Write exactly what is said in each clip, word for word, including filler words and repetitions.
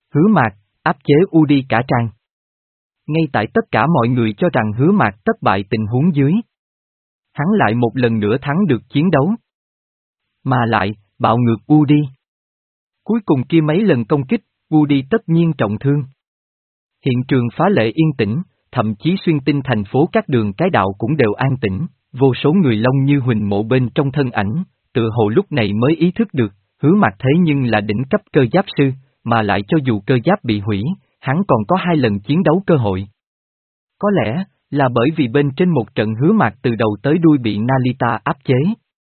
Hứa Mạc, áp chế u đê cả trang. Ngay tại tất cả mọi người cho rằng Hứa Mạc thất bại tình huống dưới. Hắn lại một lần nữa thắng được chiến đấu. Mà lại, bạo ngược u đê. Cuối cùng kia mấy lần công kích, u đê tất nhiên trọng thương. Hiện trường phá lệ yên tĩnh, thậm chí xuyên tinh thành phố các đường cái đạo cũng đều an tĩnh, vô số người Long Như Huỳnh mộ bên trong thân ảnh, tự hồ lúc này mới ý thức được, Hứa Mạc thế nhưng là đỉnh cấp cơ giáp sư, mà lại cho dù cơ giáp bị hủy, hắn còn có hai lần chiến đấu cơ hội. Có lẽ, là bởi vì bên trên một trận Hứa Mạc từ đầu tới đuôi bị Narita áp chế.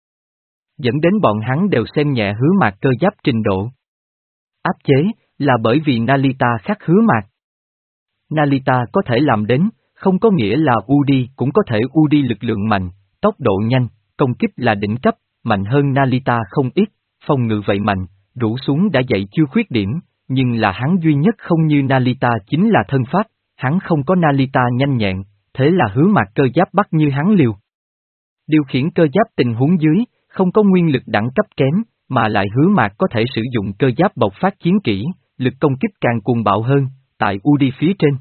Dẫn đến bọn hắn đều xem nhẹ Hứa Mạc cơ giáp trình độ. Áp chế, là bởi vì Narita khác Hứa Mạc. Narita có thể làm đến, không có nghĩa là u đê cũng có thể u đê lực lượng mạnh, tốc độ nhanh, công kích là đỉnh cấp, mạnh hơn Narita không ít, phòng ngự vậy mạnh, rủ xuống đã dạy chưa khuyết điểm, nhưng là hắn duy nhất không như Narita chính là thân pháp, hắn không có Narita nhanh nhẹn, thế là Hứa Mạc cơ giáp bắt như hắn liều. Điều khiển cơ giáp tình huống dưới, không có nguyên lực đẳng cấp kém, mà lại Hứa Mạc có thể sử dụng cơ giáp bộc phát chiến kỹ, lực công kích càng cuồng bạo hơn, tại u đê phía trên.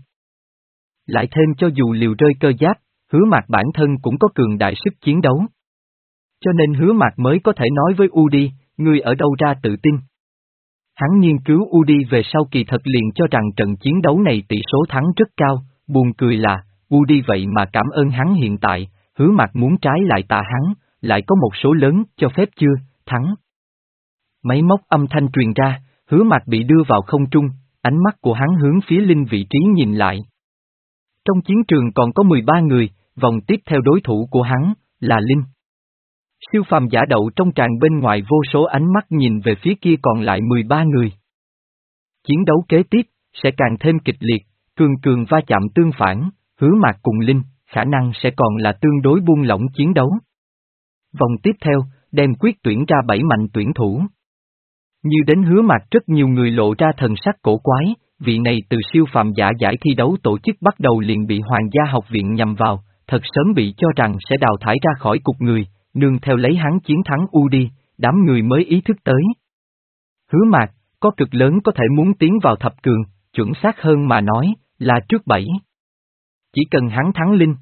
Lại thêm cho dù liều rơi cơ giáp, Hứa Mạc bản thân cũng có cường đại sức chiến đấu. Cho nên Hứa Mạc mới có thể nói với u đê, ngươi ở đâu ra tự tin. Hắn nghiên cứu u đê về sau kỳ thật liền cho rằng trận chiến đấu này tỷ số thắng rất cao, buồn cười là, u đê vậy mà cảm ơn hắn hiện tại, Hứa Mạc muốn trái lại tạ hắn, lại có một số lớn, cho phép chưa, thắng. Máy móc âm thanh truyền ra, Hứa Mạc bị đưa vào không trung, ánh mắt của hắn hướng phía Linh vị trí nhìn lại. Trong chiến trường còn có mười ba người, vòng tiếp theo đối thủ của hắn, là Linh. Siêu phàm giả đậu trong tràng bên ngoài vô số ánh mắt nhìn về phía kia còn lại mười ba người. Chiến đấu kế tiếp, sẽ càng thêm kịch liệt, cường cường va chạm tương phản, Hứa Mạc cùng Linh, khả năng sẽ còn là tương đối buông lỏng chiến đấu. Vòng tiếp theo, đem quyết tuyển ra bảy mạnh tuyển thủ. Như đến Hứa Mạc rất nhiều người lộ ra thần sắc cổ quái, vị này từ siêu phàm giả giải thi đấu tổ chức bắt đầu liền bị Hoàng gia học viện nhằm vào, thật sớm bị cho rằng sẽ đào thải ra khỏi cục người, nương theo lấy hắn chiến thắng u đê, đám người mới ý thức tới. Hứa Mạc, có cực lớn có thể muốn tiến vào thập cường, chuẩn xác hơn mà nói, là trước bảy. Chỉ cần hắn thắng Linh.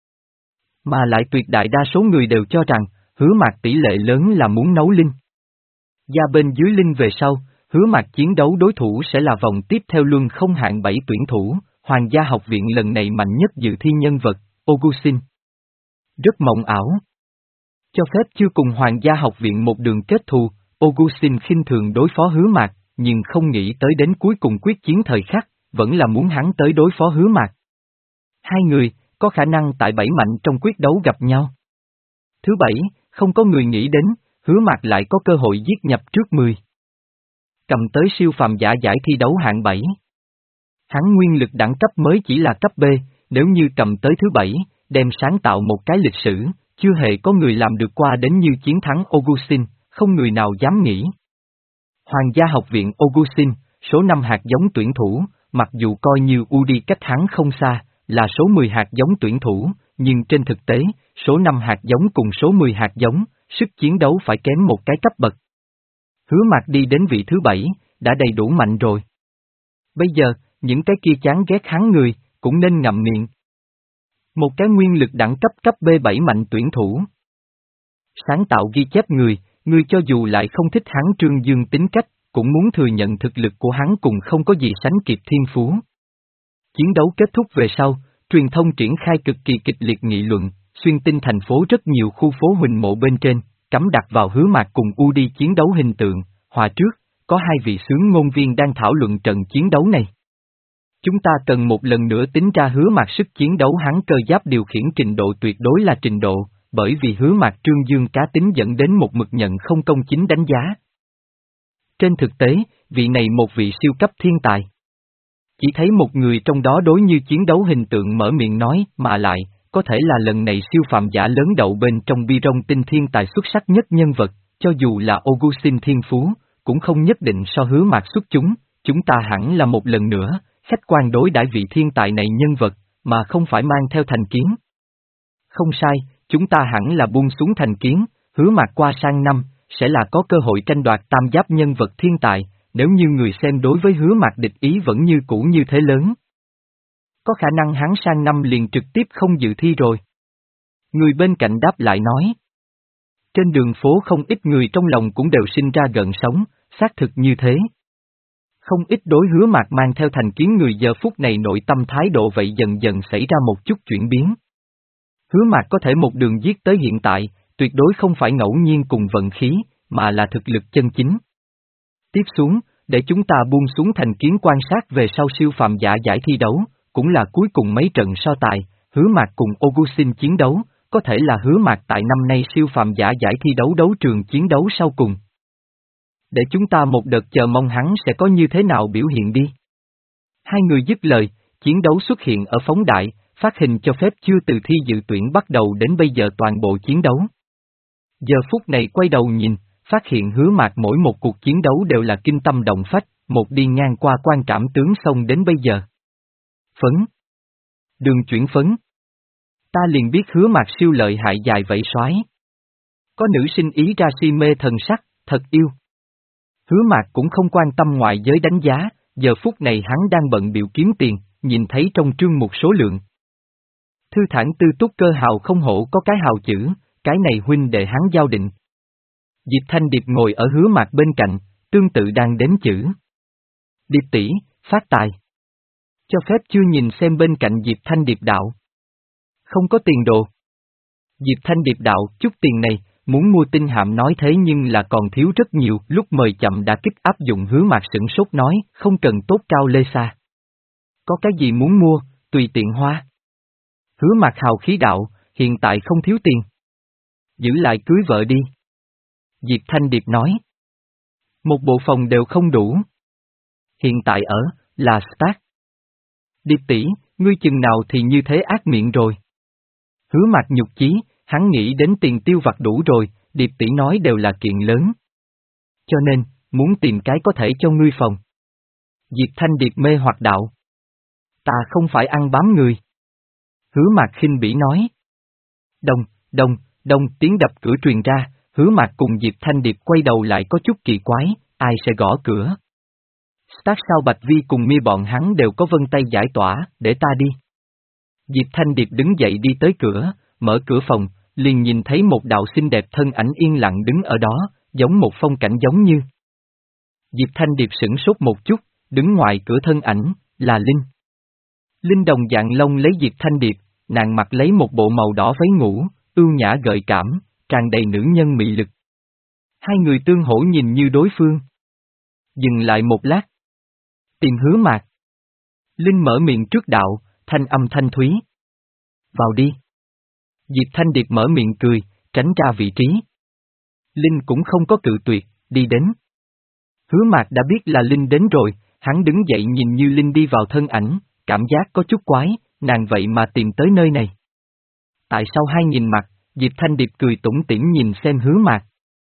Mà lại tuyệt đại đa số người đều cho rằng, Hứa Mạc tỷ lệ lớn là muốn nấu Linh. Gia bên dưới Linh về sau, Hứa Mạc chiến đấu đối thủ sẽ là vòng tiếp theo luân không hạn bảy tuyển thủ, Hoàng gia học viện lần này mạnh nhất dự thi nhân vật, Ogusin. Rất mộng ảo. Cho phép chưa cùng Hoàng gia học viện một đường kết thù, Ogusin khinh thường đối phó Hứa Mạc, nhưng không nghĩ tới đến cuối cùng quyết chiến thời khắc, vẫn là muốn hắn tới đối phó Hứa Mạc. Hai người, có khả năng tại bảy mạnh trong quyết đấu gặp nhau. Thứ bảy, không có người nghĩ đến, Hứa Mạc lại có cơ hội giết nhập trước mười. Cầm tới siêu phàm giả giải thi đấu hạng bảy. Hắn nguyên lực đẳng cấp mới chỉ là cấp B, nếu như cầm tới thứ bảy, đem sáng tạo một cái lịch sử, chưa hề có người làm được qua đến như chiến thắng Ogusin, không người nào dám nghĩ. Hoàng gia học viện Ogusin, số năm hạt giống tuyển thủ, mặc dù coi như u đê cách hắn không xa, là số mười hạt giống tuyển thủ, nhưng trên thực tế, số năm hạt giống cùng số mười hạt giống, sức chiến đấu phải kém một cái cấp bậc. Hứa Mạc đi đến vị thứ bảy, đã đầy đủ mạnh rồi. Bây giờ, những cái kia chán ghét hắn người, cũng nên ngậm miệng. Một cái nguyên lực đẳng cấp cấp B bảy mạnh tuyển thủ. Sáng tạo ghi chép người, người cho dù lại không thích hắn Trương Dương tính cách, cũng muốn thừa nhận thực lực của hắn cùng không có gì sánh kịp thiên phú. Chiến đấu kết thúc về sau, truyền thông triển khai cực kỳ kịch liệt nghị luận, xuyên tinh thành phố rất nhiều khu phố huỳnh mộ bên trên, cắm đặt vào Hứa Mạc cùng u đê chiến đấu hình tượng, hòa trước, có hai vị xướng ngôn viên đang thảo luận trận chiến đấu này. Chúng ta cần một lần nữa tính ra Hứa Mạc sức chiến đấu hắn cơ giáp điều khiển trình độ tuyệt đối là trình độ, bởi vì Hứa Mạc Trương Dương cá tính dẫn đến một mực nhận không công chính đánh giá. Trên thực tế, vị này một vị siêu cấp thiên tài. Chỉ thấy một người trong đó đối như chiến đấu hình tượng mở miệng nói, mà lại, có thể là lần này siêu phàm giả lớn đậu bên trong bi rong tinh thiên tài xuất sắc nhất nhân vật, cho dù là Ogusin thiên phú, cũng không nhất định so Hứa Mạc xuất chúng, chúng ta hẳn là một lần nữa, khách quan đối đãi vị thiên tài này nhân vật, mà không phải mang theo thành kiến. Không sai, chúng ta hẳn là buông xuống thành kiến, Hứa Mạc qua sang năm, sẽ là có cơ hội tranh đoạt tam giáp nhân vật thiên tài, nếu như người xem đối với Hứa Mạc địch ý vẫn như cũ như thế lớn. Có khả năng hắn sang năm liền trực tiếp không dự thi rồi. Người bên cạnh đáp lại nói. Trên đường phố không ít người trong lòng cũng đều sinh ra gợn sóng, xác thực như thế. Không ít đối Hứa Mạc mang theo thành kiến người giờ phút này nội tâm thái độ vậy dần dần xảy ra một chút chuyển biến. Hứa Mạc có thể một đường giết tới hiện tại, tuyệt đối không phải ngẫu nhiên cùng vận khí, mà là thực lực chân chính. Tiếp xuống, để chúng ta buông xuống thành kiến quan sát về sau siêu phàm giả giải thi đấu, cũng là cuối cùng mấy trận so tài, Hứa Mạc cùng Ogusin chiến đấu, có thể là Hứa Mạc tại năm nay siêu phàm giả giải thi đấu đấu trường chiến đấu sau cùng. Để chúng ta một đợt chờ mong hắn sẽ có như thế nào biểu hiện đi. Hai người dứt lời, chiến đấu xuất hiện ở phóng đại, phát hình cho phép chưa từ thi dự tuyển bắt đầu đến bây giờ toàn bộ chiến đấu. Giờ phút này quay đầu nhìn, phát hiện Hứa Mạc mỗi một cuộc chiến đấu đều là kinh tâm động phách, một đi ngang qua quan trảm tướng xong đến bây giờ. Phấn. Đường chuyển phấn. Ta liền biết Hứa Mạc siêu lợi hại dài vậy soái. Có nữ sinh ý ra si mê thần sắc, thật yêu. Hứa Mạc cũng không quan tâm ngoại giới đánh giá, giờ phút này hắn đang bận biểu kiếm tiền, nhìn thấy trong trương một số lượng. Thư thản tư túc cơ hào không hổ có cái hào chữ, cái này huynh đệ hắn giao định. Diệp Thanh Điệp ngồi ở Hứa Mạc bên cạnh, tương tự đang đếm chữ. Điệp tỷ, phát tài. Cho phép chưa nhìn xem bên cạnh Diệp Thanh Điệp đạo. Không có tiền đồ. Diệp Thanh Điệp đạo, chút tiền này, muốn mua tinh hạm nói thế nhưng là còn thiếu rất nhiều, lúc mời chậm đã kích áp dụng. Hứa Mạc sửng sốt nói, không cần tốt cao lê xa. Có cái gì muốn mua, tùy tiện hoa. Hứa Mạc hào khí đạo, hiện tại không thiếu tiền. Giữ lại cưới vợ đi. Diệp Thanh Điệp nói. Một bộ phòng đều không đủ. Hiện tại ở, là Stark. Điệp tỷ, ngươi chừng nào thì như thế ác miệng rồi. Hứa Mạc nhục chí, hắn nghĩ đến tiền tiêu vặt đủ rồi, Điệp tỷ nói đều là kiện lớn. Cho nên, muốn tìm cái có thể cho ngươi phòng. Diệp Thanh Điệp mê hoặc đạo. Ta không phải ăn bám người. Hứa Mạc khinh bỉ nói. Đông, đông, đông tiếng đập cửa truyền ra, Hứa Mạc cùng Diệp Thanh Điệp quay đầu lại có chút kỳ quái, ai sẽ gõ cửa. Stark sao Bạch Vi cùng Mi bọn hắn đều có vân tay giải tỏa, để ta đi. Diệp Thanh Điệp đứng dậy đi tới cửa, mở cửa phòng, liền nhìn thấy một đạo xinh đẹp thân ảnh yên lặng đứng ở đó, giống một phong cảnh giống như. Diệp Thanh Điệp sửng sốt một chút, đứng ngoài cửa thân ảnh, là Linh. Linh đồng dạng lông lấy Diệp Thanh Điệp, nàng mặc lấy một bộ màu đỏ váy ngủ, ưu nhã gợi cảm, tràn đầy nữ nhân mị lực. Hai người tương hỗ nhìn như đối phương. Dừng lại một lát. Tìm Hứa Mạc. Linh mở miệng trước đạo, thanh âm thanh thúy. Vào đi. Diệp Thanh Điệp mở miệng cười, tránh ra vị trí. Linh cũng không có cự tuyệt, đi đến. Hứa Mạc đã biết là Linh đến rồi, hắn đứng dậy nhìn như Linh đi vào thân ảnh, cảm giác có chút quái, nàng vậy mà tìm tới nơi này. Tại sao hai nhìn mặt, Diệp Thanh Điệp cười tủm tỉm nhìn xem Hứa Mạc.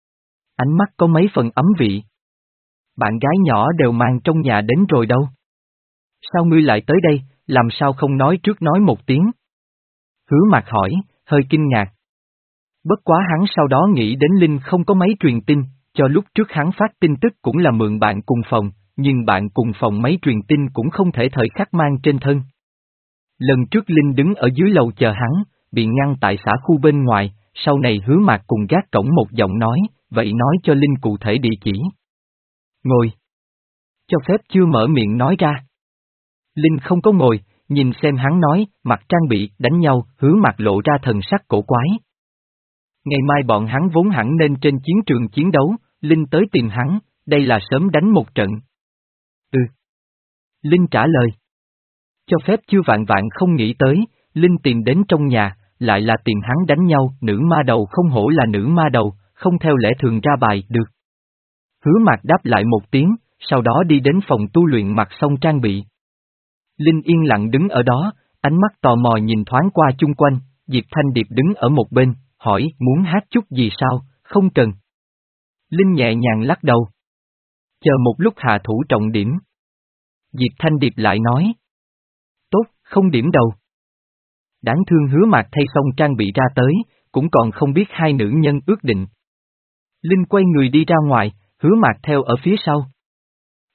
Ánh mắt có mấy phần ấm vị. Bạn gái nhỏ đều mang trong nhà đến rồi đâu. Sao ngươi lại tới đây, làm sao không nói trước nói một tiếng? Hứa Mạc hỏi, hơi kinh ngạc. Bất quá hắn sau đó nghĩ đến Linh không có máy truyền tin, cho lúc trước hắn phát tin tức cũng là mượn bạn cùng phòng, nhưng bạn cùng phòng máy truyền tin cũng không thể thời khắc mang trên thân. Lần trước Linh đứng ở dưới lầu chờ hắn, bị ngăn tại xã khu bên ngoài, sau này Hứa Mạc cùng gác cổng một giọng nói, vậy nói cho Linh cụ thể địa chỉ. Ngồi. Cho phép chưa mở miệng nói ra. Linh không có ngồi, nhìn xem hắn nói, mặt trang bị, đánh nhau, Hứa Mạc lộ ra thần sắc cổ quái. Ngày mai bọn hắn vốn hẳn nên trên chiến trường chiến đấu, Linh tới tìm hắn, đây là sớm đánh một trận. Ừ. Linh trả lời. Cho phép chưa vạn vạn không nghĩ tới, Linh tìm đến trong nhà, lại là tìm hắn đánh nhau, nữ ma đầu không hổ là nữ ma đầu, không theo lẽ thường ra bài, được. Hứa Mạc đáp lại một tiếng, sau đó đi đến phòng tu luyện mặc xong trang bị. Linh yên lặng đứng ở đó, ánh mắt tò mò nhìn thoáng qua chung quanh, Diệp Thanh Điệp đứng ở một bên, hỏi muốn hát chút gì sao, không cần. Linh nhẹ nhàng lắc đầu. Chờ một lúc hạ thủ trọng điểm. Diệp Thanh Điệp lại nói. Tốt, không điểm đầu. Đáng thương Hứa Mạc thay xong trang bị ra tới, cũng còn không biết hai nữ nhân ước định. Linh quay người đi ra ngoài, Hứa Mạc theo ở phía sau.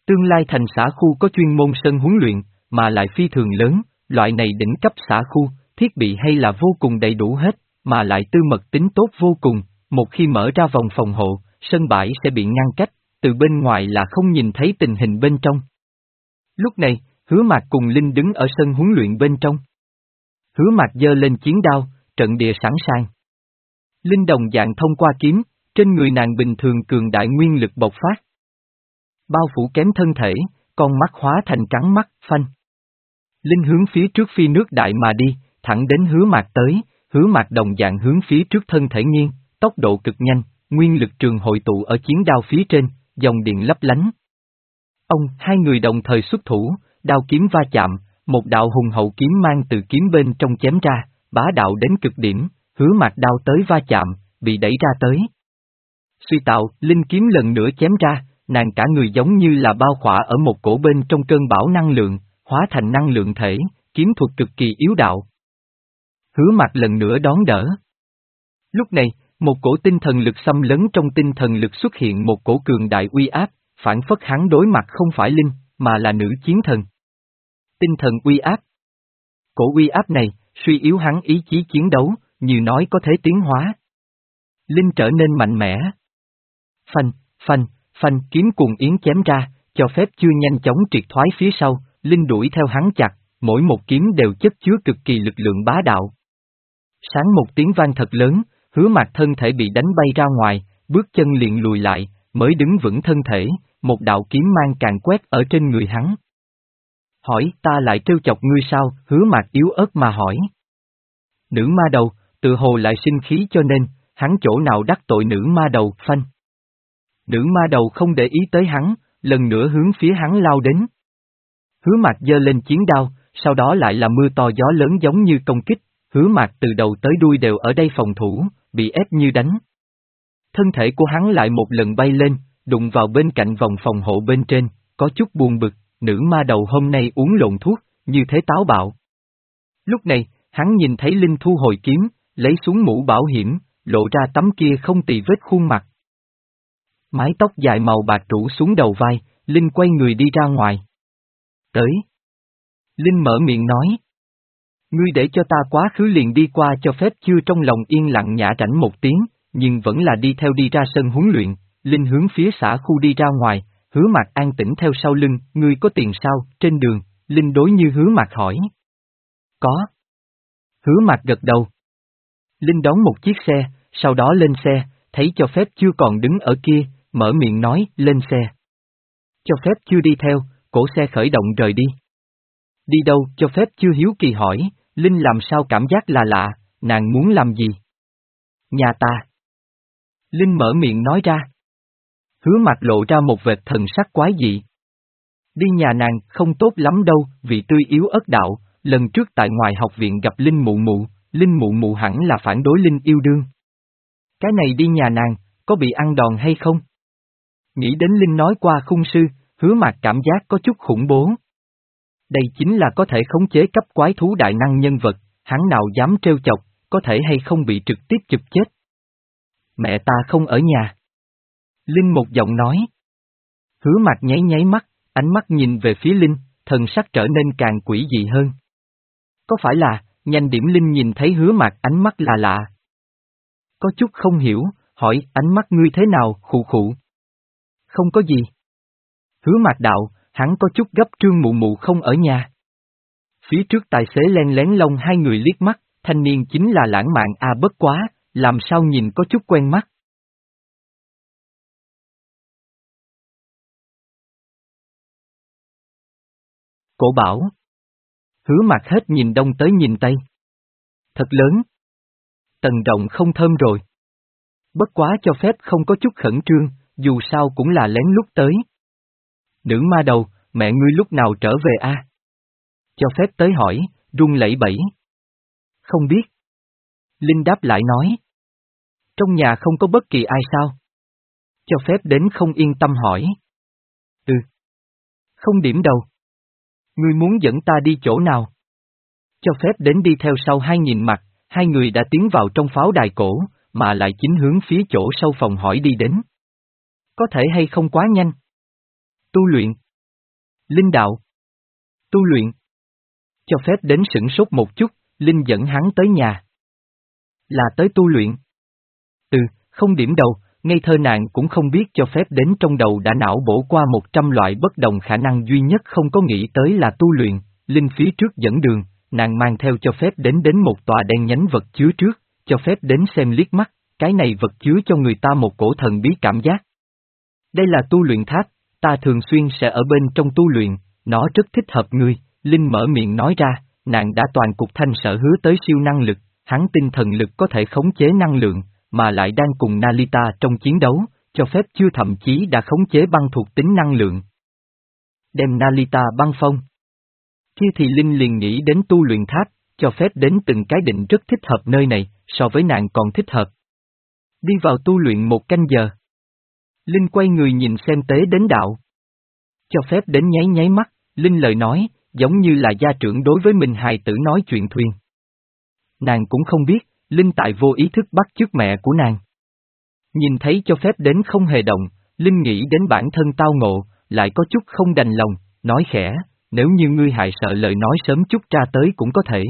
Tương lai thành xã khu có chuyên môn sân huấn luyện, mà lại phi thường lớn, loại này đỉnh cấp xã khu, thiết bị hay là vô cùng đầy đủ hết, mà lại tư mật tính tốt vô cùng, một khi mở ra vòng phòng hộ, sân bãi sẽ bị ngăn cách, từ bên ngoài là không nhìn thấy tình hình bên trong. Lúc này, Hứa Mạc cùng Linh đứng ở sân huấn luyện bên trong. Hứa Mạc giơ lên chiến đao, trận địa sẵn sàng. Linh đồng dạng thông qua kiếm, trên người nàng bình thường cường đại nguyên lực bộc phát. Bao phủ kém thân thể, con mắt hóa thành trắng mắt, phanh. Linh hướng phía trước phi nước đại mà đi, thẳng đến Hứa Mạc tới, Hứa Mạc đồng dạng hướng phía trước thân thể nghiêng, tốc độ cực nhanh, nguyên lực trường hội tụ ở chiến đao phía trên, dòng điện lấp lánh. Ông, hai người đồng thời xuất thủ, đao kiếm va chạm, một đạo hùng hậu kiếm mang từ kiếm bên trong chém ra, bá đạo đến cực điểm, Hứa Mạc đao tới va chạm, bị đẩy ra tới. Suy tạo, linh kiếm lần nữa chém ra, nàng cả người giống như là bao khỏa ở một cổ bên trong cơn bão năng lượng, hóa thành năng lượng thể, kiếm thuật cực kỳ yếu đạo. Hứa Mạc lần nữa đón đỡ. Lúc này, một cổ tinh thần lực xâm lấn trong tinh thần lực xuất hiện một cổ cường đại uy áp, phản phất hắn đối mặt không phải linh, mà là nữ chiến thần. Tinh thần uy áp. Cổ uy áp này, suy yếu hắn ý chí chiến đấu, như nói có thể tiến hóa. Linh trở nên mạnh mẽ. Phanh, phanh, phanh kiếm cùng yến chém ra, cho phép chưa nhanh chóng triệt thoái phía sau, Linh đuổi theo hắn chặt, mỗi một kiếm đều chất chứa cực kỳ lực lượng bá đạo. Sáng một tiếng vang thật lớn, Hứa Mạc thân thể bị đánh bay ra ngoài, bước chân liền lùi lại, mới đứng vững thân thể, một đạo kiếm mang càng quét ở trên người hắn. Hỏi, ta lại trêu chọc ngươi sao? Hứa Mạc yếu ớt mà hỏi. Nữ ma đầu, tự hồ lại sinh khí cho nên, hắn chỗ nào đắc tội nữ ma đầu, phanh. Nữ ma đầu không để ý tới hắn, lần nữa hướng phía hắn lao đến. Hứa Mạc giơ lên chiến đao, sau đó lại là mưa to gió lớn giống như công kích, Hứa Mạc từ đầu tới đuôi đều ở đây phòng thủ, bị ép như đánh. Thân thể của hắn lại một lần bay lên, đụng vào bên cạnh vòng phòng hộ bên trên, có chút buồn bực, nữ ma đầu hôm nay uống lộn thuốc, như thế táo bạo. Lúc này, hắn nhìn thấy Linh thu hồi kiếm, lấy xuống mũ bảo hiểm, lộ ra tấm kia không tì vết khuôn mặt. Mái tóc dài màu bạc rủ xuống đầu vai, Linh quay người đi ra ngoài. Tới. Linh mở miệng nói. Ngươi để cho ta quá khứ liền đi qua cho phép chưa trong lòng yên lặng nhã rảnh một tiếng, nhưng vẫn là đi theo đi ra sân huấn luyện, Linh hướng phía xã khu đi ra ngoài, Hứa Mạc an tĩnh theo sau lưng, ngươi có tiền sao? Trên đường, Linh đối như Hứa Mạc hỏi. Có. Hứa Mạc gật đầu. Linh đón một chiếc xe, sau đó lên xe, thấy cho phép chưa còn đứng ở kia, mở miệng nói, lên xe. Cho phép chưa đi theo, cổ xe khởi động rời đi. Đi đâu? Cho phép chưa hiếu kỳ hỏi, Linh làm sao cảm giác là lạ, nàng muốn làm gì? Nhà ta. Linh mở miệng nói ra. Hứa Mạc lộ ra một vệt thần sắc quái dị. Đi nhà nàng không tốt lắm đâu, vì tươi yếu ớt đạo, lần trước tại ngoài học viện gặp Linh mụ mụ, Linh mụ mụ hẳn là phản đối Linh yêu đương. Cái này đi nhà nàng, có bị ăn đòn hay không? Nghĩ đến Linh nói qua khung sư, Hứa Mạc cảm giác có chút khủng bố. Đây chính là có thể khống chế cấp quái thú đại năng nhân vật, hắn nào dám trêu chọc, có thể hay không bị trực tiếp chụp chết. Mẹ ta không ở nhà. Linh một giọng nói. Hứa Mạc nháy nháy mắt, ánh mắt nhìn về phía Linh, thần sắc trở nên càng quỷ dị hơn. Có phải là, nhanh điểm Linh nhìn thấy Hứa Mạc ánh mắt là lạ. Có chút không hiểu, hỏi ánh mắt ngươi thế nào, khụ khụ. Không có gì. Hứa Mạc đạo, hắn có chút gấp Trương mụ mụ không ở nhà. Phía trước tài xế len lén lông hai người liếc mắt, thanh niên chính là lãng mạn à bất quá, làm sao nhìn có chút quen mắt. Cổ bảo. Hứa Mạc hết nhìn đông tới nhìn tây. Thật lớn. Tầng rộng không thơm rồi. Bất quá cho phép không có chút khẩn trương, dù sao cũng là lén lút tới. Nữ ma đầu, mẹ ngươi lúc nào trở về a? À? Cho phép tới hỏi, run lẩy bẩy. Không biết. Linh đáp lại nói. Trong nhà không có bất kỳ ai sao? Cho phép đến không yên tâm hỏi. Ừ. Không điểm đầu. Ngươi muốn dẫn ta đi chỗ nào? Cho phép đến đi theo sau hai nhìn mặt, hai người đã tiến vào trong pháo đài cổ, mà lại chính hướng phía chỗ sâu phòng hỏi đi đến. Có thể hay không quá nhanh? Tu luyện. Linh đạo. Tu luyện. Cho phép đến sửng sốt một chút, Linh dẫn hắn tới nhà. Là tới tu luyện. Ừ, không điểm đầu, ngây thơ nàng cũng không biết cho phép đến trong đầu đã não bổ qua một trăm loại bất đồng khả năng duy nhất không có nghĩ tới là tu luyện. Linh phía trước dẫn đường, nàng mang theo cho phép đến đến một tòa đen nhánh vật chứa trước, cho phép đến xem liếc mắt, cái này vật chứa cho người ta một cổ thần bí cảm giác. Đây là tu luyện tháp, ta thường xuyên sẽ ở bên trong tu luyện, nó rất thích hợp ngươi. Linh mở miệng nói ra, nàng đã toàn cục thanh sở hứa tới siêu năng lực, hắn tinh thần lực có thể khống chế năng lượng, mà lại đang cùng Nalita trong chiến đấu, cho phép chưa thậm chí đã khống chế băng thuộc tính năng lượng. Đem Nalita băng phong. Kia thì Linh liền nghĩ đến tu luyện tháp, cho phép đến từng cái định rất thích hợp nơi này, so với nàng còn thích hợp. Đi vào tu luyện một canh giờ. Linh quay người nhìn xem tế đến đạo. Cho phép đến nháy nháy mắt, Linh lời nói, giống như là gia trưởng đối với mình hài tử nói chuyện thuyền. Nàng cũng không biết, Linh tại vô ý thức bắt chước mẹ của nàng. Nhìn thấy cho phép đến không hề động, Linh nghĩ đến bản thân tao ngộ, lại có chút không đành lòng, nói khẽ, nếu như ngươi hại sợ lời nói sớm chút ra tới cũng có thể.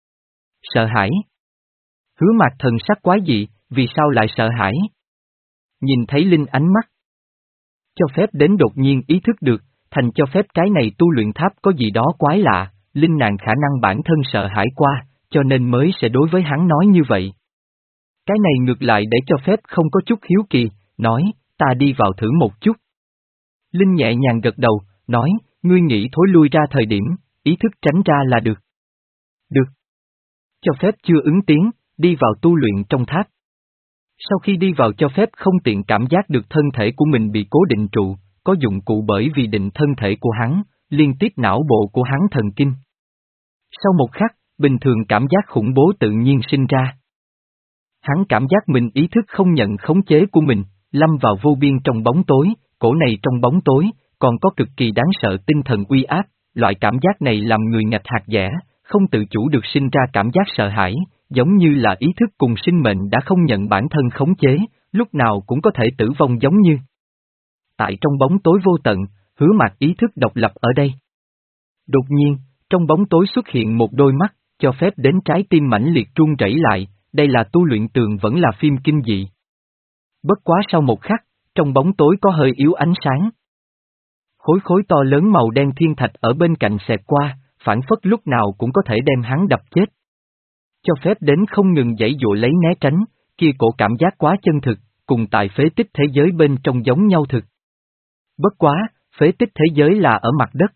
Sợ hãi. Hứa Mạc thần sắc quái dị, vì sao lại sợ hãi? Nhìn thấy Linh ánh mắt. Cho phép đến đột nhiên ý thức được, thành cho phép cái này tu luyện tháp có gì đó quái lạ, Linh nàng khả năng bản thân sợ hãi qua, cho nên mới sẽ đối với hắn nói như vậy. Cái này ngược lại để cho phép không có chút hiếu kỳ, nói, ta đi vào thử một chút. Linh nhẹ nhàng gật đầu, nói, ngươi nghĩ thối lui ra thời điểm, ý thức tránh ra là được. Được. Cho phép chưa ứng tiếng, đi vào tu luyện trong tháp. Sau khi đi vào cho phép không tiện cảm giác được thân thể của mình bị cố định trụ, có dụng cụ bởi vì định thân thể của hắn, liên tiếp não bộ của hắn thần kinh. Sau một khắc, bình thường cảm giác khủng bố tự nhiên sinh ra. Hắn cảm giác mình ý thức không nhận khống chế của mình, lâm vào vô biên trong bóng tối, cổ này trong bóng tối, còn có cực kỳ đáng sợ tinh thần uy áp, loại cảm giác này làm người ngạch hạt dẻ, không tự chủ được sinh ra cảm giác sợ hãi, giống như là ý thức cùng sinh mệnh đã không nhận bản thân khống chế, lúc nào cũng có thể tử vong giống như. Tại trong bóng tối vô tận, Hứa Mạc ý thức độc lập ở đây. Đột nhiên, trong bóng tối xuất hiện một đôi mắt, cho phép đến trái tim mãnh liệt run rẩy lại, đây là tu luyện tường vẫn là phim kinh dị. Bất quá sau một khắc, trong bóng tối có hơi yếu ánh sáng. Khối khối to lớn màu đen thiên thạch ở bên cạnh xẹt qua, phản phất lúc nào cũng có thể đem hắn đập chết. Cho phép đến không ngừng giãy dụa lấy né tránh, kia cổ cảm giác quá chân thực, cùng tại phế tích thế giới bên trong giống nhau thực. Bất quá, phế tích thế giới là ở mặt đất.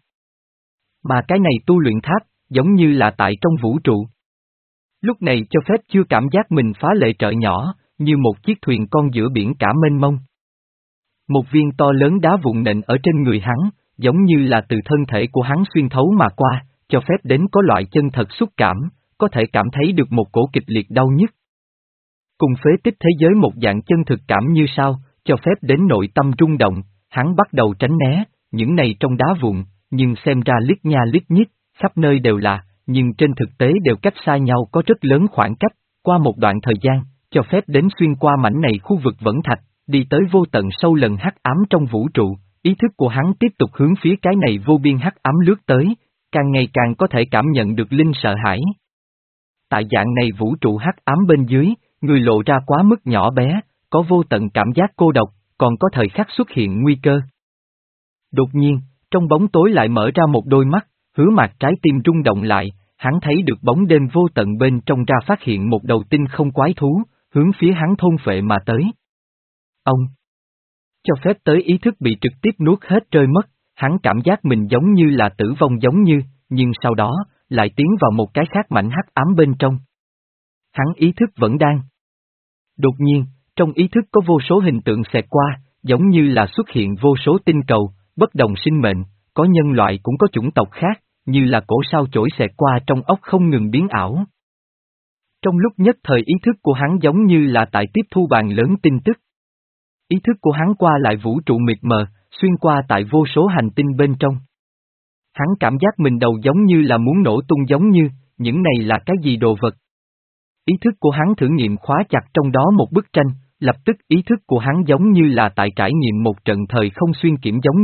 Mà cái này tu luyện tháp, giống như là tại trong vũ trụ. Lúc này cho phép chưa cảm giác mình phá lệ trợ nhỏ, như một chiếc thuyền con giữa biển cả mênh mông. Một viên to lớn đá vụn nện ở trên người hắn, giống như là từ thân thể của hắn xuyên thấu mà qua, cho phép đến có loại chân thật xúc cảm, có thể cảm thấy được một cổ kịch liệt đau nhức. Cùng phế tích thế giới một dạng chân thực cảm như sao, cho phép đến nội tâm rung động, hắn bắt đầu tránh né, những này trong đá vụn, nhưng xem ra lít nha lít nhít, khắp nơi đều là, nhưng trên thực tế đều cách xa nhau có rất lớn khoảng cách, qua một đoạn thời gian, cho phép đến xuyên qua mảnh này khu vực vẫn thạch, đi tới vô tận sâu lần hắc ám trong vũ trụ, ý thức của hắn tiếp tục hướng phía cái này vô biên hắc ám lướt tới, càng ngày càng có thể cảm nhận được Linh sợ hãi. Tại dạng này vũ trụ hắc ám bên dưới, người lộ ra quá mức nhỏ bé, có vô tận cảm giác cô độc, còn có thời khắc xuất hiện nguy cơ. Đột nhiên, trong bóng tối lại mở ra một đôi mắt, Hứa Mạc trái tim rung động lại, hắn thấy được bóng đêm vô tận bên trong ra phát hiện một đầu tinh không quái thú, hướng phía hắn thôn phệ mà tới. Ông cho phép tới ý thức bị trực tiếp nuốt hết rơi mất, hắn cảm giác mình giống như là tử vong giống như, nhưng sau đó, lại tiến vào một cái khác mạnh hắc ám bên trong. Hắn ý thức vẫn đang. Đột nhiên, trong ý thức có vô số hình tượng xẹt qua, giống như là xuất hiện vô số tinh cầu, bất đồng sinh mệnh, có nhân loại cũng có chủng tộc khác, như là cổ sao chổi xẹt qua trong óc không ngừng biến ảo. Trong lúc nhất thời ý thức của hắn giống như là tại tiếp thu bàn lớn tin tức. Ý thức của hắn qua lại vũ trụ mịt mờ, xuyên qua tại vô số hành tinh bên trong. Hắn cảm giác mình đầu giống như là muốn nổ tung giống như, những này là cái gì đồ vật. Ý thức của hắn thử nghiệm khóa chặt trong đó một bức tranh, lập tức ý thức của hắn giống như là tại trải nghiệm một trận thời không xuyên kiểm giống như,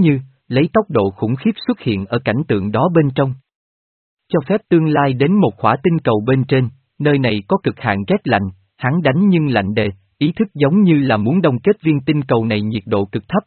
lấy tốc độ khủng khiếp xuất hiện ở cảnh tượng đó bên trong. Cho phép tương lai đến một khỏa tinh cầu bên trên, nơi này có cực hạn rét lạnh, hắn đánh nhưng lạnh đề, ý thức giống như là muốn đông kết viên tinh cầu này nhiệt độ cực thấp.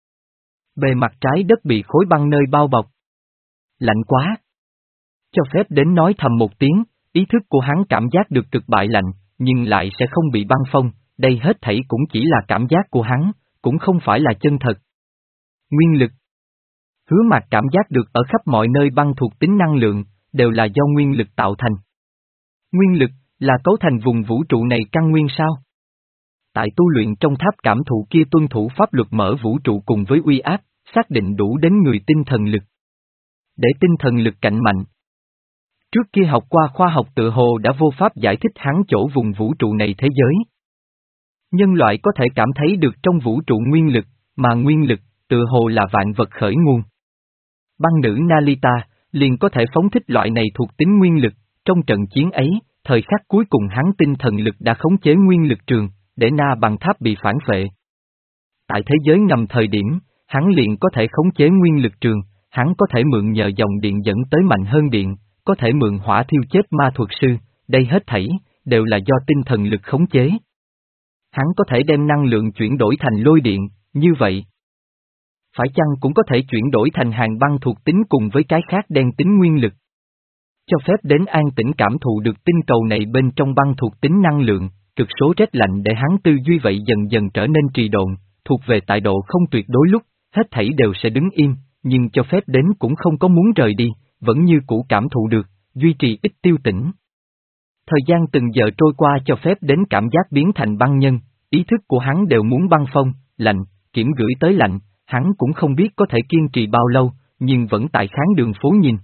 Bề mặt trái đất bị khối băng nơi bao bọc. Lạnh quá. Cho phép đến nói thầm một tiếng, ý thức của hắn cảm giác được cực bại lạnh, nhưng lại sẽ không bị băng phong, đây hết thảy cũng chỉ là cảm giác của hắn, cũng không phải là chân thật. Nguyên lực. Hứa Mạc cảm giác được ở khắp mọi nơi băng thuộc tính năng lượng, đều là do nguyên lực tạo thành. Nguyên lực, là cấu thành vùng vũ trụ này căn nguyên sao? Tại tu luyện trong tháp cảm thụ kia tuân thủ pháp luật mở vũ trụ cùng với uy áp, xác định đủ đến người tinh thần lực. Để tinh thần lực cạnh mạnh. Trước kia học qua khoa học tự hồ đã vô pháp giải thích hắn chỗ vùng vũ trụ này thế giới. Nhân loại có thể cảm thấy được trong vũ trụ nguyên lực, mà nguyên lực, tự hồ là vạn vật khởi nguồn. Băng nữ Nalita, liền có thể phóng thích loại này thuộc tính nguyên lực, trong trận chiến ấy, thời khắc cuối cùng hắn tinh thần lực đã khống chế nguyên lực trường, để Na Bằng Tháp bị phản phệ. Tại thế giới ngầm thời điểm, hắn liền có thể khống chế nguyên lực trường, hắn có thể mượn nhờ dòng điện dẫn tới mạnh hơn điện, có thể mượn hỏa thiêu chết ma thuật sư, đây hết thảy, đều là do tinh thần lực khống chế. Hắn có thể đem năng lượng chuyển đổi thành lôi điện, như vậy. Phải chăng cũng có thể chuyển đổi thành hàng băng thuộc tính cùng với cái khác đen tính nguyên lực. Cho phép đến an tĩnh cảm thụ được tinh cầu này bên trong băng thuộc tính năng lượng, cực số rét lạnh để hắn tư duy vậy dần dần trở nên trì độn, thuộc về tại độ không tuyệt đối lúc, hết thảy đều sẽ đứng im, nhưng cho phép đến cũng không có muốn rời đi, vẫn như cũ cảm thụ được, duy trì ít tiêu tĩnh. Thời gian từng giờ trôi qua cho phép đến cảm giác biến thành băng nhân, ý thức của hắn đều muốn băng phong, lạnh, kiểm gửi tới lạnh, hắn cũng không biết có thể kiên trì bao lâu, nhưng vẫn tại khán đường phố nhìn.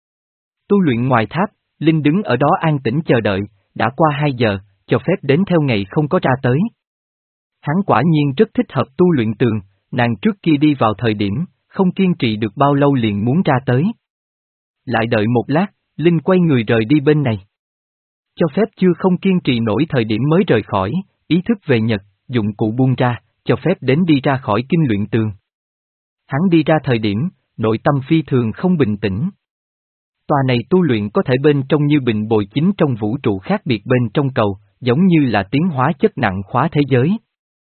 Tu luyện ngoài tháp, Linh đứng ở đó an tĩnh chờ đợi, đã qua hai giờ, cho phép đến theo ngày không có ra tới. Hắn quả nhiên rất thích hợp tu luyện tường, nàng trước kia đi vào thời điểm, không kiên trì được bao lâu liền muốn ra tới. Lại đợi một lát, Linh quay người rời đi bên này. Cho phép chưa không kiên trì nổi thời điểm mới rời khỏi, ý thức về Nhật, dụng cụ buông ra, cho phép đến đi ra khỏi kinh luyện tường. Hắn đi ra thời điểm, nội tâm phi thường không bình tĩnh. Tòa này tu luyện có thể bên trong như bình bồi chính trong vũ trụ khác biệt bên trong cầu, giống như là tiến hóa chất nặng khóa thế giới.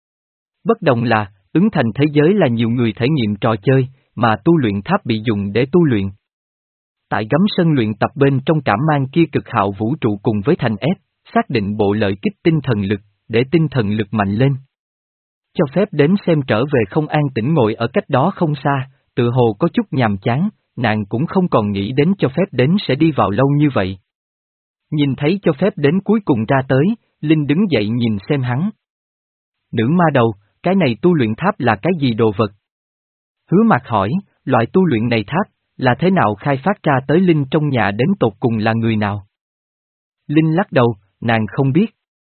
Bất đồng là, ứng thành thế giới là nhiều người thể nghiệm trò chơi, mà tu luyện tháp bị dùng để tu luyện. Tại gấm sân luyện tập bên trong cảm mang kia cực hạo vũ trụ cùng với thành ép, xác định bộ lợi kích tinh thần lực, để tinh thần lực mạnh lên. Cho phép đến xem trở về không an tĩnh ngồi ở cách đó không xa, tự hồ có chút nhàm chán, nàng cũng không còn nghĩ đến cho phép đến sẽ đi vào lâu như vậy. Nhìn thấy cho phép đến cuối cùng ra tới, Linh đứng dậy nhìn xem hắn. Nữ ma đầu, cái này tu luyện tháp là cái gì đồ vật? Hứa Mạc hỏi, loại tu luyện này tháp, là thế nào khai phát ra tới Linh trong nhà đến tột cùng là người nào? Linh lắc đầu, nàng không biết.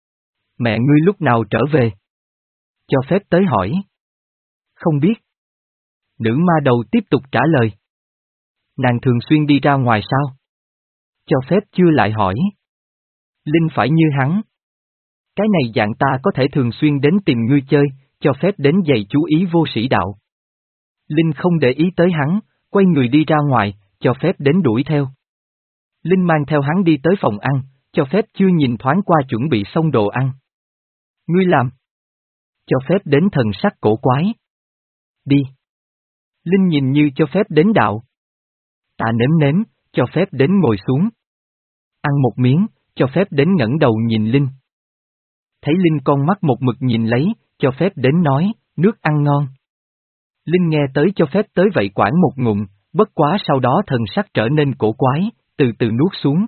Mẹ ngươi lúc nào trở về? Cho phép tới hỏi. Không biết. Nữ ma đầu tiếp tục trả lời. Nàng thường xuyên đi ra ngoài sao? Cho phép chưa lại hỏi. Linh phải như hắn. Cái này dạng ta có thể thường xuyên đến tìm ngươi chơi, cho phép đến dày chú ý vô sĩ đạo. Linh không để ý tới hắn, quay người đi ra ngoài, cho phép đến đuổi theo. Linh mang theo hắn đi tới phòng ăn, cho phép chưa nhìn thoáng qua chuẩn bị xong đồ ăn. Ngươi làm. Cho phép đến thần sắc cổ quái. Đi. Linh nhìn như cho phép đến đạo. Ta nếm nếm, cho phép đến ngồi xuống. Ăn một miếng, cho phép đến ngẩng đầu nhìn Linh. Thấy Linh con mắt một mực nhìn lấy, cho phép đến nói, nước ăn ngon. Linh nghe tới cho phép tới vậy quản một ngụm, bất quá sau đó thần sắc trở nên cổ quái, từ từ nuốt xuống.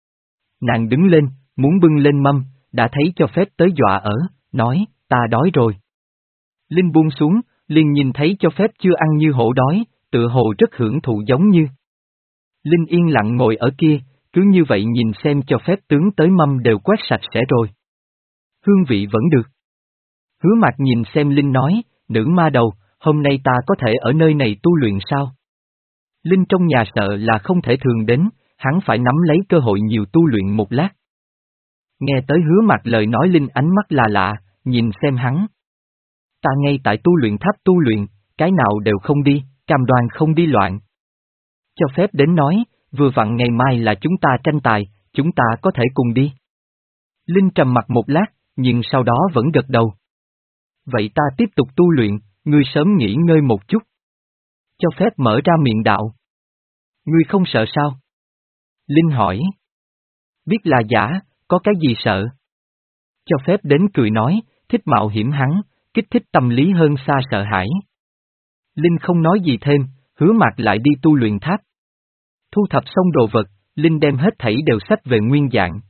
Nàng đứng lên, muốn bưng lên mâm, đã thấy cho phép tới dọa ở, nói, ta đói rồi. Linh buông xuống, liền nhìn thấy cho phép chưa ăn như hổ đói, tựa hồ rất hưởng thụ giống như. Linh yên lặng ngồi ở kia, cứ như vậy nhìn xem cho phép tướng tới mâm đều quét sạch sẽ rồi. Hương vị vẫn được. Hứa Mạc nhìn xem Linh nói, nữ ma đầu, hôm nay ta có thể ở nơi này tu luyện sao? Linh trong nhà sợ là không thể thường đến, hắn phải nắm lấy cơ hội nhiều tu luyện một lát. Nghe tới Hứa Mạc lời nói Linh ánh mắt là lạ, nhìn xem hắn. Ta ngay tại tu luyện tháp tu luyện, cái nào đều không đi, cam đoan không đi loạn. Cho phép đến nói, vừa vặn ngày mai là chúng ta tranh tài, chúng ta có thể cùng đi. Linh trầm mặt một lát, nhưng sau đó vẫn gật đầu. Vậy ta tiếp tục tu luyện, ngươi sớm nghỉ ngơi một chút. Cho phép mở ra miệng đạo. Ngươi không sợ sao? Linh hỏi. Biết là giả, có cái gì sợ? Cho phép đến cười nói, thích mạo hiểm hắn, kích thích tâm lý hơn xa sợ hãi. Linh không nói gì thêm, Hứa Mạc lại đi tu luyện tháp. Thu thập xong đồ vật, Linh đem hết thảy đều xách về nguyên dạng.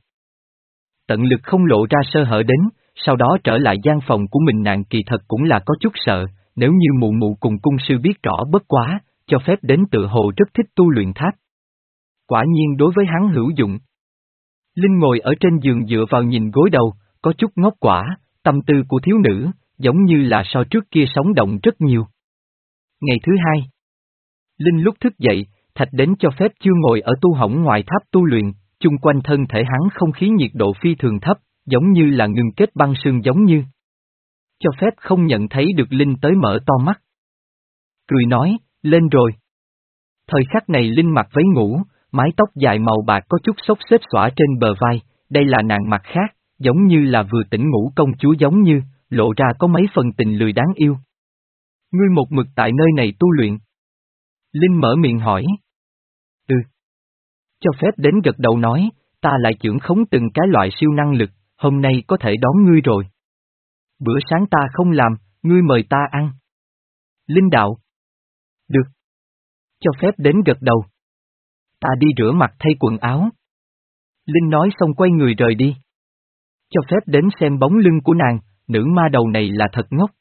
Tận lực không lộ ra sơ hở đến, sau đó trở lại gian phòng của mình. Nàng kỳ thật cũng là có chút sợ, nếu như mụ mụ cùng cung sư biết rõ bất quá, Cho phép đến tự hồ rất thích tu luyện tháp. Quả nhiên đối với hắn hữu dụng. Linh ngồi ở trên giường dựa vào nhìn gối đầu, có chút ngốc quả, tâm tư của thiếu nữ, giống như là so trước kia sống động rất nhiều. Ngày thứ hai, Linh lúc thức dậy, Thạch đến cho phép chưa ngồi ở tu hỏng ngoài tháp tu luyện, chung quanh thân thể hắn không khí nhiệt độ phi thường thấp, giống như là ngừng kết băng sương giống như. Cho phép không nhận thấy được Linh tới mở to mắt. Cười nói, lên rồi. Thời khắc này Linh mặc váy ngủ, mái tóc dài màu bạc có chút xốc xếch xõa trên bờ vai, đây là nàng mặt khác, giống như là vừa tỉnh ngủ công chúa giống như, lộ ra có mấy phần tình lười đáng yêu. Ngươi một mực tại nơi này tu luyện. Linh mở miệng hỏi. Ừ. Cho phép đến gật đầu nói, ta lại trưởng khống từng cái loại siêu năng lực, hôm nay có thể đón ngươi rồi. Bữa sáng ta không làm, ngươi mời ta ăn. Linh đạo. Được. Cho phép đến gật đầu. Ta đi rửa mặt thay quần áo. Linh nói xong quay người rời đi. Cho phép đến xem bóng lưng của nàng, nữ ma đầu này là thật ngốc.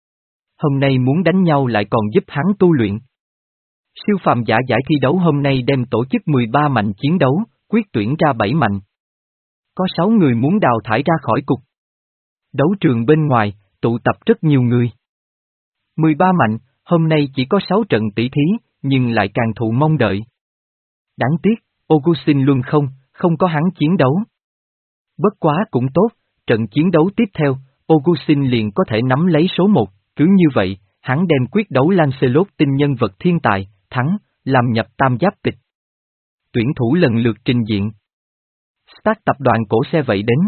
Hôm nay muốn đánh nhau lại còn giúp hắn tu luyện. Siêu phàm giả giải thi đấu hôm nay đem tổ chức mười ba mạnh chiến đấu, quyết tuyển ra bảy mạnh. Có sáu người muốn đào thải ra khỏi cục. Đấu trường bên ngoài, tụ tập rất nhiều người. mười ba mạnh, hôm nay chỉ có sáu trận tỷ thí, nhưng lại càng thụ mong đợi. Đáng tiếc, Augustin Luân không, không có hắn chiến đấu. Bất quá cũng tốt, trận chiến đấu tiếp theo, Augustin liền có thể nắm lấy số một, cứ như vậy, hắn đem quyết đấu Lancelot tinh nhân vật thiên tài, thắng, làm nhập tam giáp kịch. Tuyển thủ lần lượt trình diện. Stark tập đoàn cổ xe vậy đến.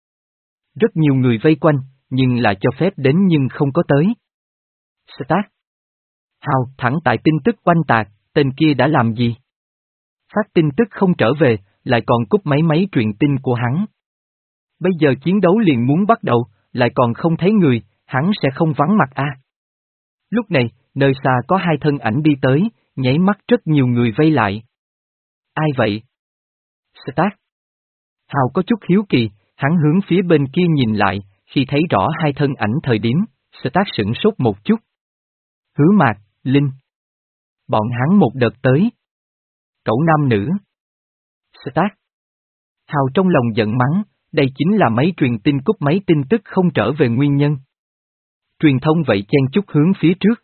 Rất nhiều người vây quanh, nhưng là cho phép đến nhưng không có tới. Stark. Hào thẳng tại tin tức oanh tạc, tên kia đã làm gì? Phát tin tức không trở về, lại còn cúp máy máy truyền tin của hắn. Bây giờ chiến đấu liền muốn bắt đầu, lại còn không thấy người, hắn sẽ không vắng mặt a. À. Lúc này, nơi xa có hai thân ảnh đi tới, nháy mắt rất nhiều người vây lại. Ai vậy? Stark. Hào có chút hiếu kỳ, hắn hướng phía bên kia nhìn lại, khi thấy rõ hai thân ảnh thời điểm, Stark sửng sốt một chút. Hứa Mạc, Linh. Bọn hắn một đợt tới. Cẩu nam nữ. Stark. Hào trong lòng giận mắng, đây chính là máy truyền tin cúp máy tin tức không trở về nguyên nhân. Truyền thông vậy chen chúc hướng phía trước.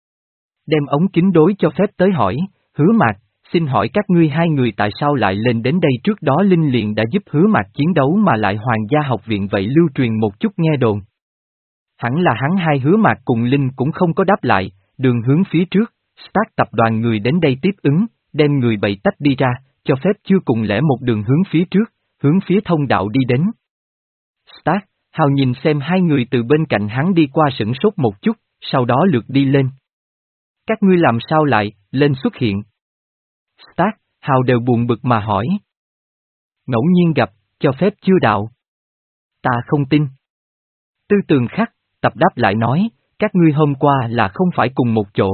Đem ống kính đối cho phép tới hỏi, Hứa Mạc, xin hỏi các ngươi hai người tại sao lại lên đến đây trước đó Linh liền đã giúp Hứa Mạc chiến đấu mà lại Hoàng gia học viện vậy lưu truyền một chút nghe đồn. Hẳn là hắn hai Hứa Mạc cùng Linh cũng không có đáp lại, đường hướng phía trước, Stark tập đoàn người đến đây tiếp ứng, đem người bày tách đi ra, cho phép chưa cùng lẽ một đường hướng phía trước, hướng phía thông đạo đi đến. Stark, Hào nhìn xem hai người từ bên cạnh hắn đi qua sửng sốt một chút, sau đó lượt đi lên. Các ngươi làm sao lại, lên xuất hiện? Stark, Hào đều buồn bực mà hỏi. Ngẫu nhiên gặp, cho phép chưa đạo. Ta không tin. Tư Tường Khắc, tập đáp lại nói, các ngươi hôm qua là không phải cùng một chỗ.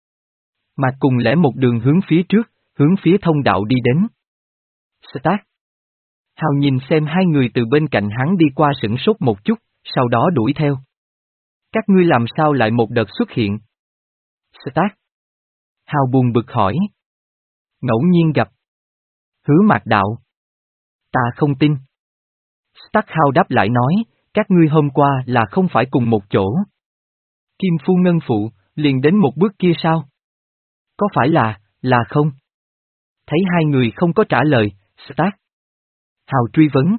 Mà cùng lẽ một đường hướng phía trước, hướng phía thông đạo đi đến. Stark. Hào nhìn xem hai người từ bên cạnh hắn đi qua sửng sốt một chút, sau đó đuổi theo. Các ngươi làm sao lại một đợt xuất hiện? Stark. Hào buồn bực hỏi. Ngẫu nhiên gặp. Hứa Mạc đạo. Ta không tin. Stark Hào đáp lại nói, các ngươi hôm qua là không phải cùng một chỗ. Kim Phu Ngân Phụ, liền đến một bước kia sao? Có phải là, là không? Thấy hai người không có trả lời, Stark. Hào truy vấn.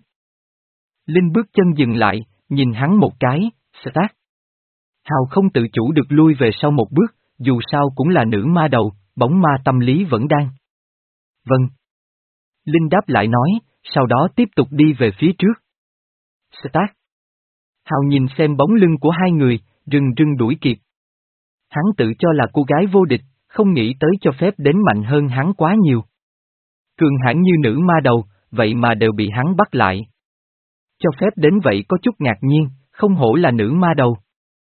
Linh bước chân dừng lại, nhìn hắn một cái, Stark. Hào không tự chủ được lui về sau một bước, dù sao cũng là nữ ma đầu, bóng ma tâm lý vẫn đang. Vâng. Linh đáp lại nói, sau đó tiếp tục đi về phía trước. Start. Hào nhìn xem bóng lưng của hai người, rừng rưng đuổi kịp. Hắn tự cho là cô gái vô địch, không nghĩ tới cho phép đến mạnh hơn hắn quá nhiều. Cường hãn như nữ ma đầu, vậy mà đều bị hắn bắt lại. Cho phép đến vậy có chút ngạc nhiên, không hổ là nữ ma đầu.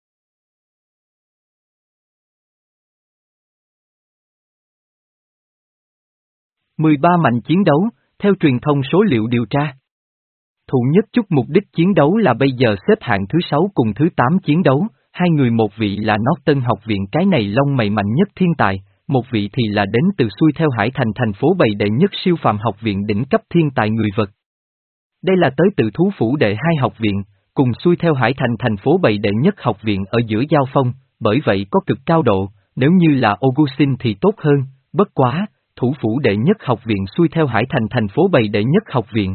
mười ba mạnh chiến đấu, theo truyền thông số liệu điều tra. Thủ nhất chút mục đích chiến đấu là bây giờ xếp hạng thứ sáu cùng thứ tám chiến đấu, hai người một vị là Norton học viện cái này lông mày mạnh nhất thiên tài, một vị thì là đến từ xuôi theo hải thành thành phố bầy đệ nhất siêu phàm học viện đỉnh cấp thiên tài người vật. Đây là tới từ thú phủ đệ hai học viện, cùng xuôi theo hải thành thành phố bầy đệ nhất học viện ở giữa giao phong, bởi vậy có cực cao độ, nếu như là Augustin thì tốt hơn, bất quá, thủ phủ đệ nhất học viện xuôi theo hải thành thành phố bầy đệ nhất học viện.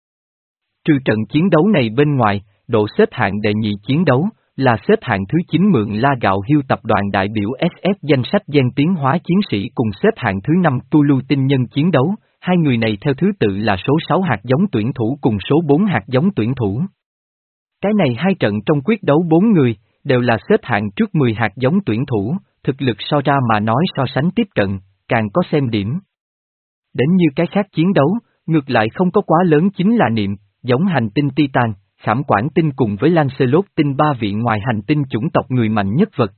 Trừ trận chiến đấu này bên ngoài, độ xếp hạng đệ nhị chiến đấu, là xếp hạng thứ chín mượn La Gạo Hiêu tập đoàn đại biểu ét ép danh sách gian tiến hóa chiến sĩ cùng xếp hạng thứ năm Tulu tinh nhân chiến đấu, hai người này theo thứ tự là số sáu hạt giống tuyển thủ cùng số bốn hạt giống tuyển thủ. Cái này hai trận trong quyết đấu bốn người, đều là xếp hạng trước mười hạt giống tuyển thủ, thực lực so ra mà nói so sánh tiếp cận, càng có xem điểm. Đến như cái khác chiến đấu, ngược lại không có quá lớn chính là niệm, giống hành tinh Titan, Khảm Quản tinh cùng với Lancelot tinh ba vị ngoài hành tinh chủng tộc người mạnh nhất vật.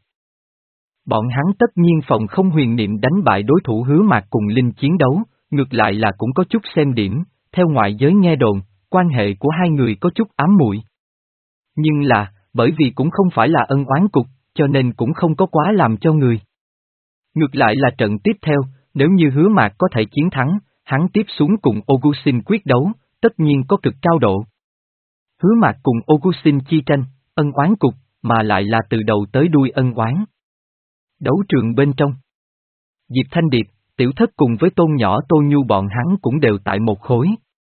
Bọn hắn tất nhiên phòng không huyền niệm đánh bại đối thủ Hứa Mạc cùng Linh chiến đấu, ngược lại là cũng có chút xem điểm, theo ngoại giới nghe đồn, quan hệ của hai người có chút ám muội. Nhưng là, bởi vì cũng không phải là ân oán cục, cho nên cũng không có quá làm cho người. Ngược lại là trận tiếp theo, nếu như Hứa Mạc có thể chiến thắng, hắn tiếp xuống cùng Augustin quyết đấu, tất nhiên có cực cao độ. Hứa Mạc cùng Augustin chi tranh, ân oán cục, mà lại là từ đầu tới đuôi ân oán. Đấu trường bên trong. Diệp Thanh Điệp, Tiểu Thất cùng với Tôn Nhỏ Tô Nhu bọn hắn cũng đều tại một khối.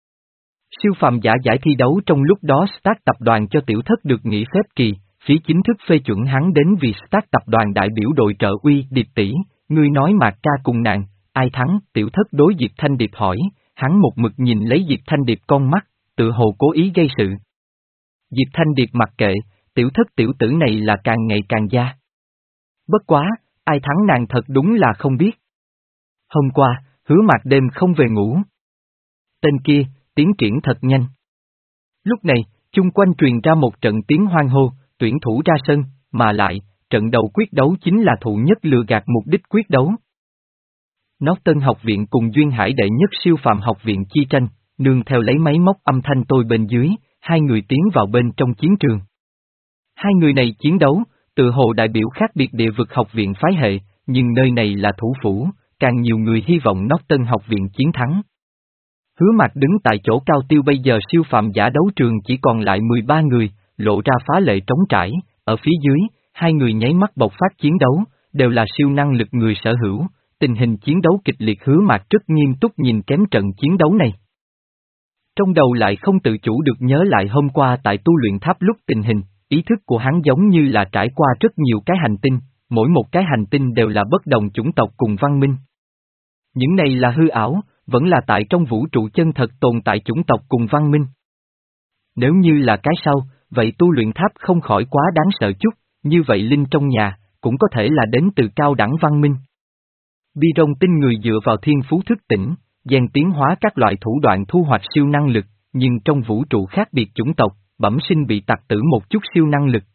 Siêu phàm giả giải thi đấu trong lúc đó Stark tập đoàn cho Tiểu Thất được nghỉ phép kỳ, phía chính thức phê chuẩn hắn đến vì Stark tập đoàn đại biểu đội trợ uy Điệp tỷ, ngươi nói Mạc ca cùng nàng, ai thắng? Tiểu Thất đối Diệp Thanh Điệp hỏi, hắn một mực nhìn lấy Diệp Thanh Điệp con mắt, tự hồ cố ý gây sự. Diệp Thanh Điệp mặc kệ, Tiểu Thất tiểu tử này là càng ngày càng gia. Bất quá, ai thắng nàng thật đúng là không biết. Hôm qua, Hứa Mạc đêm không về ngủ. Tên kia, tiến triển thật nhanh. Lúc này, chung quanh truyền ra một trận tiếng hoan hô, tuyển thủ ra sân, mà lại, trận đầu quyết đấu chính là thụ nhất lừa gạt mục đích quyết đấu. Norton học viện cùng Duyên Hải đệ nhất siêu phàm học viện chi tranh, nương theo lấy máy móc âm thanh tôi bên dưới, hai người tiến vào bên trong chiến trường. Hai người này chiến đấu, tự hồ đại biểu khác biệt địa vực học viện phái hệ, nhưng nơi này là thủ phủ, càng nhiều người hy vọng Norton học viện chiến thắng. Hứa Mạc đứng tại chỗ cao tiêu bây giờ siêu phàm giả đấu trường chỉ còn lại mười ba người, lộ ra phá lệ trống trải, ở phía dưới, hai người nháy mắt bộc phát chiến đấu, đều là siêu năng lực người sở hữu, tình hình chiến đấu kịch liệt. Hứa Mạc rất nghiêm túc nhìn kém trận chiến đấu này. Trong đầu lại không tự chủ được nhớ lại hôm qua tại tu luyện tháp lúc tình hình, ý thức của hắn giống như là trải qua rất nhiều cái hành tinh, mỗi một cái hành tinh đều là bất đồng chủng tộc cùng văn minh. Những này là hư ảo, vẫn là tại trong vũ trụ chân thật tồn tại chủng tộc cùng văn minh. Nếu như là cái sau, vậy tu luyện tháp không khỏi quá đáng sợ chút, như vậy linh trong nhà, cũng có thể là đến từ cao đẳng văn minh. Bi rong tinh người dựa vào thiên phú thức tỉnh, gian tiến hóa các loại thủ đoạn thu hoạch siêu năng lực, nhưng trong vũ trụ khác biệt chủng tộc, bẩm sinh bị tặc tử một chút siêu năng lực.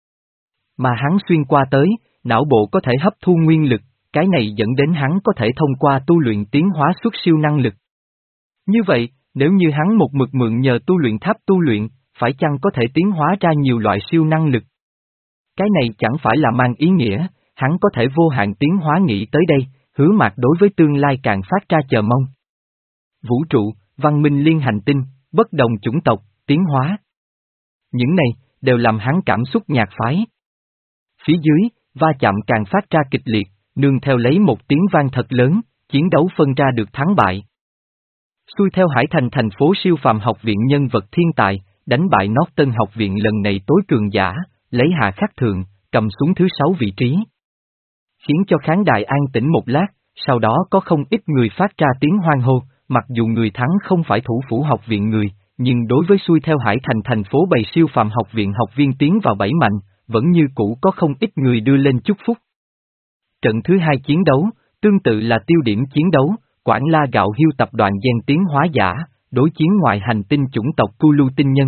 Mà hắn xuyên qua tới, não bộ có thể hấp thu nguyên lực, cái này dẫn đến hắn có thể thông qua tu luyện tiến hóa xuất siêu năng lực. Như vậy, nếu như hắn một mực mượn nhờ tu luyện tháp tu luyện, phải chăng có thể tiến hóa ra nhiều loại siêu năng lực? Cái này chẳng phải là mang ý nghĩa, hắn có thể vô hạn tiến hóa. Nghĩ tới đây, Hứa Mạc đối với tương lai càng phát ra chờ mong. Vũ trụ, văn minh liên hành tinh, bất đồng chủng tộc, tiến hóa. Những này, đều làm hắn cảm xúc nhạt phái. Phía dưới, va chạm càng phát ra kịch liệt, nương theo lấy một tiếng vang thật lớn, chiến đấu phân ra được thắng bại. Xuôi theo Hải Thành thành phố siêu phàm học viện nhân vật thiên tài, đánh bại Norton học viện lần này tối cường giả, lấy hạ khắc thường, cầm xuống thứ sáu vị trí. khiến cho khán đài an tĩnh một lát, sau đó có không ít người phát ra tiếng hoan hô, mặc dù người thắng không phải thủ phủ học viện người, nhưng đối với xuôi theo Hải Thành thành phố bầy siêu phàm học viện học viên tiến vào bảy mạnh, vẫn như cũ có không ít người đưa lên chúc phúc. Trận thứ hai chiến đấu, tương tự là tiêu điểm chiến đấu, Quảng La Gạo Hiêu tập đoàn Gen tiến hóa giả, đối chiến ngoài hành tinh chủng tộc Culu tinh nhân.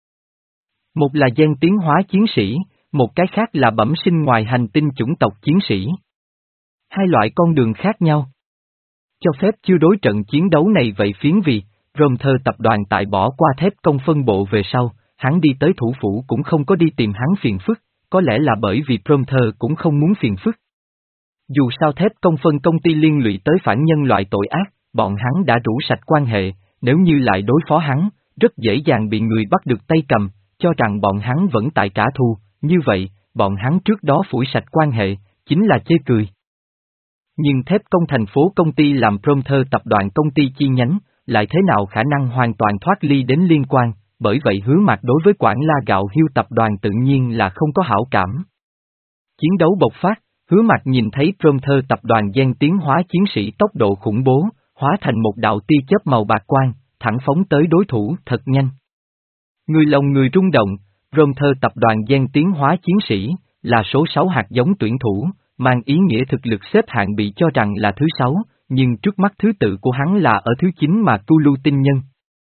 Một là Gen tiến hóa chiến sĩ, một cái khác là bẩm sinh ngoài hành tinh chủng tộc chiến sĩ. Hai loại con đường khác nhau. Cho phép chưa đối trận chiến đấu này vậy phiến vì, Prompter tập đoàn tại bỏ qua thép công phân bộ về sau, hắn đi tới thủ phủ cũng không có đi tìm hắn phiền phức, có lẽ là bởi vì Prompter cũng không muốn phiền phức. Dù sao thép công phân công ty liên lụy tới phản nhân loại tội ác, bọn hắn đã rũ sạch quan hệ, nếu như lại đối phó hắn, rất dễ dàng bị người bắt được tay cầm, cho rằng bọn hắn vẫn tại trả thù, như vậy, bọn hắn trước đó phủi sạch quan hệ, chính là chê cười. Nhưng thép công thành phố công ty làm Prompter tập đoàn công ty chi nhánh, lại thế nào khả năng hoàn toàn thoát ly đến liên quan, bởi vậy Hứa Mạc đối với Quảng La Gạo Hiêu tập đoàn tự nhiên là không có hảo cảm. Chiến đấu bộc phát, Hứa Mạc nhìn thấy Prompter tập đoàn Gen tiến hóa chiến sĩ tốc độ khủng bố, hóa thành một đạo tia chớp màu bạc quang, thẳng phóng tới đối thủ thật nhanh. Người lòng người rung động, Prompter tập đoàn Gen tiến hóa chiến sĩ, là số sáu hạt giống tuyển thủ, mang ý nghĩa thực lực xếp hạng bị cho rằng là thứ sáu, nhưng trước mắt thứ tự của hắn là ở thứ chín mà Culu tinh nhân.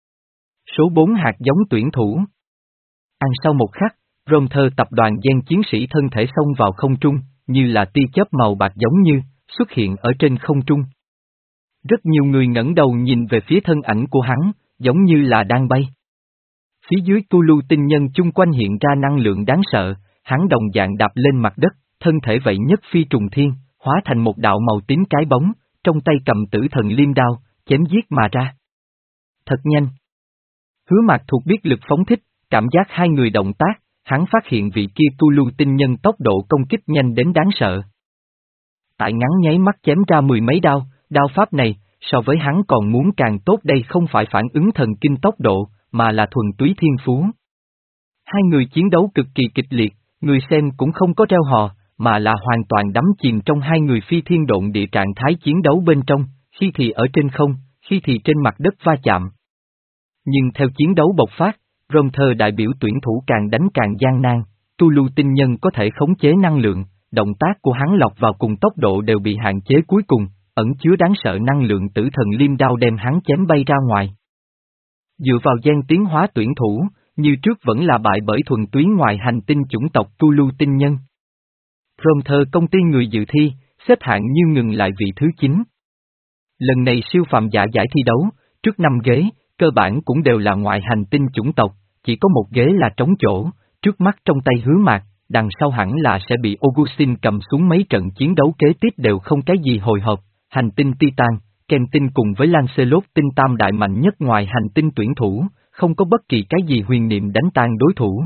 Số bốn hạt giống tuyển thủ. Ăn sau một khắc, Prompter tập đoàn Gen chiến sĩ thân thể xông vào không trung, như là tia chớp màu bạc giống như, xuất hiện ở trên không trung. Rất nhiều người ngẩng đầu nhìn về phía thân ảnh của hắn, giống như là đang bay. Phía dưới Culu tinh nhân chung quanh hiện ra năng lượng đáng sợ, hắn đồng dạng đạp lên mặt đất, thân thể vậy nhất phi trùng thiên, hóa thành một đạo màu tím cái bóng, trong tay cầm tử thần liêm đao, chém giết mà ra. Thật nhanh. Hứa Mạc thuộc biết lực phóng thích, cảm giác hai người động tác, hắn phát hiện vị kia Culu tinh nhân tốc độ công kích nhanh đến đáng sợ. Tại ngắn nháy mắt chém ra mười mấy đao, đao pháp này, so với hắn còn muốn càng tốt đây không phải phản ứng thần kinh tốc độ, mà là thuần túy thiên phú. Hai người chiến đấu cực kỳ kịch liệt, người xem cũng không có reo hò, mà là hoàn toàn đắm chìm trong hai người phi thiên độn địa trạng thái chiến đấu bên trong, khi thì ở trên không, khi thì trên mặt đất va chạm. Nhưng theo chiến đấu bộc phát, Prompter đại biểu tuyển thủ càng đánh càng gian nan, Culu tinh nhân có thể khống chế năng lượng, động tác của hắn lọc vào cùng tốc độ đều bị hạn chế cuối cùng, ẩn chứa đáng sợ năng lượng tử thần liêm đao đem hắn chém bay ra ngoài. Dựa vào gen tiến hóa tuyển thủ, như trước vẫn là bại bởi thuần túy ngoài hành tinh chủng tộc Culu tinh nhân. Prompter công ty người dự thi, xếp hạng như ngừng lại vị thứ chín. Lần này siêu phàm giả giải thi đấu, trước năm ghế, cơ bản cũng đều là ngoại hành tinh chủng tộc, chỉ có một ghế là trống chỗ, trước mắt trong tay Hứa Mạc, đằng sau hẳn là sẽ bị Augustin cầm xuống mấy trận chiến đấu kế tiếp đều không cái gì hồi hộp, hành tinh Titan, Ken tinh cùng với Lancelot tinh tam đại mạnh nhất ngoài hành tinh tuyển thủ, không có bất kỳ cái gì huyền niệm đánh tan đối thủ.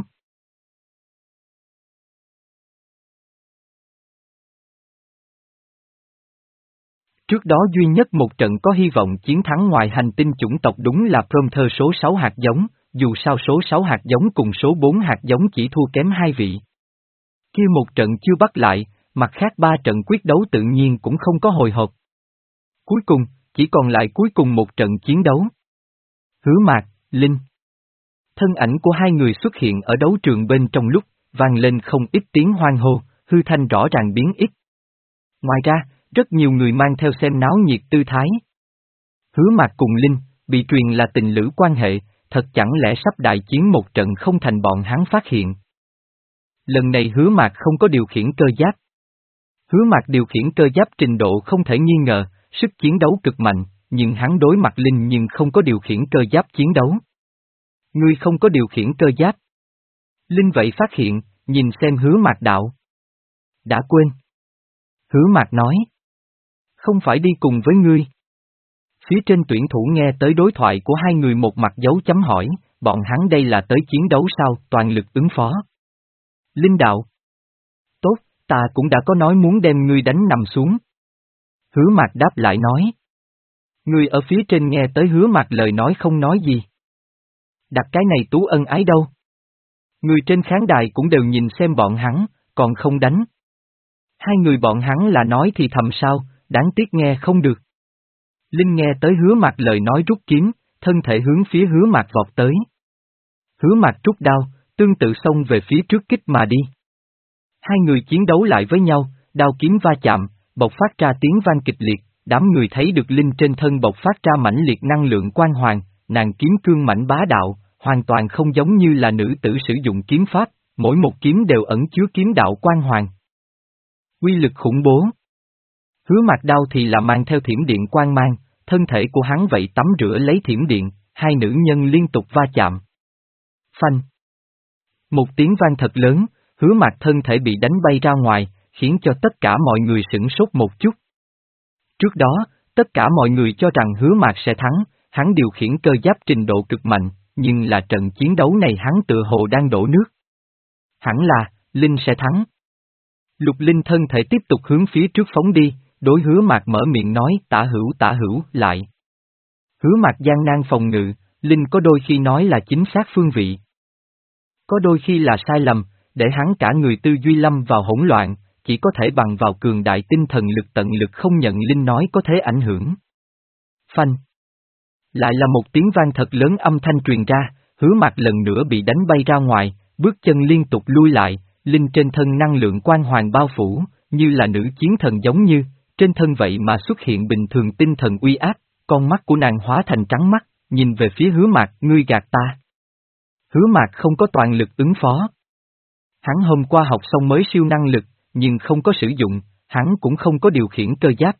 Trước đó duy nhất một trận có hy vọng chiến thắng ngoài hành tinh chủng tộc đúng là Prompter số sáu hạt giống, dù sao số sáu hạt giống cùng số bốn hạt giống chỉ thua kém hai vị. Kia một trận chưa bắt lại, mặt khác ba trận quyết đấu tự nhiên cũng không có hồi hộp. Cuối cùng, chỉ còn lại cuối cùng một trận chiến đấu. Hứa Mạc, Linh. Thân ảnh của hai người xuất hiện ở đấu trường bên trong lúc, vang lên không ít tiếng hoan hô, hư thanh rõ ràng biến ít. Ngoài ra, rất nhiều người mang theo xem náo nhiệt tư thái. Hứa Mạc cùng Linh, bị truyền là tình lữ quan hệ, thật chẳng lẽ sắp đại chiến một trận không thành bọn hắn phát hiện. Lần này Hứa Mạc không có điều khiển cơ giáp. Hứa Mạc điều khiển cơ giáp trình độ không thể nghi ngờ, sức chiến đấu cực mạnh, nhưng hắn đối mặt Linh nhưng không có điều khiển cơ giáp chiến đấu. Ngươi không có điều khiển cơ giáp. Linh vậy phát hiện, nhìn xem Hứa Mạc đạo. Đã quên. Hứa Mạc nói. Không phải đi cùng với ngươi. Phía trên tuyển thủ nghe tới đối thoại của hai người một mặt dấu chấm hỏi, bọn hắn đây là tới chiến đấu sao, toàn lực ứng phó. Linh đạo. Tốt, ta cũng đã có nói muốn đem ngươi đánh nằm xuống. Hứa Mạc đáp lại nói. Ngươi ở phía trên nghe tới Hứa Mạc lời nói không nói gì. Đặt cái này tú ân ái đâu. Người trên khán đài cũng đều nhìn xem bọn hắn, còn không đánh. Hai người bọn hắn là nói thì thầm sao, đáng tiếc nghe không được. Linh nghe tới Hứa Mạc lời nói rút kiếm, thân thể hướng phía Hứa Mạc vọt tới. Hứa Mạc rút đao, tương tự xông về phía trước kích mà đi. Hai người chiến đấu lại với nhau, đao kiếm va chạm, bộc phát ra tiếng vang kịch liệt, đám người thấy được Linh trên thân bộc phát ra mãnh liệt năng lượng quang hoàng, nàng kiếm cương mãnh bá đạo, hoàn toàn không giống như là nữ tử sử dụng kiếm pháp, mỗi một kiếm đều ẩn chứa kiếm đạo quang hoàng. Uy lực khủng bố. Hứa Mạc đao thì là mang theo thiểm điện quang mang, thân thể của hắn vậy tắm rửa lấy thiểm điện, hai nữ nhân liên tục va chạm. Phanh. Một tiếng vang thật lớn, Hứa Mạc thân thể bị đánh bay ra ngoài, khiến cho tất cả mọi người sửng sốt một chút. Trước đó, tất cả mọi người cho rằng Hứa Mạc sẽ thắng, hắn điều khiển cơ giáp trình độ cực mạnh, nhưng là trận chiến đấu này hắn tự hồ đang đổ nước. Hẳn là, Linh sẽ thắng. Lục Linh thân thể tiếp tục hướng phía trước phóng đi, đối Hứa Mạc mở miệng nói tả hữu tả hữu lại. Hứa Mạc gian nan phòng ngự, Linh có đôi khi nói là chính xác phương vị. Có đôi khi là sai lầm, để hắn cả người tư duy lâm vào hỗn loạn, chỉ có thể bằng vào cường đại tinh thần lực tận lực không nhận Linh nói có thể ảnh hưởng. Phanh. Lại là một tiếng vang thật lớn âm thanh truyền ra, Hứa Mạc lần nữa bị đánh bay ra ngoài, bước chân liên tục lui lại, Linh trên thân năng lượng quang hoàng bao phủ, như là nữ chiến thần giống như, trên thân vậy mà xuất hiện bình thường tinh thần uy áp, con mắt của nàng hóa thành trắng mắt, nhìn về phía Hứa Mạc, ngươi gạt ta. Hứa Mạc không có toàn lực ứng phó. Hắn hôm qua học xong mới siêu năng lực, nhưng không có sử dụng, hắn cũng không có điều khiển cơ giáp.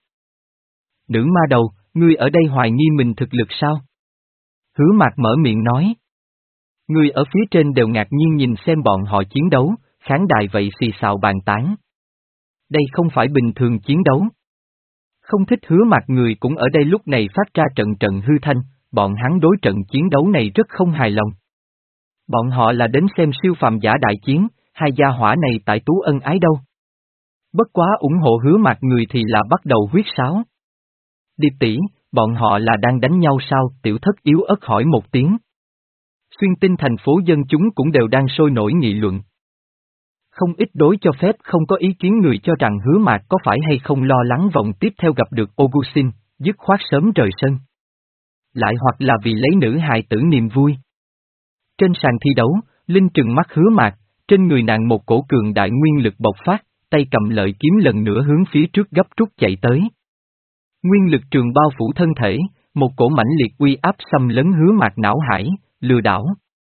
Nữ ma đầu, ngươi ở đây hoài nghi mình thực lực sao? Hứa Mạc mở miệng nói. Ngươi ở phía trên đều ngạc nhiên nhìn xem bọn họ chiến đấu, khán đài vậy xì xào bàn tán. Đây không phải bình thường chiến đấu. Không thích Hứa Mạc người cũng ở đây lúc này phát ra trận trận hư thanh, bọn hắn đối trận chiến đấu này rất không hài lòng. Bọn họ là đến xem siêu phàm giả đại chiến, hai gia hỏa này tại tú ân ái đâu. Bất quá ủng hộ Hứa Mạc người thì là bắt đầu huyết sáo. Điệp tỷ, bọn họ là đang đánh nhau sao? Tiểu thất yếu ớt hỏi một tiếng. Xuyên tinh thành phố dân chúng cũng đều đang sôi nổi nghị luận. Không ít đối cho phép không có ý kiến người cho rằng Hứa Mạc có phải hay không lo lắng vòng tiếp theo gặp được Ogusin, dứt khoát sớm rời sân. Lại hoặc là vì lấy nữ hài tử niềm vui. Trên sàn thi đấu, Linh trừng mắt Hứa Mạc, trên người nàng một cổ cường đại nguyên lực bộc phát, tay cầm lợi kiếm lần nữa hướng phía trước gấp rút chạy tới. Nguyên lực trường bao phủ thân thể, một cổ mãnh liệt uy áp xâm lấn Hứa Mạc não hải, lừa đảo.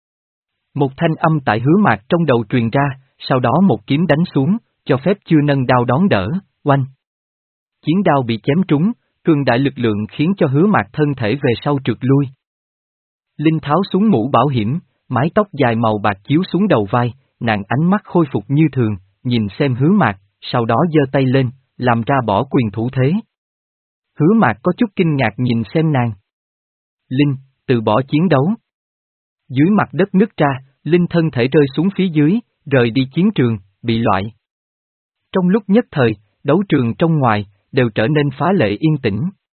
Một thanh âm tại Hứa Mạc trong đầu truyền ra, sau đó một kiếm đánh xuống, cho phép chưa nâng đao đón đỡ, oanh. Chiến đao bị chém trúng, cường đại lực lượng khiến cho Hứa Mạc thân thể về sau trượt lui. Linh tháo xuống mũ bảo hiểm, mái tóc dài màu bạc chiếu xuống đầu vai, nàng ánh mắt khôi phục như thường, nhìn xem Hứa Mạc, sau đó giơ tay lên, làm ra bỏ quyền thủ thế. Hứa Mạc có chút kinh ngạc nhìn xem nàng. Linh, từ bỏ chiến đấu. Dưới mặt đất nứt ra, Linh thân thể rơi xuống phía dưới, rời đi chiến trường, bị loại. Trong lúc nhất thời, đấu trường trong ngoài, đều trở nên phá lệ yên tĩnh.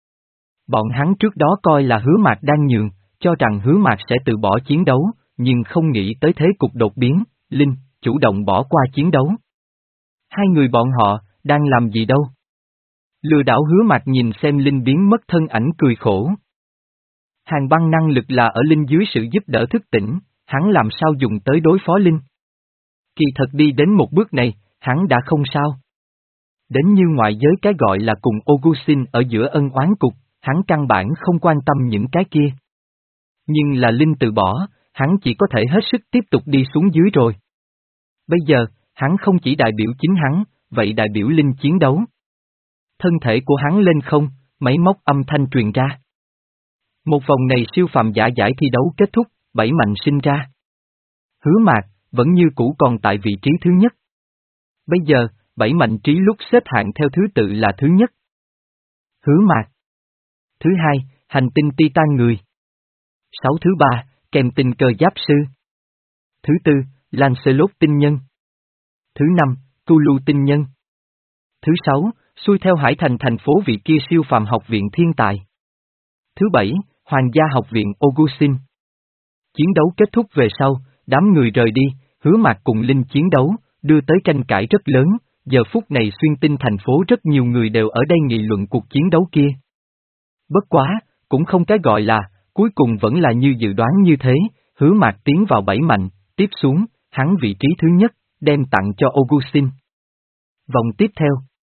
Bọn hắn trước đó coi là Hứa Mạc đang nhường, cho rằng Hứa Mạc sẽ từ bỏ chiến đấu, nhưng không nghĩ tới thế cục đột biến, Linh, chủ động bỏ qua chiến đấu. Hai người bọn họ, đang làm gì đâu? Lừa đảo Hứa Mạc nhìn xem Linh biến mất thân ảnh cười khổ. Hàng băng năng lực là ở Linh dưới sự giúp đỡ thức tỉnh, hắn làm sao dùng tới đối phó Linh. Kỳ thật đi đến một bước này, hắn đã không sao. Đến như ngoại giới cái gọi là cùng Ogusin ở giữa ân oán cục, hắn căn bản không quan tâm những cái kia. Nhưng là Linh từ bỏ, hắn chỉ có thể hết sức tiếp tục đi xuống dưới rồi. Bây giờ, hắn không chỉ đại biểu chính hắn, vậy đại biểu Linh chiến đấu. Thân thể của hắn lên không, máy móc âm thanh truyền ra. Một vòng này siêu phàm giả giải thi đấu kết thúc, bảy mạnh sinh ra. Hứa Mạc, vẫn như cũ còn tại vị trí thứ nhất. Bây giờ, bảy mạnh trí lúc xếp hạng theo thứ tự là thứ nhất. Hứa Mạc. Thứ hai, hành tinh Titan người. Sáu thứ ba, kèm tinh cơ giáp sư. Thứ tư, Lancelot tinh nhân. Thứ năm, Tulu tinh nhân. Thứ sáu, xuôi theo hải thành thành phố vị kia siêu phàm học viện thiên tài. Thứ bảy, Hoàng gia học viện Ogusin. Chiến đấu kết thúc về sau, đám người rời đi, Hứa Mạc cùng Linh chiến đấu, đưa tới tranh cãi rất lớn, giờ phút này xuyên tinh thành phố rất nhiều người đều ở đây nghị luận cuộc chiến đấu kia. Bất quá, cũng không cái gọi là, cuối cùng vẫn là như dự đoán như thế, Hứa Mạc tiến vào bảy mạnh, tiếp xuống, hắn vị trí thứ nhất, đem tặng cho Augustin. Vòng tiếp theo.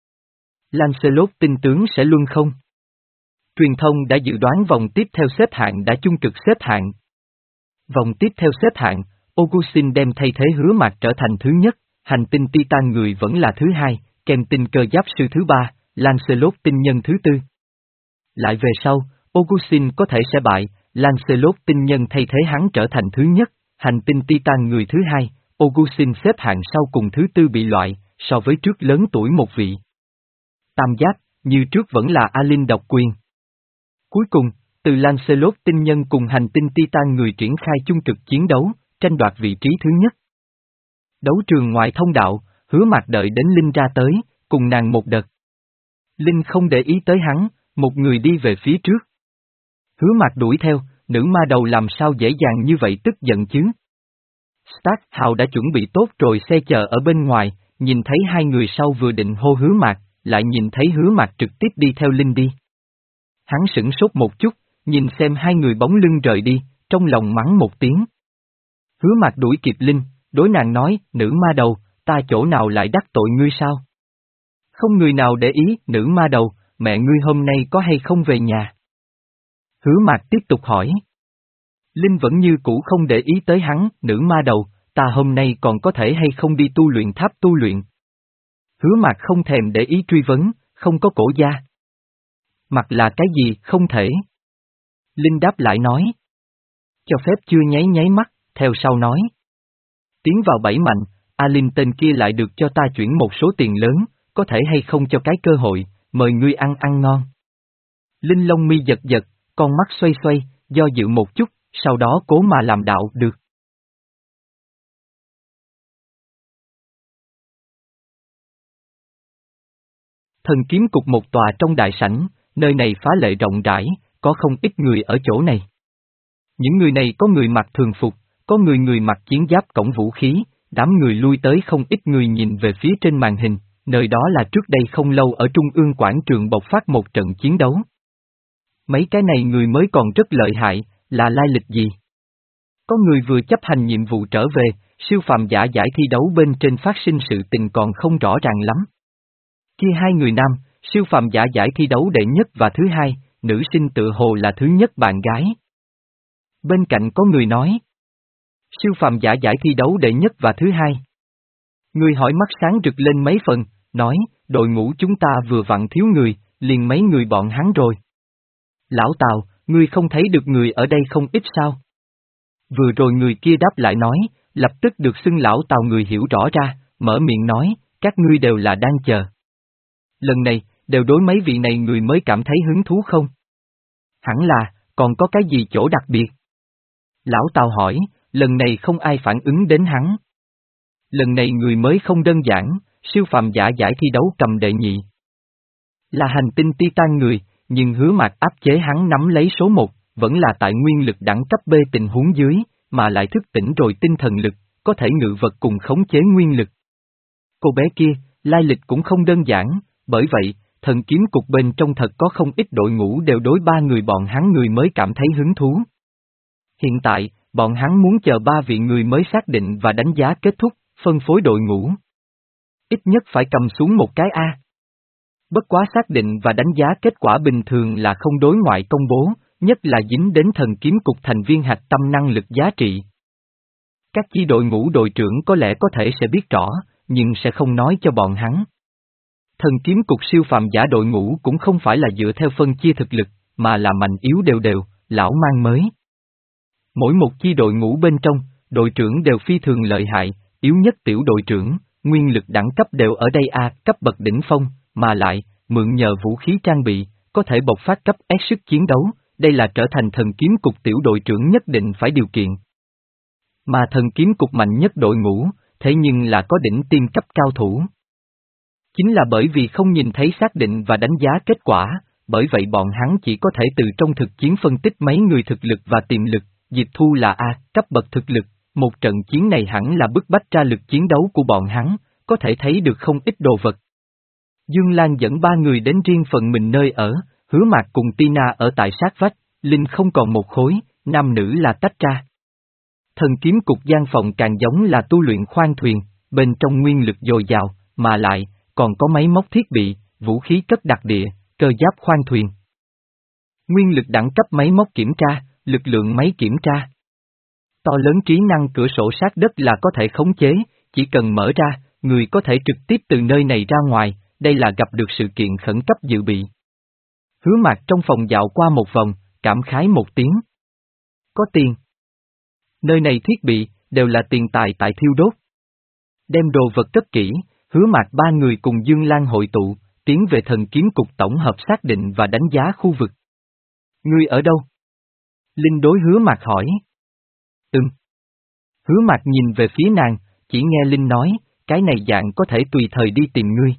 Lancelot tin tướng sẽ luân không? Truyền thông đã dự đoán vòng tiếp theo xếp hạng đã chung cực xếp hạng. Vòng tiếp theo xếp hạng, Augustin đem thay thế Hứa Mạc trở thành thứ nhất, hành tinh Titan người vẫn là thứ hai, kèm tinh cơ giáp sư thứ ba, Lancelot tinh nhân thứ tư. Lại về sau, Augustin có thể sẽ bại, Lancelot tinh nhân thay thế hắn trở thành thứ nhất, hành tinh Titan người thứ hai, Augustin xếp hạng sau cùng thứ tư bị loại, so với trước lớn tuổi một vị. Tam giác, như trước vẫn là Alin độc quyền. Cuối cùng, từ Lancelot tinh nhân cùng hành tinh Titan người triển khai chung cực chiến đấu, tranh đoạt vị trí thứ nhất. Đấu trường ngoài thông đạo, Hứa Mạc đợi đến Linh ra tới, cùng nàng một đợt. Linh không để ý tới hắn, một người đi về phía trước. Hứa Mạc đuổi theo, nữ ma đầu làm sao dễ dàng như vậy tức giận chứ? Stark Hào đã chuẩn bị tốt rồi xe chờ ở bên ngoài, nhìn thấy hai người sau vừa định hô Hứa Mạc, lại nhìn thấy Hứa Mạc trực tiếp đi theo Linh đi. Hắn sửng sốt một chút, nhìn xem hai người bóng lưng rời đi, trong lòng mắng một tiếng. Hứa Mạc đuổi kịp Linh, đối nàng nói, nữ ma đầu, ta chỗ nào lại đắc tội ngươi sao? Không người nào để ý, nữ ma đầu, mẹ ngươi hôm nay có hay không về nhà? Hứa Mạc tiếp tục hỏi. Linh vẫn như cũ không để ý tới hắn, nữ ma đầu, ta hôm nay còn có thể hay không đi tu luyện tháp tu luyện? Hứa Mạc không thèm để ý truy vấn, không có cổ gia. Mặc là cái gì, không thể. Linh đáp lại nói. Cho phép chưa nháy nháy mắt, theo sau nói. Tiến vào bảy mạnh, Alin tên kia lại được cho ta chuyển một số tiền lớn, có thể hay không cho cái cơ hội, mời ngươi ăn ăn ngon. Linh lông mi giật giật, con mắt xoay xoay, do dự một chút, sau đó cố mà làm đạo được. Thần kiếm cục một tòa trong đại sảnh, nơi này phá lệ rộng rãi, có không ít người ở chỗ này. Những người này có người mặc thường phục, có người người mặc chiến giáp cổng vũ khí, đám người lui tới không ít người nhìn về phía trên màn hình, nơi đó là trước đây không lâu ở Trung ương quảng trường bộc phát một trận chiến đấu. Mấy cái này người mới còn rất lợi hại, là lai lịch gì? Có người vừa chấp hành nhiệm vụ trở về, siêu phàm giả giải thi đấu bên trên phát sinh sự tình còn không rõ ràng lắm. Kia hai người nam, siêu phàm giả giải thi đấu đệ nhất và thứ hai, nữ sinh tự hồ là thứ nhất bạn gái. Bên cạnh có người nói. Siêu phàm giả giải thi đấu đệ nhất và thứ hai. Người hỏi mắt sáng rực lên mấy phần, nói, đội ngũ chúng ta vừa vặn thiếu người, liền mấy người bọn hắn rồi. Lão Tào, ngươi không thấy được người ở đây không ít sao? Vừa rồi người kia đáp lại nói, lập tức được xưng lão Tào người hiểu rõ ra, mở miệng nói, các ngươi đều là đang chờ. Lần này, đều đối mấy vị này người mới cảm thấy hứng thú không? Hẳn là, còn có cái gì chỗ đặc biệt? Lão Tào hỏi, lần này không ai phản ứng đến hắn. Lần này người mới không đơn giản, siêu phàm giả giải thi đấu cầm đệ nhị. Là hành tinh Titan người, nhưng Hứa Mạc áp chế hắn nắm lấy số một, vẫn là tại nguyên lực đẳng cấp B tình huống dưới, mà lại thức tỉnh rồi tinh thần lực, có thể ngự vật cùng khống chế nguyên lực. Cô bé kia, lai lịch cũng không đơn giản, bởi vậy, thần kiếm cục bên trong thật có không ít đội ngũ đều đối ba người bọn hắn người mới cảm thấy hứng thú. Hiện tại, bọn hắn muốn chờ ba vị người mới xác định và đánh giá kết thúc, phân phối đội ngũ. Ít nhất phải cầm xuống một cái A. Bất quá xác định và đánh giá kết quả bình thường là không đối ngoại công bố, nhất là dính đến thần kiếm cục thành viên hạch tâm năng lực giá trị. Các chi đội ngũ đội trưởng có lẽ có thể sẽ biết rõ, nhưng sẽ không nói cho bọn hắn. Thần kiếm cục siêu phàm giả đội ngũ cũng không phải là dựa theo phân chia thực lực, mà là mạnh yếu đều đều, lão mang mới. Mỗi một chi đội ngũ bên trong, đội trưởng đều phi thường lợi hại, yếu nhất tiểu đội trưởng, nguyên lực đẳng cấp đều ở đây A cấp bậc đỉnh phong, mà lại, mượn nhờ vũ khí trang bị, có thể bộc phát cấp S sức chiến đấu, đây là trở thành thần kiếm cục tiểu đội trưởng nhất định phải điều kiện. Mà thần kiếm cục mạnh nhất đội ngũ, thế nhưng là có đỉnh tiên cấp cao thủ. Chính là bởi vì không nhìn thấy xác định và đánh giá kết quả, bởi vậy bọn hắn chỉ có thể từ trong thực chiến phân tích mấy người thực lực và tiềm lực, Diệp Thu là A cấp bậc thực lực, một trận chiến này hẳn là bức bách ra lực chiến đấu của bọn hắn, có thể thấy được không ít đồ vật. Dương Lan dẫn ba người đến riêng phần mình nơi ở, Hứa Mạc cùng Tina ở tại sát vách, Linh không còn một khối, nam nữ là tách ra. Thần kiếm cục gian phòng càng giống là tu luyện khoan thuyền, bên trong nguyên lực dồi dào, mà lại, còn có máy móc thiết bị, vũ khí cất đặc địa, cơ giáp khoan thuyền. Nguyên lực đẳng cấp máy móc kiểm tra, lực lượng máy kiểm tra. To lớn trí năng cửa sổ sát đất là có thể khống chế, chỉ cần mở ra, người có thể trực tiếp từ nơi này ra ngoài, đây là gặp được sự kiện khẩn cấp dự bị. Hứa Mạc trong phòng dạo qua một vòng, cảm khái một tiếng. Có tiền. Nơi này thiết bị, đều là tiền tài tại thiêu đốt. Đem đồ vật cất kỹ, Hứa Mạc ba người cùng Dương Lan hội tụ, tiến về thần kiếm cục tổng hợp xác định và đánh giá khu vực. Ngươi ở đâu? Linh đối Hứa Mạc hỏi. Ừm. Hứa Mạc nhìn về phía nàng, chỉ nghe Linh nói, cái này dạng có thể tùy thời đi tìm ngươi.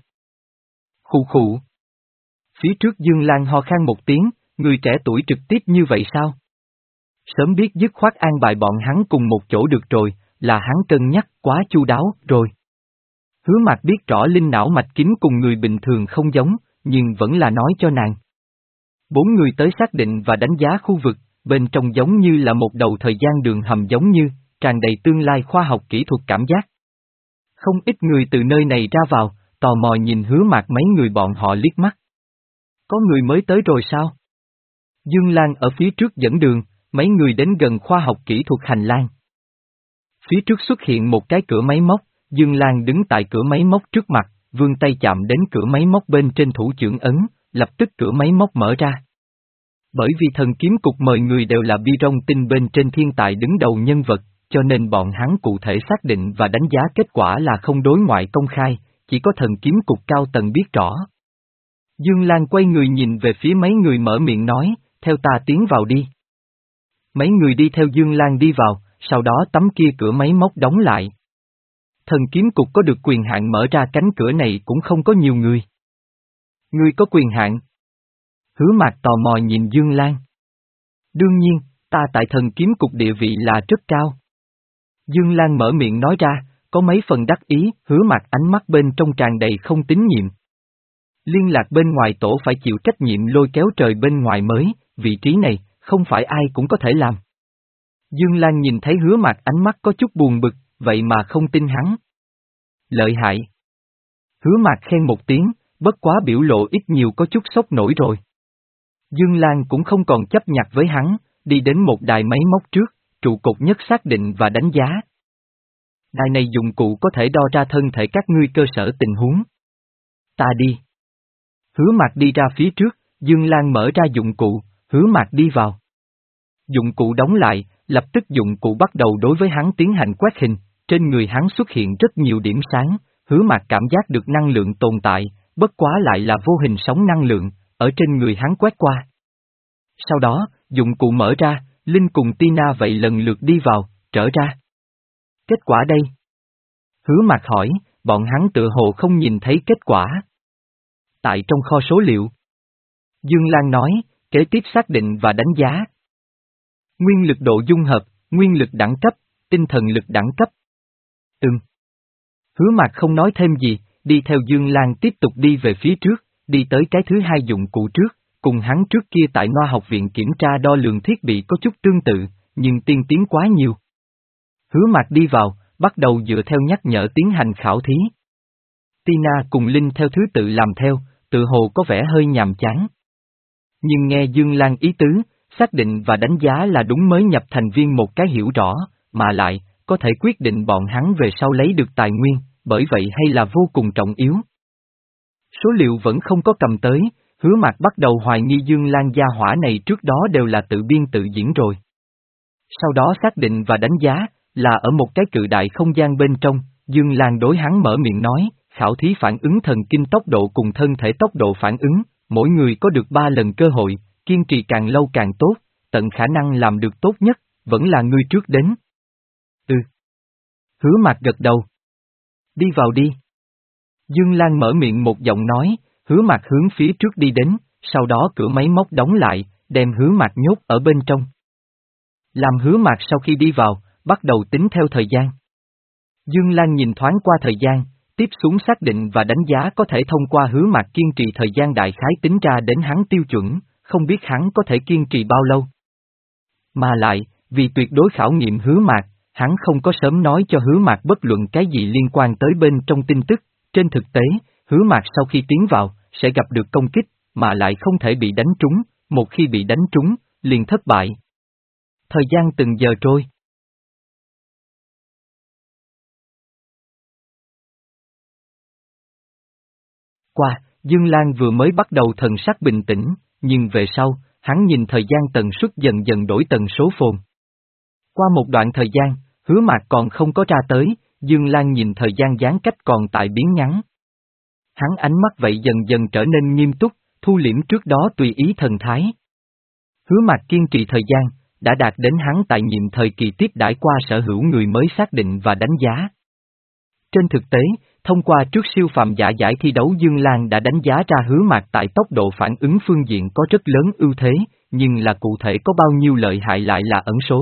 Khụ khụ. Phía trước Dương Lan ho khan một tiếng, người trẻ tuổi trực tiếp như vậy sao? Sớm biết dứt khoát an bài bọn hắn cùng một chỗ được rồi, là hắn cân nhắc quá chu đáo rồi. Hứa Mạc biết rõ Linh não mạch kính cùng người bình thường không giống, nhưng vẫn là nói cho nàng. Bốn người tới xác định và đánh giá khu vực, bên trong giống như là một đầu thời gian đường hầm giống như, tràn đầy tương lai khoa học kỹ thuật cảm giác. Không ít người từ nơi này ra vào, tò mò nhìn Hứa Mạc mấy người bọn họ liếc mắt. Có người mới tới rồi sao? Dương Lan ở phía trước dẫn đường, mấy người đến gần khoa học kỹ thuật hành lang. Phía trước xuất hiện một cái cửa máy móc, Dương Lan đứng tại cửa máy móc trước mặt, vươn tay chạm đến cửa máy móc bên trên thủ chưởng ấn, lập tức cửa máy móc mở ra. Bởi vì thần kiếm cục mời người đều là bi rong tinh bên trên thiên tài đứng đầu nhân vật, cho nên bọn hắn cụ thể xác định và đánh giá kết quả là không đối ngoại công khai, chỉ có thần kiếm cục cao tầng biết rõ. Dương Lan quay người nhìn về phía mấy người mở miệng nói, theo ta tiến vào đi. Mấy người đi theo Dương Lan đi vào, sau đó tấm kia cửa máy móc đóng lại. Thần kiếm cục có được quyền hạn mở ra cánh cửa này cũng không có nhiều người. Ngươi có quyền hạn? Hứa Mạc tò mò nhìn Dương Lan. Đương nhiên, ta tại thần kiếm cục địa vị là rất cao. Dương Lan mở miệng nói ra, có mấy phần đắc ý, Hứa Mạc ánh mắt bên trong tràn đầy không tín nhiệm. Liên lạc bên ngoài tổ phải chịu trách nhiệm lôi kéo trời bên ngoài mới, vị trí này, không phải ai cũng có thể làm. Dương Lan nhìn thấy Hứa Mạc ánh mắt có chút buồn bực, vậy mà không tin hắn. Lợi hại. Hứa Mạc khen một tiếng, bất quá biểu lộ ít nhiều có chút sốc nổi rồi. Dương Lan cũng không còn chấp nhặt với hắn, đi đến một đài máy móc trước, trụ cột nhất xác định và đánh giá. Đài này dụng cụ có thể đo ra thân thể các ngươi cơ sở tình huống. Ta đi. Hứa Mạc đi ra phía trước, Dương Lan mở ra dụng cụ, Hứa Mạc đi vào. Dụng cụ đóng lại, lập tức dụng cụ bắt đầu đối với hắn tiến hành quét hình, trên người hắn xuất hiện rất nhiều điểm sáng, Hứa Mạc cảm giác được năng lượng tồn tại, bất quá lại là vô hình sóng năng lượng, ở trên người hắn quét qua. Sau đó, dụng cụ mở ra, Linh cùng Tina vậy lần lượt đi vào, trở ra. Kết quả đây? Hứa Mạc hỏi, bọn hắn tựa hồ không nhìn thấy kết quả. Tại trong kho số liệu. Dương Lan nói, kế tiếp xác định và đánh giá. Nguyên lực độ dung hợp, nguyên lực đẳng cấp, tinh thần lực đẳng cấp. Ừm. Hứa Mạc không nói thêm gì, đi theo Dương Lan tiếp tục đi về phía trước, đi tới cái thứ hai dụng cụ trước, cùng hắn trước kia tại Noa học viện kiểm tra đo lường thiết bị có chút tương tự, nhưng tiên tiến quá nhiều. Hứa Mạc đi vào, bắt đầu dựa theo nhắc nhở tiến hành khảo thí. Tina cùng Linh theo thứ tự làm theo, tự hồ có vẻ hơi nhàm chán. Nhưng nghe Dương Lan ý tứ, xác định và đánh giá là đúng mới nhập thành viên một cái hiểu rõ, mà lại, có thể quyết định bọn hắn về sau lấy được tài nguyên, bởi vậy hay là vô cùng trọng yếu. Số liệu vẫn không có cầm tới, Hứa Mạc bắt đầu hoài nghi Dương Lan gia hỏa này trước đó đều là tự biên tự diễn rồi. Sau đó xác định và đánh giá, là ở một cái cự đại không gian bên trong, Dương Lan đối hắn mở miệng nói, khảo thí phản ứng thần kinh tốc độ cùng thân thể tốc độ phản ứng, mỗi người có được ba lần cơ hội, kiên trì càng lâu càng tốt, tận khả năng làm được tốt nhất, vẫn là ngươi trước đến. Ừ. Hứa Mạc gật đầu. Đi vào đi. Dương Lan mở miệng một giọng nói, Hứa Mạc hướng phía trước đi đến, sau đó cửa máy móc đóng lại, đem Hứa Mạc nhốt ở bên trong. Làm Hứa Mạc sau khi đi vào, bắt đầu tính theo thời gian. Dương Lan nhìn thoáng qua thời gian, tiếp xuống xác định và đánh giá có thể thông qua Hứa Mạc kiên trì thời gian đại khái tính ra đến hắn tiêu chuẩn, không biết hắn có thể kiên trì bao lâu. Mà lại, vì tuyệt đối khảo nghiệm Hứa Mạc, hắn không có sớm nói cho Hứa Mạc bất luận cái gì liên quan tới bên trong tin tức, trên thực tế, Hứa Mạc sau khi tiến vào, sẽ gặp được công kích, mà lại không thể bị đánh trúng, một khi bị đánh trúng, liền thất bại. Thời gian từng giờ trôi. Qua, Dương Lan vừa mới bắt đầu thần sắc bình tĩnh, nhưng về sau, hắn nhìn thời gian tần suất dần dần đổi tần số phồn. Qua một đoạn thời gian, Hứa Mạc còn không có ra tới, Dương Lan nhìn thời gian giãn cách còn tại biến ngắn. Hắn ánh mắt vậy dần dần trở nên nghiêm túc, thu liễm trước đó tùy ý thần thái. Hứa Mạc kiên trì thời gian, đã đạt đến hắn tại nhiệm thời kỳ tiếp đãi qua sở hữu người mới xác định và đánh giá. Trên thực tế, thông qua trước siêu phàm giả giải thi đấu Dương Lan đã đánh giá ra Hứa Mạc tại tốc độ phản ứng phương diện có rất lớn ưu thế, nhưng là cụ thể có bao nhiêu lợi hại lại là ẩn số.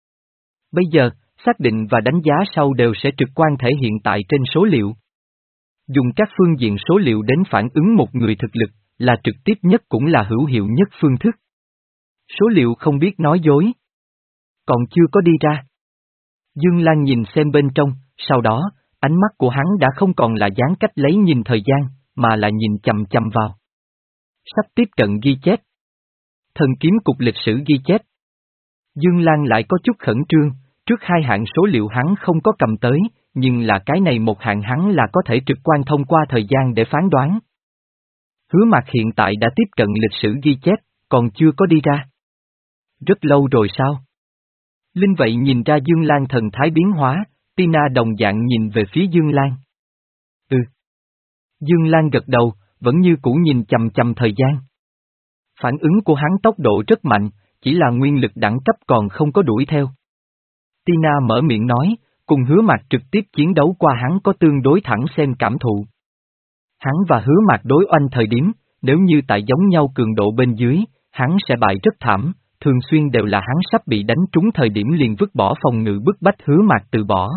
Bây giờ, xác định và đánh giá sau đều sẽ trực quan thể hiện tại trên số liệu. Dùng các phương diện số liệu đến phản ứng một người thực lực, là trực tiếp nhất cũng là hữu hiệu nhất phương thức. Số liệu không biết nói dối. Còn chưa có đi ra. Dương Lan nhìn xem bên trong, sau đó, ánh mắt của hắn đã không còn là dán cách lấy nhìn thời gian, mà là nhìn chằm chằm vào. Sắp tiếp cận ghi chép. Thần kiếm cục lịch sử ghi chép. Dương Lan lại có chút khẩn trương, trước hai hạng số liệu hắn không có cầm tới, nhưng là cái này một hạng hắn là có thể trực quan thông qua thời gian để phán đoán. Hứa Mạc hiện tại đã tiếp cận lịch sử ghi chép, còn chưa có đi ra. Rất lâu rồi sao? Linh vậy nhìn ra Dương Lan thần thái biến hóa, Tina đồng dạng nhìn về phía Dương Lan. Ừ. Dương Lan gật đầu, vẫn như cũ nhìn chằm chằm thời gian. Phản ứng của hắn tốc độ rất mạnh, chỉ là nguyên lực đẳng cấp còn không có đuổi theo. Tina mở miệng nói, cùng Hứa Mạc trực tiếp chiến đấu qua hắn có tương đối thẳng xem cảm thụ. Hắn và Hứa Mạc đối oanh thời điểm, nếu như tại giống nhau cường độ bên dưới, hắn sẽ bại rất thảm, thường xuyên đều là hắn sắp bị đánh trúng thời điểm liền vứt bỏ phòng ngự bức bách Hứa Mạc từ bỏ.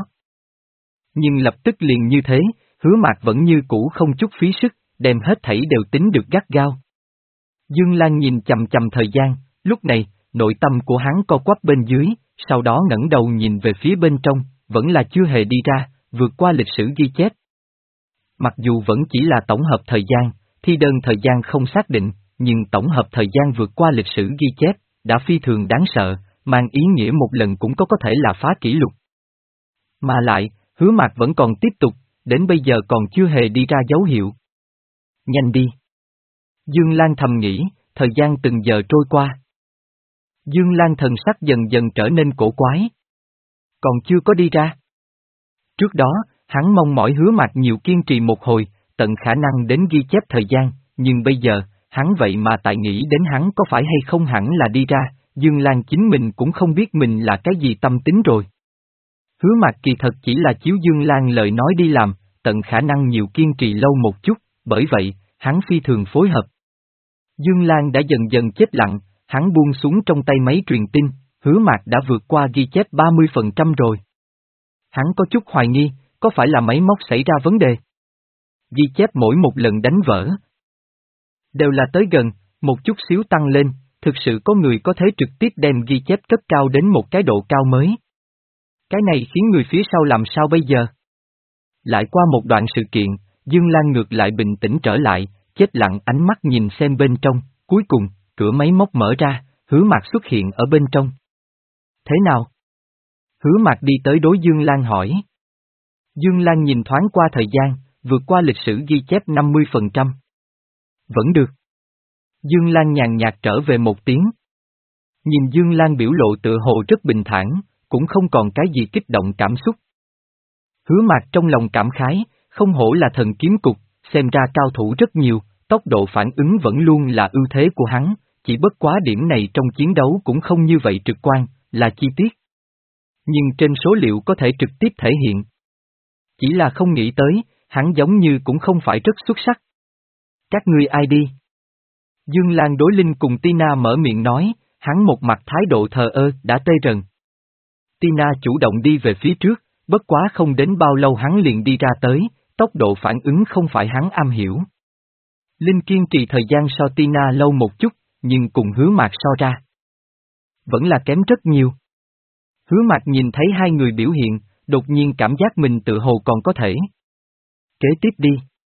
Nhưng lập tức liền như thế, Hứa Mạc vẫn như cũ không chút phí sức, đem hết thảy đều tính được gắt gao. Dương Lan nhìn chằm chằm thời gian, lúc này, nội tâm của hắn co quắp bên dưới, sau đó ngẩng đầu nhìn về phía bên trong, vẫn là chưa hề đi ra, vượt qua lịch sử ghi chép. Mặc dù vẫn chỉ là tổng hợp thời gian, thi đơn thời gian không xác định, nhưng tổng hợp thời gian vượt qua lịch sử ghi chép, đã phi thường đáng sợ, mang ý nghĩa một lần cũng có có thể là phá kỷ lục. Mà lại, Hứa Mạc vẫn còn tiếp tục, đến bây giờ còn chưa hề đi ra dấu hiệu. Nhanh đi! Dương Lan thầm nghĩ, thời gian từng giờ trôi qua. Dương Lan thần sắc dần dần trở nên cổ quái. Còn chưa có đi ra. Trước đó, hắn mong mỏi Hứa Mạc nhiều kiên trì một hồi, tận khả năng đến ghi chép thời gian, nhưng bây giờ, hắn vậy mà tại nghĩ đến hắn có phải hay không hẳn là đi ra, Dương Lan chính mình cũng không biết mình là cái gì tâm tính rồi. Hứa Mạc kỳ thật chỉ là chiếu Dương Lan lời nói đi làm, tận khả năng nhiều kiên trì lâu một chút, bởi vậy, hắn phi thường phối hợp. Dương Lan đã dần dần chết lặng, hắn buông xuống trong tay máy truyền tin, Hứa Mạc đã vượt qua ghi chép ba mươi phần trăm rồi. Hắn có chút hoài nghi, có phải là máy móc xảy ra vấn đề? Ghi chép mỗi một lần đánh vỡ đều là tới gần, một chút xíu tăng lên, thực sự có người có thể trực tiếp đem ghi chép cất cao đến một cái độ cao mới. Cái này khiến người phía sau làm sao bây giờ? Lại qua một đoạn sự kiện, Dương Lan ngược lại bình tĩnh trở lại, chết lặng ánh mắt nhìn xem bên trong, cuối cùng, cửa máy móc mở ra, Hứa Mạc xuất hiện ở bên trong. Thế nào? Hứa Mạc đi tới đối Dương Lan hỏi. Dương Lan nhìn thoáng qua thời gian, vượt qua lịch sử ghi chép năm mươi phần trăm. Vẫn được. Dương Lan nhàn nhạt trở về một tiếng. Nhìn Dương Lan biểu lộ tựa hồ rất bình thản, cũng không còn cái gì kích động cảm xúc. Hứa Mạc trong lòng cảm khái, không hổ là thần kiếm cục, xem ra cao thủ rất nhiều, tốc độ phản ứng vẫn luôn là ưu thế của hắn, chỉ bất quá điểm này trong chiến đấu cũng không như vậy trực quan, là chi tiết. Nhưng trên số liệu có thể trực tiếp thể hiện. Chỉ là không nghĩ tới, hắn giống như cũng không phải rất xuất sắc. Các ngươi ai đi? Dương Lan đối Linh cùng Tina mở miệng nói, hắn một mặt thái độ thờ ơ, đã tê rần. Tina chủ động đi về phía trước, bất quá không đến bao lâu hắn liền đi ra tới, tốc độ phản ứng không phải hắn am hiểu. Linh kiên trì thời gian so Tina lâu một chút, nhưng cùng Hứa Mạc so ra, vẫn là kém rất nhiều. Hứa Mạc nhìn thấy hai người biểu hiện, đột nhiên cảm giác mình tự hồ còn có thể. Kế tiếp đi.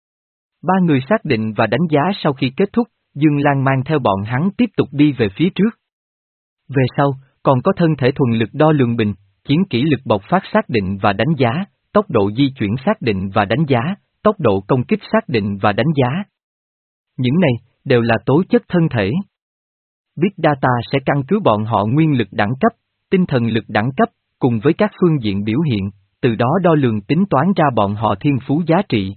Ba người xác định và đánh giá sau khi kết thúc, Dương Lan mang theo bọn hắn tiếp tục đi về phía trước. Về sau, còn có thân thể thuần lực đo lường bình, chiến kỹ lực bộc phát xác định và đánh giá, tốc độ di chuyển xác định và đánh giá, tốc độ công kích xác định và đánh giá. Những này, đều là tố chất thân thể. Big Data sẽ căn cứ bọn họ nguyên lực đẳng cấp, tinh thần lực đẳng cấp, cùng với các phương diện biểu hiện, từ đó đo lường tính toán ra bọn họ thiên phú giá trị.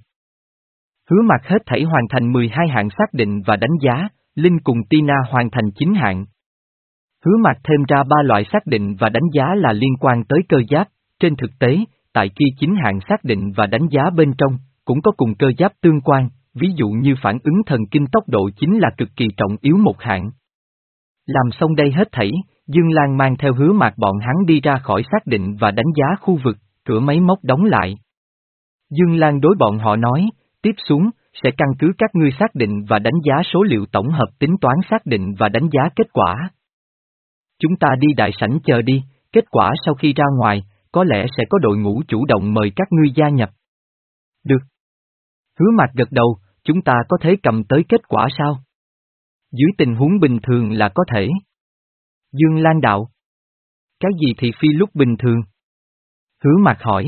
Hứa Mạc hết thảy hoàn thành mười hai hạng xác định và đánh giá, Linh cùng Tina hoàn thành chín hạng. Hứa Mạc thêm ra ba loại xác định và đánh giá là liên quan tới cơ giáp, trên thực tế, tại kia chín hạng xác định và đánh giá bên trong, cũng có cùng cơ giáp tương quan, ví dụ như phản ứng thần kinh tốc độ chính là cực kỳ trọng yếu một hạng. Làm xong đây hết thảy, Dương Lan mang theo Hứa Mạc bọn hắn đi ra khỏi xác định và đánh giá khu vực, cửa máy móc đóng lại. Dương Lan đối bọn họ nói, tiếp xuống, sẽ căn cứ các ngươi xác định và đánh giá số liệu tổng hợp tính toán xác định và đánh giá kết quả. Chúng ta đi đại sảnh chờ đi, kết quả sau khi ra ngoài, có lẽ sẽ có đội ngũ chủ động mời các ngươi gia nhập. Được. Hứa Mạc gật đầu, chúng ta có thể cầm tới kết quả sao? Dưới tình huống bình thường là có thể. Dương Lan đạo. Cái gì thì phi lúc bình thường? Hứa Mạc hỏi.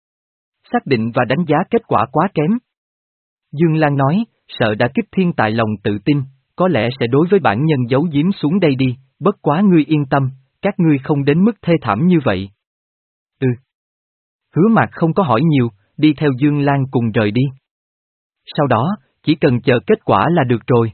Xác định và đánh giá kết quả quá kém. Dương Lan nói, sợ đã kích thiên tài lòng tự tin, có lẽ sẽ đối với bản nhân giấu giếm xuống đây đi, bất quá ngươi yên tâm, các ngươi không đến mức thê thảm như vậy. Ừ. Hứa Mạc không có hỏi nhiều, đi theo Dương Lan cùng rời đi. Sau đó, chỉ cần chờ kết quả là được rồi.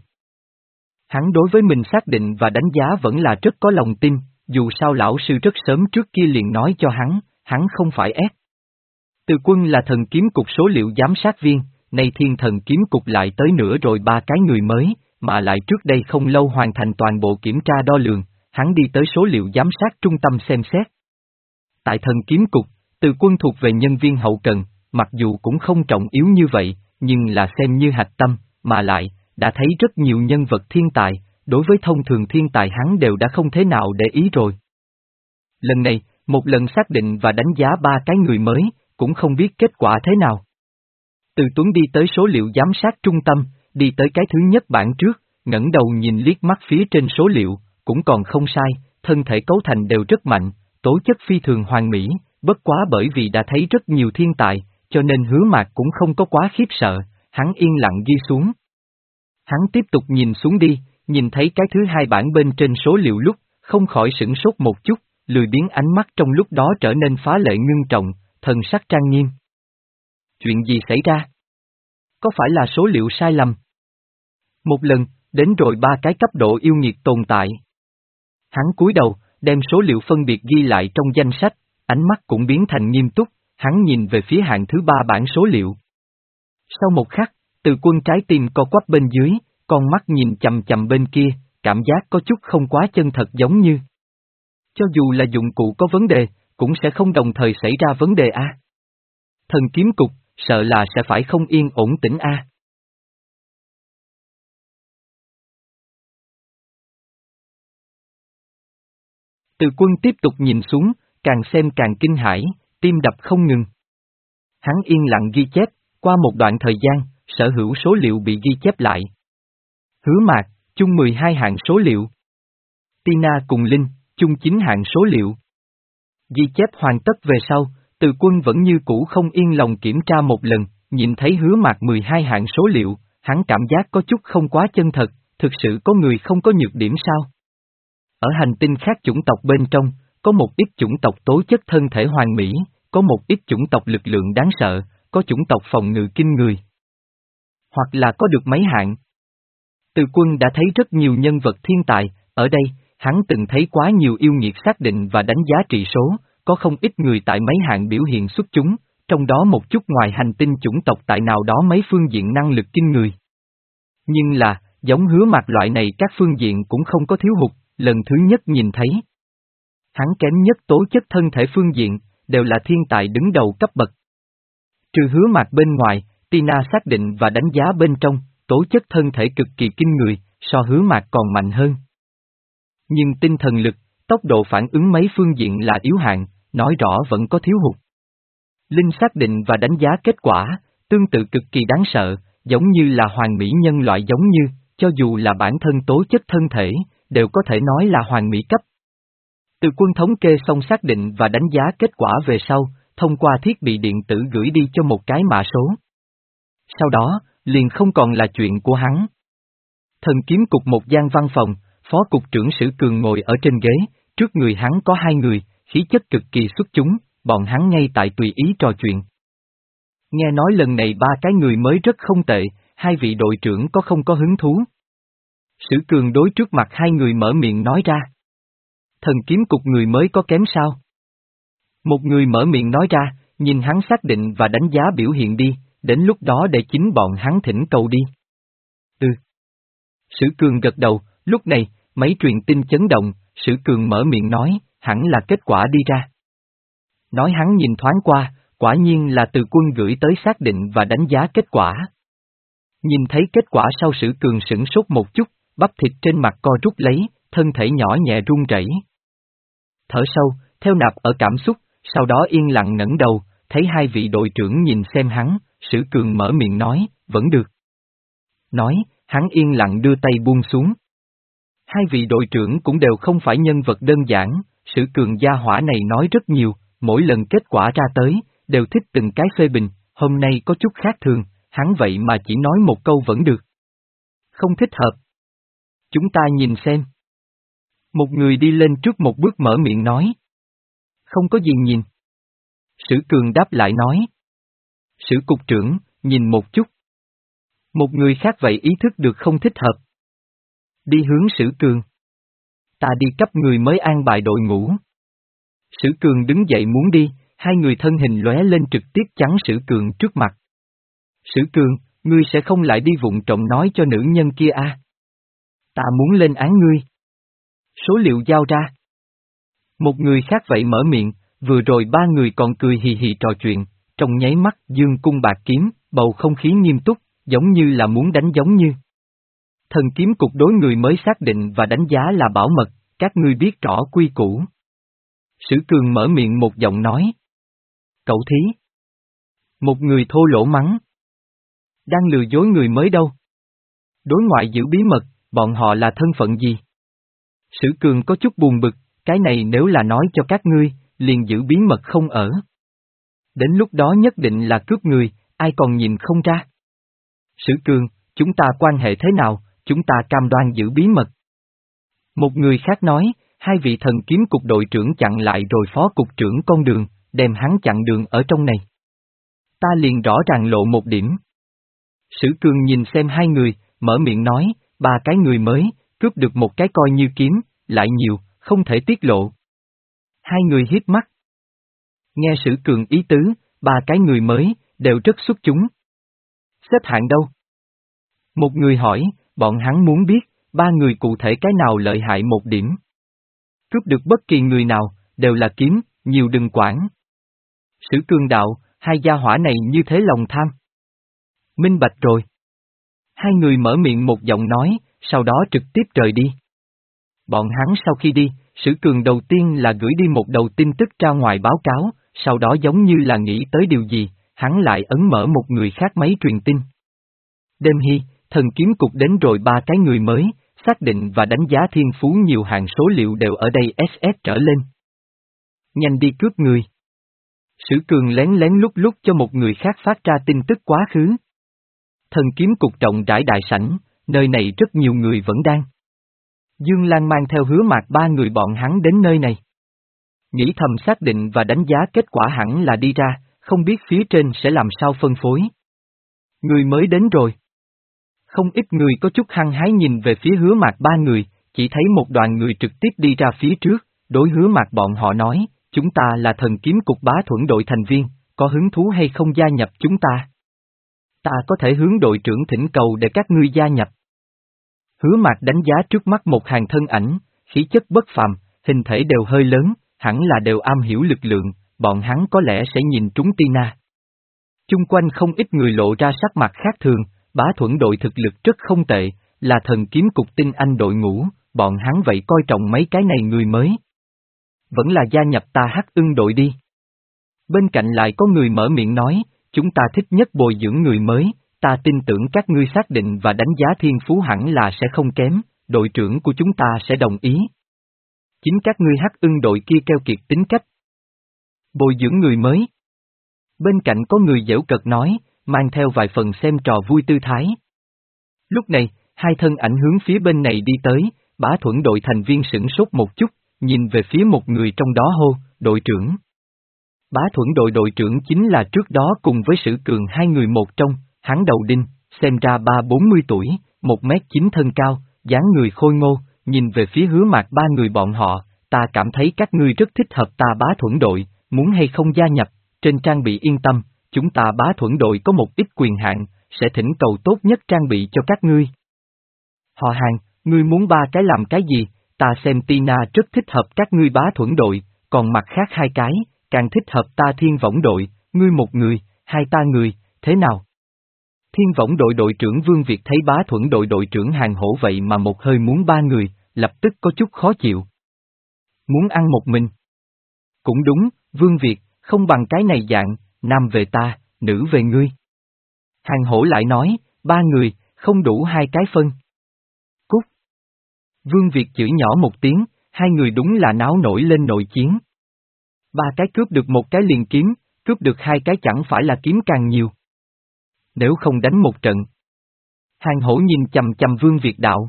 Hắn đối với mình xác định và đánh giá vẫn là rất có lòng tin, dù sao lão sư rất sớm trước kia liền nói cho hắn, hắn không phải ép. Từ Quân là thần kiếm cục số liệu giám sát viên, nay thiên thần kiếm cục lại tới nữa rồi ba cái người mới, mà lại trước đây không lâu hoàn thành toàn bộ kiểm tra đo lường, hắn đi tới số liệu giám sát trung tâm xem xét. Tại thần kiếm cục, Từ Quân thuộc về nhân viên hậu cần, mặc dù cũng không trọng yếu như vậy, nhưng là xem như hạch tâm, mà lại, đã thấy rất nhiều nhân vật thiên tài, đối với thông thường thiên tài hắn đều đã không thế nào để ý rồi. Lần này, một lần xác định và đánh giá ba cái người mới, cũng không biết kết quả thế nào. Từ Tuấn đi tới số liệu giám sát trung tâm, đi tới cái thứ nhất bảng trước, ngẩng đầu nhìn liếc mắt phía trên số liệu, cũng còn không sai, thân thể cấu thành đều rất mạnh, tố chất phi thường hoàn mỹ, bất quá bởi vì đã thấy rất nhiều thiên tài, cho nên Hứa Mạc cũng không có quá khiếp sợ, hắn yên lặng ghi xuống. Hắn tiếp tục nhìn xuống đi, nhìn thấy cái thứ hai bảng bên trên số liệu lúc, không khỏi sửng sốt một chút, lười biếng ánh mắt trong lúc đó trở nên phá lệ ngưng trọng, thần sắc trang nghiêm. Chuyện gì xảy ra? Có phải là số liệu sai lầm? Một lần, đến rồi ba cái cấp độ yêu nghiệt tồn tại. Hắn cúi đầu, đem số liệu phân biệt ghi lại trong danh sách, ánh mắt cũng biến thành nghiêm túc, hắn nhìn về phía hạng thứ ba bảng số liệu. Sau một khắc, Từ Quân trái tim co quắp bên dưới, con mắt nhìn chầm chầm bên kia, cảm giác có chút không quá chân thật giống như. Cho dù là dụng cụ có vấn đề, cũng sẽ không đồng thời xảy ra vấn đề a. Thần kiếm cục, sợ là sẽ phải không yên ổn tĩnh a. Từ Quân tiếp tục nhìn xuống, càng xem càng kinh hãi, tim đập không ngừng. Hắn yên lặng ghi chép, qua một đoạn thời gian, sở hữu số liệu bị ghi chép lại. Hứa Mạc, chung mười hai hạng số liệu. Tina cùng Linh, chung chín hạng số liệu. Ghi chép hoàn tất về sau, Từ Quân vẫn như cũ không yên lòng kiểm tra một lần, nhìn thấy Hứa Mạc mười hai hạng số liệu, hắn cảm giác có chút không quá chân thật, thực sự có người không có nhược điểm sao? Ở hành tinh khác chủng tộc bên trong, có một ít chủng tộc tố chất thân thể hoàn mỹ, có một ít chủng tộc lực lượng đáng sợ, có chủng tộc phòng ngự kinh người. Hoặc là có được mấy hạng. Từ Quân đã thấy rất nhiều nhân vật thiên tài, ở đây, hắn từng thấy quá nhiều yêu nghiệt xác định và đánh giá trị số, có không ít người tại mấy hạng biểu hiện xuất chúng, trong đó một chút ngoài hành tinh chủng tộc tại nào đó mấy phương diện năng lực kinh người. Nhưng là, giống Hứa Mạc loại này các phương diện cũng không có thiếu hụt, lần thứ nhất nhìn thấy. Hắn kém nhất tố chất thân thể phương diện, đều là thiên tài đứng đầu cấp bậc. Trừ Hứa Mạc bên ngoài, Tina xác định và đánh giá bên trong, tố chất thân thể cực kỳ kinh người, so Hứa Mạc còn mạnh hơn. Nhưng tinh thần lực, tốc độ phản ứng mấy phương diện là yếu hạn, nói rõ vẫn có thiếu hụt. Linh xác định và đánh giá kết quả, tương tự cực kỳ đáng sợ, giống như là hoàn mỹ nhân loại giống như, cho dù là bản thân tố chất thân thể, đều có thể nói là hoàn mỹ cấp. Từ Quân thống kê xong xác định và đánh giá kết quả về sau, thông qua thiết bị điện tử gửi đi cho một cái mã số. Sau đó, liền không còn là chuyện của hắn. Thần kiếm cục một gian văn phòng, phó cục trưởng Sử Cường ngồi ở trên ghế, trước người hắn có hai người, khí chất cực kỳ xuất chúng, bọn hắn ngay tại tùy ý trò chuyện. Nghe nói lần này ba cái người mới rất không tệ, hai vị đội trưởng có không có hứng thú? Sử Cường đối trước mặt hai người mở miệng nói ra. Thần kiếm cục người mới có kém sao? Một người mở miệng nói ra, nhìn hắn xác định và đánh giá biểu hiện đi, đến lúc đó để chính bọn hắn thỉnh cầu đi. Ừ. Sử Cường gật đầu, lúc này, máy truyền tin chấn động, Sử Cường mở miệng nói, hẳn là kết quả đi ra. Nói hắn nhìn thoáng qua, quả nhiên là từ Quân gửi tới xác định và đánh giá kết quả. Nhìn thấy kết quả sau Sử Cường sửng sốt một chút, bắp thịt trên mặt co rút lấy, thân thể nhỏ nhẹ run rẩy. Thở sâu, theo nạp ở cảm xúc, sau đó yên lặng ngẩng đầu, thấy hai vị đội trưởng nhìn xem hắn, Sử Cường mở miệng nói, vẫn được. Nói, hắn yên lặng đưa tay buông xuống. Hai vị đội trưởng cũng đều không phải nhân vật đơn giản, Sử Cường gia hỏa này nói rất nhiều, mỗi lần kết quả ra tới, đều thích từng cái phê bình, hôm nay có chút khác thường, hắn vậy mà chỉ nói một câu vẫn được. Không thích hợp. Chúng ta nhìn xem. Một người đi lên trước một bước mở miệng nói. Không có gì nhìn. Sử Cường đáp lại nói. Sử cục trưởng, nhìn một chút. Một người khác vậy ý thức được không thích hợp. Đi hướng Sử Cường. Ta đi cấp người mới an bài đội ngũ. Sử Cường đứng dậy muốn đi, hai người thân hình lóe lên trực tiếp chắn Sử Cường trước mặt. Sử Cường, ngươi sẽ không lại đi vụng trộm nói cho nữ nhân kia a? À? Ta muốn lên án ngươi. Số liệu giao ra. Một người khác vậy mở miệng, vừa rồi ba người còn cười hì hì trò chuyện, trong nháy mắt dương cung bạc kiếm, bầu không khí nghiêm túc, giống như là muốn đánh giống như. Thần kiếm cục đối người mới xác định và đánh giá là bảo mật, các ngươi biết rõ quy củ. Sử Cường mở miệng một giọng nói. Cậu thí. Một người thô lỗ mắng. Đang lừa dối người mới đâu. Đối ngoại giữ bí mật, bọn họ là thân phận gì? Sử Cường có chút buồn bực, cái này nếu là nói cho các ngươi, liền giữ bí mật không ở. Đến lúc đó nhất định là cướp người, ai còn nhìn không ra. Sử Cường, chúng ta quan hệ thế nào, chúng ta cam đoan giữ bí mật. Một người khác nói, hai vị thần kiếm cục đội trưởng chặn lại rồi phó cục trưởng con đường, đem hắn chặn đường ở trong này. Ta liền rõ ràng lộ một điểm. Sử Cường nhìn xem hai người, mở miệng nói, ba cái người mới, cướp được một cái coi như kiếm, lại nhiều, không thể tiết lộ. Hai người hiếp mắt. Nghe Sử Cường ý tứ, ba cái người mới, đều rất xuất chúng. Xếp hạng đâu? Một người hỏi, bọn hắn muốn biết, ba người cụ thể cái nào lợi hại một điểm. Cướp được bất kỳ người nào, đều là kiếm, nhiều đừng quản. Sử Cường đạo, hai gia hỏa này như thế lòng tham. Minh bạch rồi. Hai người mở miệng một giọng nói, sau đó trực tiếp rời đi. Bọn hắn sau khi đi, Sử Cường đầu tiên là gửi đi một đầu tin tức ra ngoài báo cáo, sau đó giống như là nghĩ tới điều gì, hắn lại ấn mở một người khác máy truyền tin. Đêm Hy, thần kiếm cục đến rồi ba cái người mới, xác định và đánh giá thiên phú nhiều hạng số liệu đều ở đây ét ét trở lên. Nhanh đi cướp người. Sử Cường lén lén lúc lúc cho một người khác phát ra tin tức quá khứ. Thần kiếm cục rộng rãi đại sảnh, nơi này rất nhiều người vẫn đang. Dương Lan mang theo Hứa Mạc ba người bọn hắn đến nơi này. Nghĩ thầm xác định và đánh giá kết quả hẳn là đi ra, không biết phía trên sẽ làm sao phân phối. Người mới đến rồi. Không ít người có chút hăng hái nhìn về phía Hứa Mạc ba người, chỉ thấy một đoàn người trực tiếp đi ra phía trước, đối Hứa Mạc bọn họ nói, chúng ta là thần kiếm cục bá thuẫn đội thành viên, có hứng thú hay không gia nhập chúng ta? Ta có thể hướng đội trưởng thỉnh cầu để các ngươi gia nhập. Hứa Mạc đánh giá trước mắt một hàng thân ảnh, khí chất bất phàm, hình thể đều hơi lớn, hẳn là đều am hiểu lực lượng, bọn hắn có lẽ sẽ nhìn trúng Tina. Chung quanh không ít người lộ ra sắc mặt khác thường, Bá Thuẫn đội thực lực rất không tệ, là thần kiếm cục tinh anh đội ngũ, bọn hắn vậy coi trọng mấy cái này người mới. Vẫn là gia nhập ta Hắc Ưng đội đi. Bên cạnh lại có người mở miệng nói, chúng ta thích nhất bồi dưỡng người mới, ta tin tưởng các ngươi xác định và đánh giá thiên phú hẳn là sẽ không kém, đội trưởng của chúng ta sẽ đồng ý. Chính các ngươi Hắc Ưng đội kia keo kiệt tính cách. Bồi dưỡng người mới. Bên cạnh có người giễu cợt nói, mang theo vài phần xem trò vui tư thái. Lúc này, hai thân ảnh hướng phía bên này đi tới, Bá Thuẫn đội thành viên sửng sốt một chút, nhìn về phía một người trong đó hô, đội trưởng. Bá Thuẫn đội đội trưởng chính là trước đó cùng với Sử Cường hai người một trong, hắn đầu đinh, xem ra ba bốn mươi tuổi, một mét chín thân cao, dáng người khôi ngô, nhìn về phía Hứa Mạc ba người bọn họ, ta cảm thấy các ngươi rất thích hợp ta Bá Thuẫn đội, muốn hay không gia nhập, trên trang bị yên tâm, chúng ta Bá Thuẫn đội có một ít quyền hạn, sẽ thỉnh cầu tốt nhất trang bị cho các ngươi. Họ Hàng, ngươi muốn ba cái làm cái gì, ta xem Tina rất thích hợp các ngươi Bá Thuẫn đội, còn mặt khác hai cái, càng thích hợp ta Thiên Võng đội, ngươi một người, hai ta người, thế nào? Thiên Võng đội đội trưởng Vương Việt thấy Bá Thuẫn đội đội trưởng Hàng Hổ vậy mà một hơi muốn ba người, lập tức có chút khó chịu. Muốn ăn một mình? Cũng đúng, Vương Việt, không bằng cái này dạng, nam về ta, nữ về ngươi. Hàng Hổ lại nói, ba người, không đủ hai cái phân. Cút. Vương Việt chửi nhỏ một tiếng, hai người đúng là náo nổi lên nội chiến. Ba cái cướp được một cái liền kiếm, cướp được hai cái chẳng phải là kiếm càng nhiều. Nếu không đánh một trận. Hàng Hổ nhìn chằm chằm Vương Việt đạo.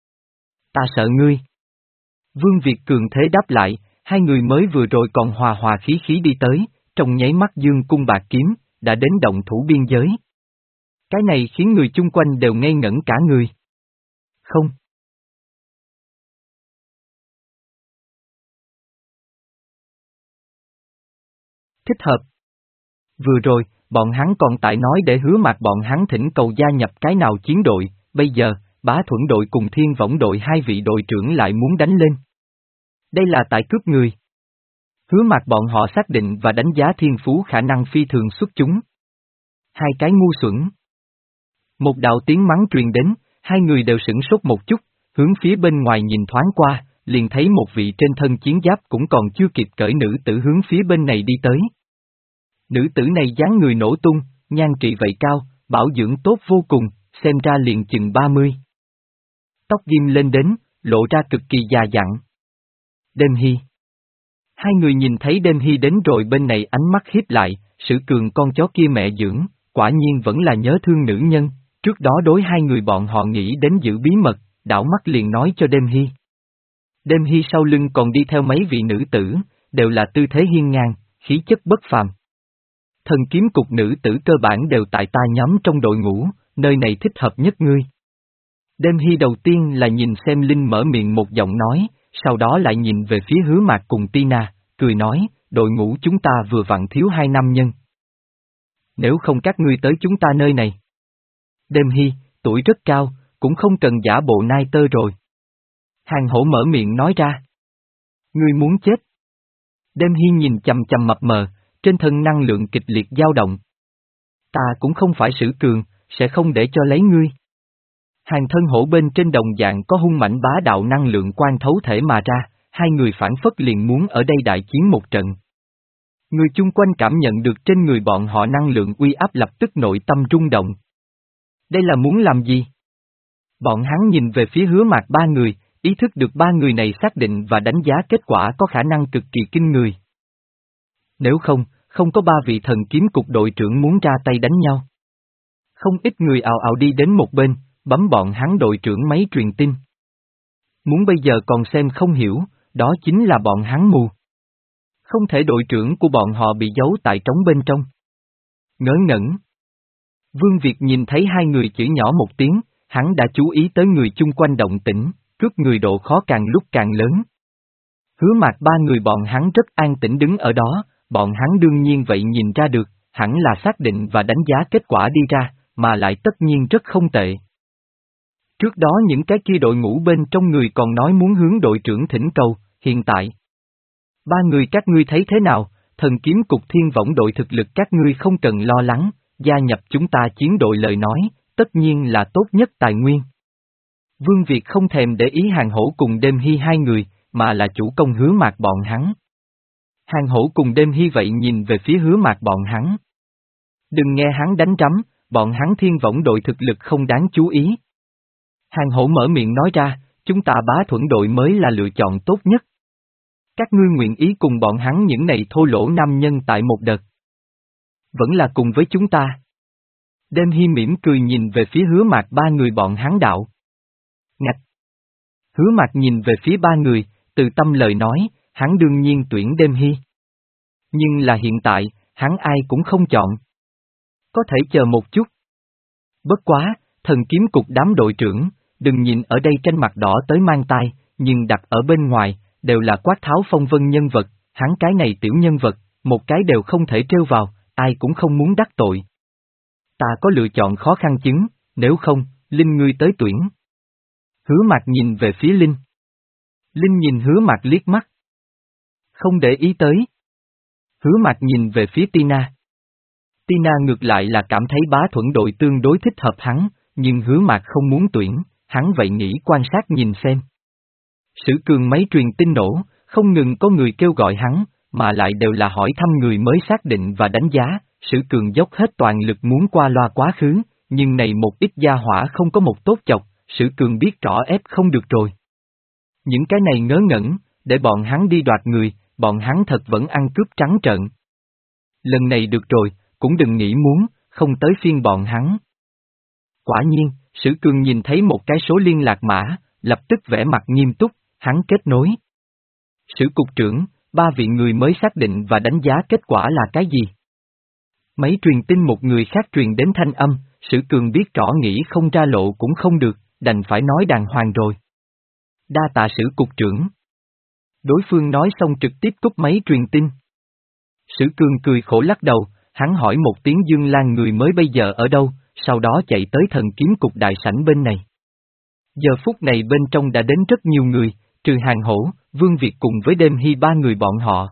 Ta sợ ngươi. Vương Việt cường thế đáp lại, hai người mới vừa rồi còn hòa hòa khí khí đi tới, trong nháy mắt dương cung bạc kiếm, đã đến động thủ biên giới. Cái này khiến người chung quanh đều ngây ngẩn cả người. Không. Thích hợp. Vừa rồi, bọn hắn còn tại nói để Hứa Mạc bọn hắn thỉnh cầu gia nhập cái nào chiến đội, bây giờ, Bá Thuẫn đội cùng Thiên Võng đội hai vị đội trưởng lại muốn đánh lên. Đây là tại cướp người. Hứa Mạc bọn họ xác định và đánh giá thiên phú khả năng phi thường xuất chúng. Hai cái ngu xuẩn. Một đạo tiếng mắng truyền đến, hai người đều sửng sốt một chút, hướng phía bên ngoài nhìn thoáng qua, liền thấy một vị trên thân chiến giáp cũng còn chưa kịp cởi nữ tử hướng phía bên này đi tới. Nữ tử này dáng người nổ tung, nhan trị vậy cao, bảo dưỡng tốt vô cùng, xem ra liền chừng ba mươi. Tóc ghim lên đến, lộ ra cực kỳ già dặn. Đêm Hy. Hai người nhìn thấy Đêm Hy đến rồi bên này ánh mắt hiếp lại, Sử Cường con chó kia mẹ dưỡng, quả nhiên vẫn là nhớ thương nữ nhân, trước đó đối hai người bọn họ nghĩ đến giữ bí mật, đảo mắt liền nói cho Đêm Hy. Đêm Hy sau lưng còn đi theo mấy vị nữ tử, đều là tư thế hiên ngang, khí chất bất phàm. Thần kiếm cục nữ tử cơ bản đều tại ta nhóm trong đội ngũ, nơi này thích hợp nhất ngươi. Đêm Hy đầu tiên là nhìn xem Linh mở miệng một giọng nói, sau đó lại nhìn về phía Hứa Mạc cùng Tina, cười nói, đội ngũ chúng ta vừa vặn thiếu hai nam nhân. Nếu không các ngươi tới chúng ta nơi này. Đêm Hy, tuổi rất cao, cũng không cần giả bộ nai tơ rồi. Hàng Hổ mở miệng nói ra. Ngươi muốn chết. Đêm Hy nhìn chằm chằm mập mờ, trên thân năng lượng kịch liệt dao động. Ta cũng không phải Sử Cường, sẽ không để cho lấy ngươi. Hàng thân hổ bên trên đồng dạng có hung mãnh bá đạo năng lượng quan thấu thể mà ra, hai người phản phất liền muốn ở đây đại chiến một trận. Người chung quanh cảm nhận được trên người bọn họ năng lượng uy áp lập tức nội tâm rung động. Đây là muốn làm gì? Bọn hắn nhìn về phía Hứa Mạc ba người, ý thức được ba người này xác định và đánh giá kết quả có khả năng cực kỳ kinh người. Nếu không, không có ba vị thần kiếm cục đội trưởng muốn ra tay đánh nhau. Không ít người ào ào đi đến một bên, bấm bọn hắn đội trưởng máy truyền tin. Muốn bây giờ còn xem không hiểu, đó chính là bọn hắn mù. Không thể đội trưởng của bọn họ bị giấu tại trống bên trong. Ngớ ngẩn. Vương Việt nhìn thấy hai người chửi nhỏ một tiếng, hắn đã chú ý tới người chung quanh động tĩnh, cướp người độ khó càng lúc càng lớn. Hứa Mạc ba người bọn hắn rất an tĩnh đứng ở đó, bọn hắn đương nhiên vậy nhìn ra được, hẳn là xác định và đánh giá kết quả đi ra, mà lại tất nhiên rất không tệ. Trước đó những cái kia đội ngũ bên trong người còn nói muốn hướng đội trưởng thỉnh cầu, hiện tại. Ba người các ngươi thấy thế nào, thần kiếm cục Thiên Võng đội thực lực các ngươi không cần lo lắng, gia nhập chúng ta chiến đội lời nói, tất nhiên là tốt nhất tài nguyên. Vương Việt không thèm để ý Hàng Hổ cùng Đêm Hy hai người, mà là chủ công Hứa Mạc bọn hắn. Hàng Hổ cùng Đêm Hy vậy nhìn về phía Hứa Mạc bọn hắn. Đừng nghe hắn đánh trắm, bọn hắn thiên võng đội thực lực không đáng chú ý. Hàng Hổ mở miệng nói ra, chúng ta Bá Thuẫn đội mới là lựa chọn tốt nhất. Các ngươi nguyện ý cùng bọn hắn những này thô lỗ nam nhân tại một đợt. Vẫn là cùng với chúng ta. Đêm Hy mỉm cười nhìn về phía Hứa Mạc ba người bọn hắn đạo. Ngạch. Hứa Mạc nhìn về phía ba người, từ tâm lời nói, hắn đương nhiên tuyển Đêm Hy. Nhưng là hiện tại, hắn ai cũng không chọn. Có thể chờ một chút. Bất quá, thần kiếm cục đám đội trưởng, đừng nhìn ở đây tranh mặt đỏ tới mang tai, nhưng đặt ở bên ngoài, đều là quát tháo phong vân nhân vật, hắn cái này tiểu nhân vật, một cái đều không thể trêu vào, ai cũng không muốn đắc tội. Ta có lựa chọn khó khăn chứng, nếu không, Linh ngươi tới tuyển. Hứa Mạc nhìn về phía Linh. Linh nhìn Hứa Mạc liếc mắt. Không để ý tới. Hứa Mạc nhìn về phía Tina. Tina ngược lại là cảm thấy Bá Thuẫn đội tương đối thích hợp hắn, nhưng Hứa Mạc không muốn tuyển, hắn vậy nghĩ quan sát nhìn xem. Sử Cường máy truyền tin nổ, không ngừng có người kêu gọi hắn, mà lại đều là hỏi thăm người mới xác định và đánh giá, Sử Cường dốc hết toàn lực muốn qua loa quá khứ, nhưng này một ít gia hỏa không có một tốt chọc, Sử Cường biết rõ ép không được rồi. Những cái này ngớ ngẩn, để bọn hắn đi đoạt người, bọn hắn thật vẫn ăn cướp trắng trợn. Lần này được rồi, cũng đừng nghĩ muốn, không tới phiên bọn hắn. Quả nhiên, Sử Cường nhìn thấy một cái số liên lạc mã, lập tức vẻ mặt nghiêm túc, hắn kết nối. Sử cục trưởng, ba vị người mới xác định và đánh giá kết quả là cái gì? Mấy truyền tin một người khác truyền đến thanh âm, Sử Cường biết rõ nghĩ không ra lộ cũng không được, đành phải nói đàng hoàng rồi. Đa tạ Sử cục trưởng. Đối phương nói xong trực tiếp cúp máy truyền tin. Sử Cường cười khổ lắc đầu, hắn hỏi một tiếng Dương Lan người mới bây giờ ở đâu, sau đó chạy tới thần kiếm cục đại sảnh bên này. Giờ phút này bên trong đã đến rất nhiều người, trừ Hàng Hổ, Vương Việt cùng với Đêm Hy ba người bọn họ.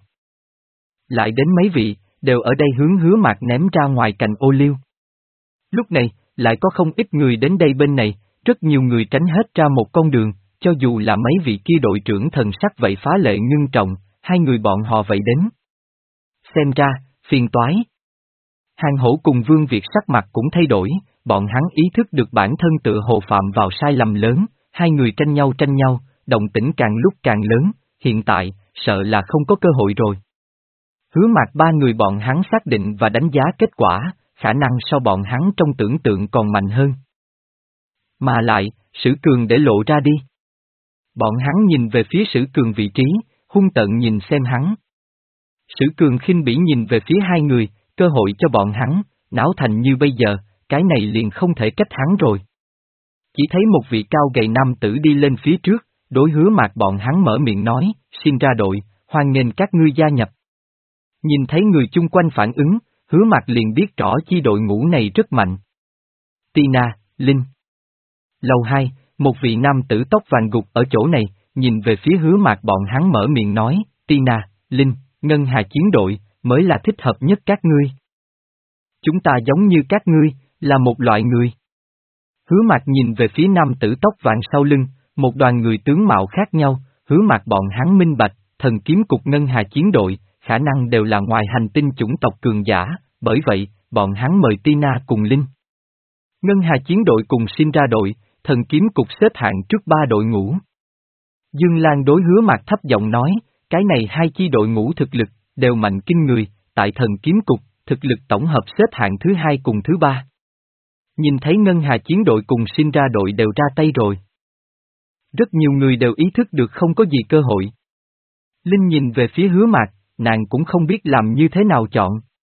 Lại đến mấy vị, đều ở đây hướng Hứa Mạc ném ra ngoài cành ô liu. Lúc này, lại có không ít người đến đây bên này, rất nhiều người tránh hết ra một con đường, cho dù là mấy vị kia đội trưởng thần sắc vậy phá lệ ngưng trọng, hai người bọn họ vậy đến. Xem ra, phiền toái. Hàng Hổ cùng Vương Việt sắc mặt cũng thay đổi, bọn hắn ý thức được bản thân tự hồ phạm vào sai lầm lớn, hai người tranh nhau tranh nhau, động tĩnh càng lúc càng lớn, hiện tại, sợ là không có cơ hội rồi. Hứa Mạc ba người bọn hắn xác định và đánh giá kết quả, khả năng so bọn hắn trong tưởng tượng còn mạnh hơn. Mà lại, Sử Cường để lộ ra đi. Bọn hắn nhìn về phía Sử Cường vị trí, hung tợn nhìn xem hắn. Sử Cường khinh bỉ nhìn về phía hai người, cơ hội cho bọn hắn, náo thành như bây giờ, cái này liền không thể cách hắn rồi. Chỉ thấy một vị cao gầy nam tử đi lên phía trước, đối Hứa Mạc bọn hắn mở miệng nói, xin ra đội, hoan nghênh các ngươi gia nhập. Nhìn thấy người chung quanh phản ứng, Hứa Mạc liền biết rõ chi đội ngũ này rất mạnh. Tina, Linh. Lầu hai, một vị nam tử tóc vàng gục ở chỗ này, nhìn về phía Hứa Mạc bọn hắn mở miệng nói, Tina, Linh, Ngân Hà chiến đội, mới là thích hợp nhất các ngươi. Chúng ta giống như các ngươi, là một loại người. Hứa Mạc nhìn về phía nam tử tóc vàng sau lưng, một đoàn người tướng mạo khác nhau, Hứa Mạc bọn hắn minh bạch, thần kiếm cục Ngân Hà chiến đội, khả năng đều là ngoài hành tinh chủng tộc cường giả, bởi vậy, bọn hắn mời Tina cùng Linh. Ngân Hà chiến đội cùng xin ra đội, thần kiếm cục xếp hạng trước ba đội ngũ. Dương Lan đối Hứa Mạc thấp giọng nói, cái này hai chi đội ngũ thực lực, đều mạnh kinh người, tại thần kiếm cục, thực lực tổng hợp xếp hạng thứ hai cùng thứ ba. Nhìn thấy Ngân Hà chiến đội cùng xin ra đội đều ra tay rồi. Rất nhiều người đều ý thức được không có gì cơ hội. Linh nhìn về phía Hứa Mạc, nàng cũng không biết làm như thế nào chọn.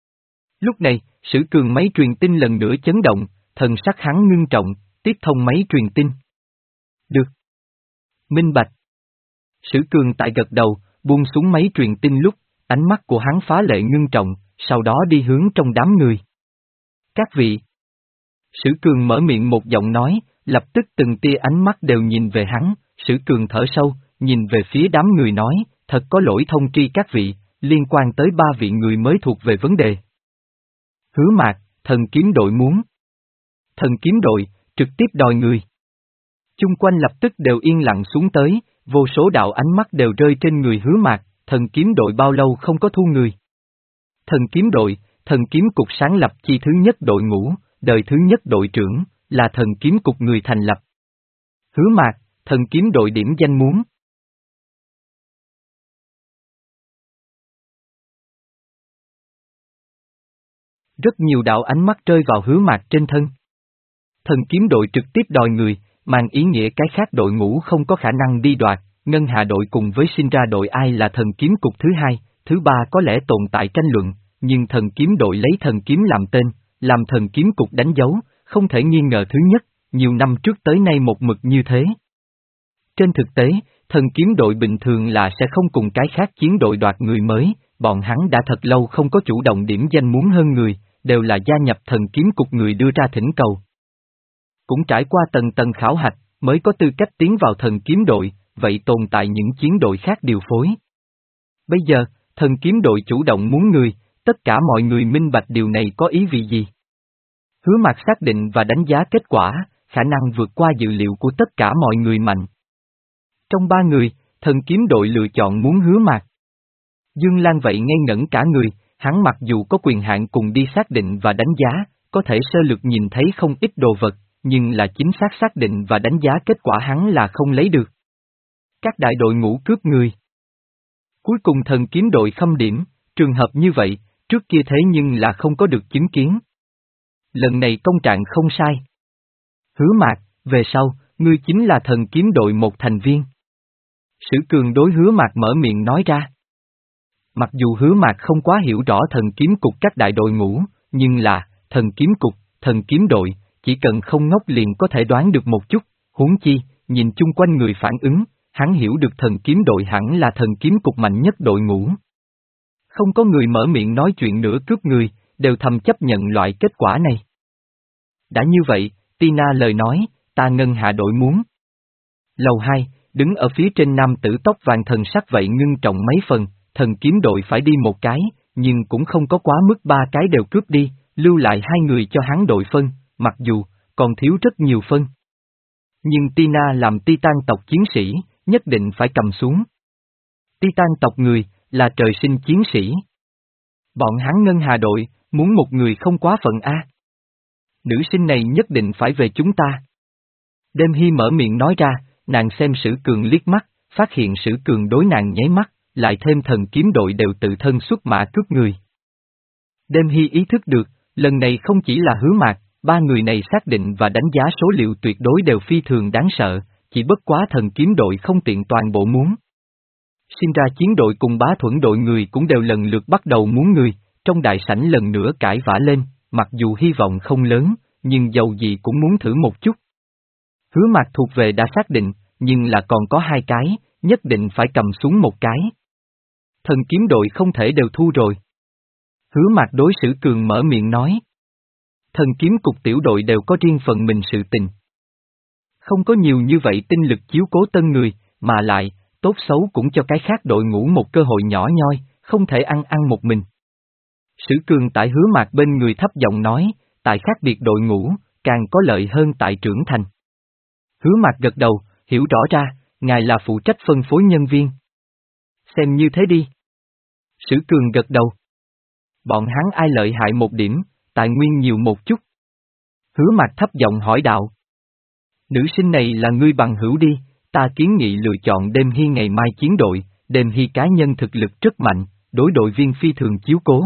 Lúc này, Sử Cường máy truyền tin lần nữa chấn động, thần sắc hắn ngưng trọng, tiếp thông máy truyền tin. Được. Minh bạch. Sử Cường tại gật đầu, buông xuống máy truyền tin lúc, ánh mắt của hắn phá lệ ngưng trọng, sau đó đi hướng trong đám người. Các vị. Sử Cường mở miệng một giọng nói, lập tức từng tia ánh mắt đều nhìn về hắn, Sử Cường thở sâu, nhìn về phía đám người nói, thật có lỗi thông tri các vị, liên quan tới ba vị người mới thuộc về vấn đề. Hứa Mạc, thần kiếm đội muốn. Thần kiếm đội, trực tiếp đòi người. Chung quanh lập tức đều yên lặng xuống tới, vô số đạo ánh mắt đều rơi trên người Hứa Mạc, thần kiếm đội bao lâu không có thu người. Thần kiếm đội, thần kiếm cục sáng lập chi thứ nhất đội ngũ, đời thứ nhất đội trưởng, là thần kiếm cục người thành lập. Hứa Mạc, thần kiếm đội điểm danh muốn. Rất nhiều đạo ánh mắt rơi vào Hứa Mạc trên thân. Thần kiếm đội trực tiếp đòi người, mang ý nghĩa cái khác đội ngũ không có khả năng đi đoạt, Ngân Hà đội cùng với sinh ra đội ai là thần kiếm cục thứ hai, thứ ba có lẽ tồn tại tranh luận, nhưng thần kiếm đội lấy thần kiếm làm tên, làm thần kiếm cục đánh dấu, không thể nghi ngờ thứ nhất, nhiều năm trước tới nay một mực như thế. Trên thực tế, thần kiếm đội bình thường là sẽ không cùng cái khác chiến đội đoạt người mới, bọn hắn đã thật lâu không có chủ động điểm danh muốn hơn người, đều là gia nhập thần kiếm cục người đưa ra thỉnh cầu. Cũng trải qua tầng tầng khảo hạch, mới có tư cách tiến vào thần kiếm đội, vậy tồn tại những chiến đội khác điều phối. Bây giờ, thần kiếm đội chủ động muốn người, tất cả mọi người minh bạch điều này có ý vị gì. Hứa Mạc xác định và đánh giá kết quả, khả năng vượt qua dự liệu của tất cả mọi người mạnh. Trong ba người, thần kiếm đội lựa chọn muốn Hứa Mạc. Dương Lan vậy ngây ngẩn cả người, hắn mặc dù có quyền hạn cùng đi xác định và đánh giá, có thể sơ lược nhìn thấy không ít đồ vật, nhưng là chính xác xác định và đánh giá kết quả hắn là không lấy được. Các đại đội ngũ cướp người. Cuối cùng thần kiếm đội khâm điểm, trường hợp như vậy, trước kia thế nhưng là không có được chứng kiến. Lần này công trạng không sai. Hứa Mạc, về sau, ngươi chính là thần kiếm đội một thành viên. Sử Cường đối Hứa Mạc mở miệng nói ra. Mặc dù Hứa Mạc không quá hiểu rõ thần kiếm cục các đại đội ngũ, nhưng là, thần kiếm cục, thần kiếm đội, chỉ cần không ngốc liền có thể đoán được một chút, huống chi, nhìn chung quanh người phản ứng, hắn hiểu được thần kiếm đội hẳn là thần kiếm cục mạnh nhất đội ngũ. Không có người mở miệng nói chuyện nữa cướp người, đều thầm chấp nhận loại kết quả này. Đã như vậy, Tina lời nói, ta Ngân Hà đội muốn. Lầu hai, đứng ở phía trên nam tử tóc vàng thần sắc vậy ngưng trọng mấy phần, thần kiếm đội phải đi một cái, nhưng cũng không có quá mức ba cái đều cướp đi, lưu lại hai người cho hắn đội phân, mặc dù, còn thiếu rất nhiều phân. Nhưng Tina làm Titan tộc chiến sĩ, nhất định phải cầm xuống. Titan tộc người, là trời sinh chiến sĩ. Bọn hắn Ngân Hà đội, muốn một người không quá phận A. Nữ sinh này nhất định phải về chúng ta. Đêm Hy mở miệng nói ra, nàng xem Sử Cường liếc mắt, phát hiện Sử Cường đối nàng nháy mắt, lại thêm thần kiếm đội đều tự thân xuất mã cướp người. Đêm Hy ý thức được, lần này không chỉ là Hứa Mạc, ba người này xác định và đánh giá số liệu tuyệt đối đều phi thường đáng sợ, chỉ bất quá thần kiếm đội không tiện toàn bộ muốn. Sinh ra chiến đội cùng bá thuẫn đội người cũng đều lần lượt bắt đầu muốn người, trong đại sảnh lần nữa cãi vã lên, mặc dù hy vọng không lớn, nhưng dầu gì cũng muốn thử một chút. Hứa Mạc thuộc về đã xác định, nhưng là còn có hai cái, nhất định phải cầm xuống một cái. Thần kiếm đội không thể đều thu rồi. Hứa Mạc đối Sử Cường mở miệng nói. Thần kiếm cục tiểu đội đều có riêng phần mình sự tình. Không có nhiều như vậy tinh lực chiếu cố tân người, mà lại, tốt xấu cũng cho cái khác đội ngũ một cơ hội nhỏ nhoi, không thể ăn ăn một mình. Sử Cường tại Hứa Mạc bên người thấp giọng nói, tại khác biệt đội ngũ, càng có lợi hơn tại trưởng thành. Hứa Mạc gật đầu, hiểu rõ ra, ngài là phụ trách phân phối nhân viên. Xem như thế đi. Sử Cường gật đầu. Bọn hắn ai lợi hại một điểm, tài nguyên nhiều một chút. Hứa Mạc thấp giọng hỏi đạo. Nữ sinh này là ngươi bằng hữu đi, ta kiến nghị lựa chọn Đêm Hy ngày mai chiến đội, Đêm Hy cá nhân thực lực rất mạnh, đối đội viên phi thường chiếu cố.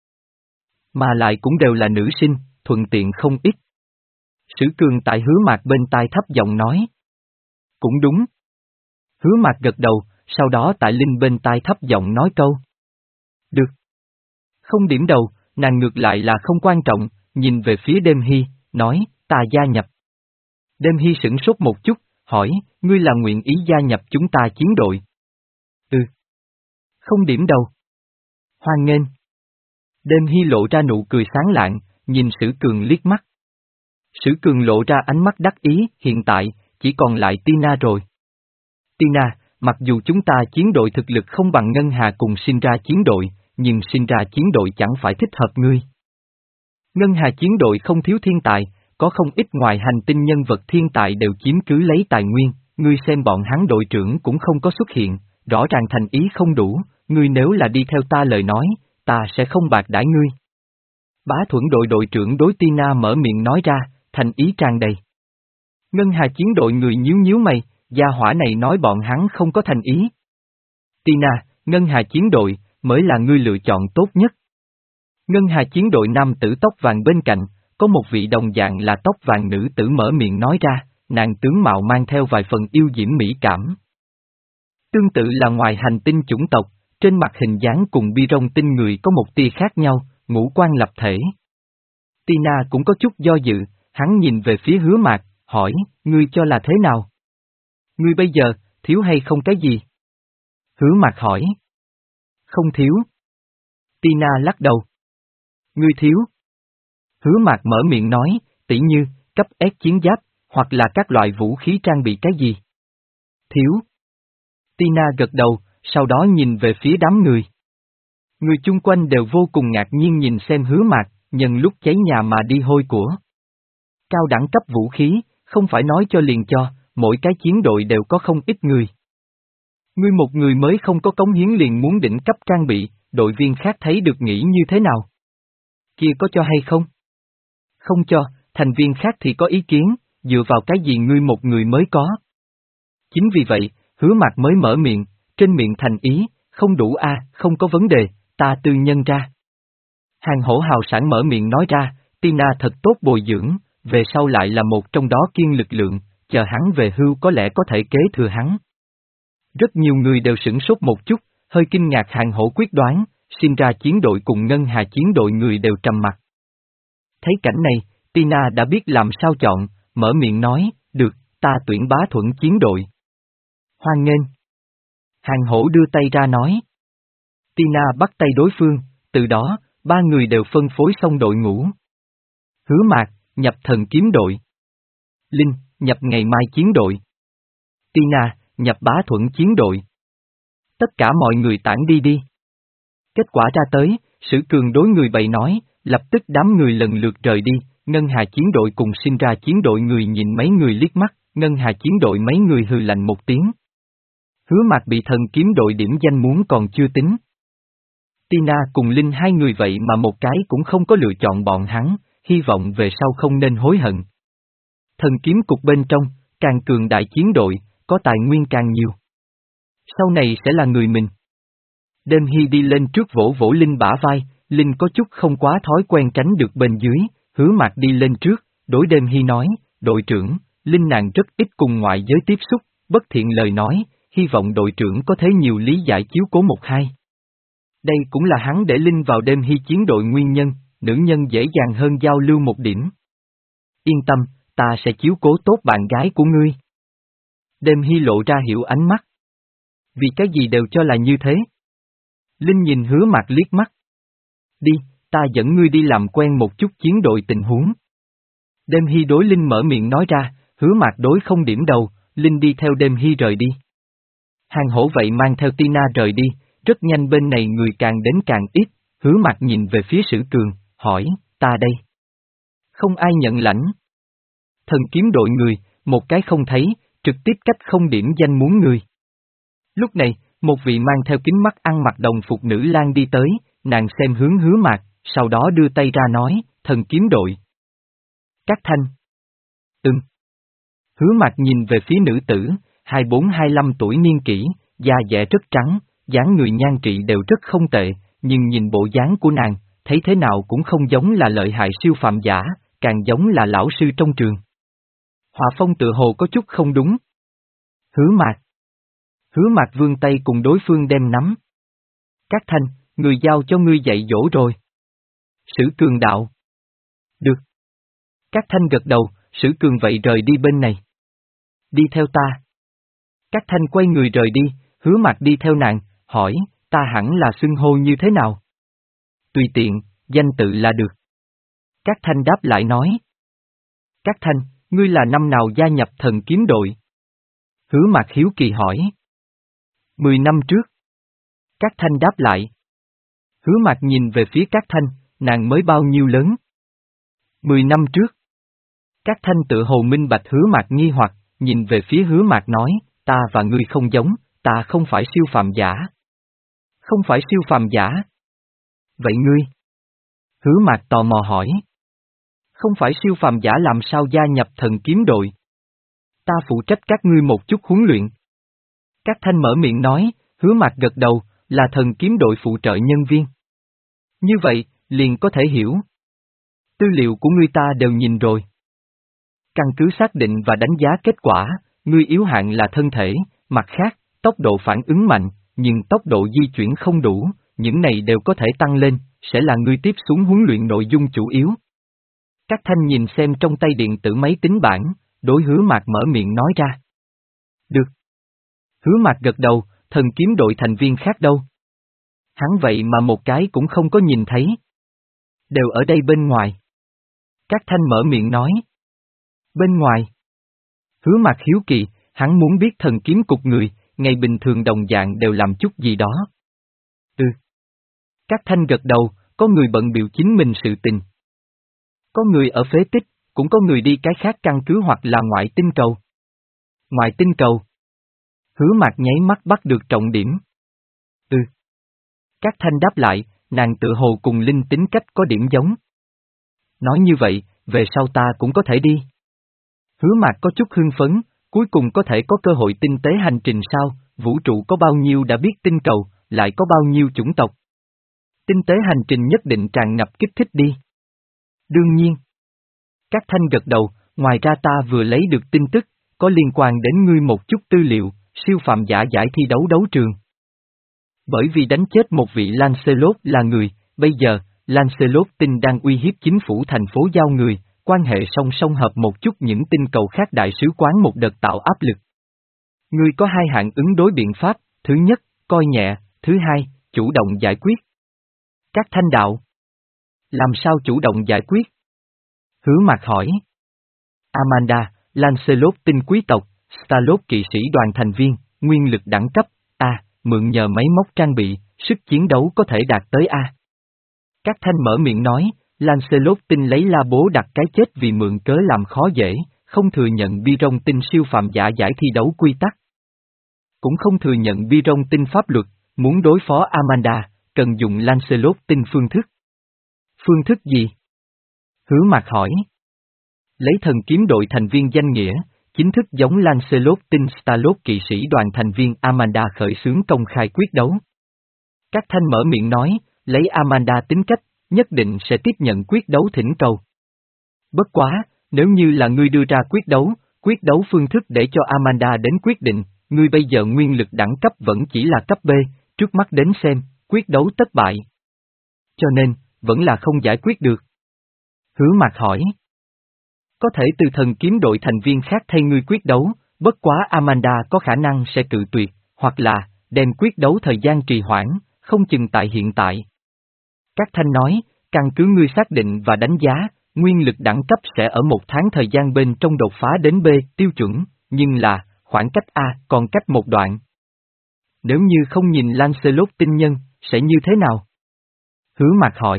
Mà lại cũng đều là nữ sinh, thuận tiện không ít. Sử Cường tại Hứa Mạc bên tai thấp giọng nói. Cũng đúng. Hứa Mạc gật đầu, sau đó tại Linh bên tai thấp giọng nói câu. Được. Không điểm đầu, nàng ngược lại là không quan trọng, nhìn về phía Đêm Hy, nói, ta gia nhập. Đêm Hy sửng sốt một chút, hỏi, ngươi là nguyện ý gia nhập chúng ta chiến đội? Ừ. Không điểm đầu. Hoan nghênh. Đêm Hy lộ ra nụ cười sáng lạng, nhìn Sử Cường liếc mắt. Sử Cường lộ ra ánh mắt đắc ý, hiện tại, chỉ còn lại Tina rồi. Tina, mặc dù chúng ta chiến đội thực lực không bằng Ngân Hà cùng sinh ra chiến đội, nhưng sinh ra chiến đội chẳng phải thích hợp ngươi. Ngân Hà chiến đội không thiếu thiên tài, có không ít ngoài hành tinh nhân vật thiên tài đều chiếm cứ lấy tài nguyên, ngươi xem bọn hắn đội trưởng cũng không có xuất hiện, rõ ràng thành ý không đủ, ngươi nếu là đi theo ta lời nói, ta sẽ không bạc đãi ngươi. Bá Thuẫn đội đội trưởng đối Tina mở miệng nói ra, thành ý tràn đầy. Ngân Hà chiến đội người nhíu nhíu mày, gia hỏa này nói bọn hắn không có thành ý. Tina, Ngân Hà chiến đội, mới là ngươi lựa chọn tốt nhất. Ngân Hà chiến đội nam tử tóc vàng bên cạnh, có một vị đồng dạng là tóc vàng nữ tử mở miệng nói ra, nàng tướng mạo mang theo vài phần yêu diễm mỹ cảm. Tương tự là ngoài hành tinh chủng tộc, trên mặt hình dáng cùng bi rong tinh người có một tia khác nhau, ngũ quan lập thể. Tina cũng có chút do dự, hắn nhìn về phía Hứa Mạc, hỏi, ngươi cho là thế nào? Ngươi bây giờ, thiếu hay không cái gì? Hứa Mạc hỏi. Không thiếu. Tina lắc đầu. Ngươi thiếu. Hứa Mạc mở miệng nói, tỉ như, cấp S chiến giáp, hoặc là các loại vũ khí trang bị cái gì? Thiếu. Tina gật đầu, sau đó nhìn về phía đám người. Người chung quanh đều vô cùng ngạc nhiên nhìn xem Hứa Mạc, nhân lúc cháy nhà mà đi hôi của. Cao đẳng cấp vũ khí, không phải nói cho liền cho, mỗi cái chiến đội đều có không ít người. Ngươi một người mới không có cống hiến liền muốn đỉnh cấp trang bị, đội viên khác thấy được nghĩ như thế nào? Kia có cho hay không? Không cho, thành viên khác thì có ý kiến, dựa vào cái gì ngươi một người mới có? Chính vì vậy, Hứa Mạc mới mở miệng, trên miệng thành ý, không đủ a, không có vấn đề, ta tư nhân ra. Hàng hổ hào sản mở miệng nói ra, Tina thật tốt bồi dưỡng, về sau lại là một trong đó kiên lực lượng, chờ hắn về hưu có lẽ có thể kế thừa hắn. Rất nhiều người đều sửng sốt một chút, hơi kinh ngạc hàng hổ quyết đoán, sinh ra chiến đội cùng Ngân Hà chiến đội người đều trầm mặt. Thấy cảnh này, Tina đã biết làm sao chọn, mở miệng nói, được, ta tuyển Bá Thuẫn chiến đội. Hoan nghênh. Hàng hổ đưa tay ra nói. Tina bắt tay đối phương, từ đó, ba người đều phân phối xong đội ngũ. Hứa Mạc, nhập thần kiếm đội. Linh, nhập ngày mai chiến đội. Tina, nhập Bá Thuẫn chiến đội. Tất cả mọi người tản đi đi. Kết quả ra tới, Sử Cường đối người bày nói, lập tức đám người lần lượt rời đi, Ngân Hà chiến đội cùng sinh ra chiến đội người nhìn mấy người liếc mắt, Ngân Hà chiến đội mấy người hừ lạnh một tiếng. Hứa Mạc bị thần kiếm đội điểm danh muốn còn chưa tính. Tina cùng Linh hai người vậy mà một cái cũng không có lựa chọn bọn hắn, hy vọng về sau không nên hối hận. Thần kiếm cục bên trong, càng cường đại chiến đội, có tài nguyên càng nhiều. Sau này sẽ là người mình. Đêm Hy đi lên trước vỗ vỗ Linh bả vai, Linh có chút không quá thói quen tránh được bên dưới, Hứa Mạc đi lên trước, đối Đêm Hy nói, đội trưởng, Linh nàng rất ít cùng ngoại giới tiếp xúc, bất thiện lời nói, hy vọng đội trưởng có thể nhiều lý giải chiếu cố một hai. Đây cũng là hắn để Linh vào Đêm Hy chiến đội nguyên nhân, nữ nhân dễ dàng hơn giao lưu một điểm. Yên tâm, ta sẽ chiếu cố tốt bạn gái của ngươi. Đêm Hy lộ ra hiểu ánh mắt. Vì cái gì đều cho là như thế? Linh nhìn Hứa Mạc liếc mắt. Đi, ta dẫn ngươi đi làm quen một chút chiến đội tình huống. Đêm Hy đối Linh mở miệng nói ra, Hứa Mạc đối không điểm đầu, Linh đi theo Đêm Hy rời đi. Hàng hổ vậy mang theo Tina rời đi, rất nhanh bên này người càng đến càng ít, Hứa Mạc nhìn về phía Sử Cường, hỏi, ta đây. Không ai nhận lãnh. Thần kiếm đội người, một cái không thấy, trực tiếp cách không điểm danh muốn người. Lúc này, một vị mang theo kính mắt ăn mặc đồng phục nữ lang đi tới, nàng xem hướng Hứa Mạc, sau đó đưa tay ra nói, thần kiếm đội. Các thanh. Ừm. Hứa Mạc nhìn về phía nữ tử, hai mươi bốn hai mươi lăm tuổi niên kỷ, da dẻ rất trắng, dáng người nhan trị đều rất không tệ, nhưng nhìn bộ dáng của nàng, thấy thế nào cũng không giống là lợi hại siêu phàm giả, càng giống là lão sư trong trường. Họa phong tự hồ có chút không đúng. Hứa Mạc. Hứa Mạc vươn tay cùng đối phương đem nắm. Các thanh, người giao cho ngươi dạy dỗ rồi. Sử Cường đạo. Được. Các thanh gật đầu, Sử Cường vậy rời đi bên này. Đi theo ta. Các thanh quay người rời đi, Hứa Mạc đi theo nàng, hỏi, ta hẳn là xưng hô như thế nào? Tùy tiện, danh tự là được. Các thanh đáp lại nói. Các thanh, ngươi là năm nào gia nhập thần kiếm đội? Hứa Mạc hiếu kỳ hỏi. Mười năm trước. Các thanh đáp lại. Hứa Mạc nhìn về phía các thanh, nàng mới bao nhiêu lớn? Mười năm trước. Các thanh tự hồ minh bạch Hứa Mạc nghi hoặc, nhìn về phía Hứa Mạc nói, ta và ngươi không giống, ta không phải siêu phàm giả. Không phải siêu phàm giả. Vậy ngươi? Hứa Mạc tò mò hỏi. Không phải siêu phàm giả làm sao gia nhập thần kiếm đội? Ta phụ trách các ngươi một chút huấn luyện. Các thanh mở miệng nói, Hứa Mạc gật đầu, là thần kiếm đội phụ trợ nhân viên. Như vậy, liền có thể hiểu. Tư liệu của ngươi ta đều nhìn rồi. Căn cứ xác định và đánh giá kết quả, ngươi yếu hạn là thân thể, mặt khác, tốc độ phản ứng mạnh, nhưng tốc độ di chuyển không đủ, những này đều có thể tăng lên, sẽ là ngươi tiếp xuống huấn luyện nội dung chủ yếu. Các thanh nhìn xem trong tay điện tử máy tính bảng, đối Hứa Mạc mở miệng nói ra. Được. Hứa Mạc gật đầu, thần kiếm đội thành viên khác đâu? Hắn vậy mà một cái cũng không có nhìn thấy. Đều ở đây bên ngoài. Các thanh mở miệng nói. Bên ngoài. Hứa Mạc hiếu kỳ, hắn muốn biết thần kiếm cục người, ngày bình thường đồng dạng đều làm chút gì đó. Ừ. Các thanh gật đầu, có người bận biểu chính mình sự tình. Có người ở phế tích, cũng có người đi cái khác căn cứ hoặc là ngoại tinh cầu. Ngoại tinh cầu. Hứa Mạc nháy mắt bắt được trọng điểm. Ừ. Các thanh đáp lại, nàng tự hồ cùng linh tính cách có điểm giống. Nói như vậy, về sau ta cũng có thể đi. Hứa Mạc có chút hưng phấn, cuối cùng có thể có cơ hội tinh tế hành trình sao, vũ trụ có bao nhiêu đã biết tinh cầu, lại có bao nhiêu chủng tộc. Tinh tế hành trình nhất định tràn ngập kích thích đi. Đương nhiên. Các thanh gật đầu, ngoài ra ta vừa lấy được tin tức, có liên quan đến ngươi một chút tư liệu, siêu phàm giả giải thi đấu đấu trường. Bởi vì đánh chết một vị Lancelot là người, bây giờ, Lancelot tinh đang uy hiếp chính phủ thành phố giao người, quan hệ song song hợp một chút những tinh cầu khác đại sứ quán một đợt tạo áp lực. Ngươi có hai hạng ứng đối biện pháp, thứ nhất, coi nhẹ, thứ hai, chủ động giải quyết. Các thanh đạo. Làm sao chủ động giải quyết? Hứa Mạc hỏi. Amanda, Lancelot tinh quý tộc, Starlord kỵ sĩ đoàn thành viên, nguyên lực đẳng cấp, A, mượn nhờ máy móc trang bị, sức chiến đấu có thể đạt tới A. Các thanh mở miệng nói, Lancelot tinh lấy la bố đặt cái chết vì mượn cớ làm khó dễ, không thừa nhận Biron tinh siêu phàm giả giải thi đấu quy tắc. Cũng không thừa nhận Biron tinh pháp luật, muốn đối phó Amanda, cần dùng Lancelot tinh phương thức. Phương thức gì? Hứa Mạc hỏi. Lấy thần kiếm đội thành viên danh nghĩa, chính thức giống Lancelot tinh Starlord kỵ sĩ đoàn thành viên Amanda khởi xướng công khai quyết đấu. Các thanh mở miệng nói, lấy Amanda tính cách, nhất định sẽ tiếp nhận quyết đấu thỉnh cầu. Bất quá, nếu như là ngươi đưa ra quyết đấu, quyết đấu phương thức để cho Amanda đến quyết định, ngươi bây giờ nguyên lực đẳng cấp vẫn chỉ là cấp B, trước mắt đến xem, quyết đấu thất bại. Cho nên, vẫn là không giải quyết được. Hứa Mạc hỏi. Có thể từ thần kiếm đội thành viên khác thay ngươi quyết đấu, bất quá Amanda có khả năng sẽ cự tuyệt, hoặc là, đem quyết đấu thời gian trì hoãn, không chừng tại hiện tại. Các thanh nói, căn cứ ngươi xác định và đánh giá, nguyên lực đẳng cấp sẽ ở một tháng thời gian bên trong đột phá đến B tiêu chuẩn, nhưng là, khoảng cách A còn cách một đoạn. Nếu như không nhìn Lancelot tinh nhân, sẽ như thế nào? Hứa Mạc hỏi.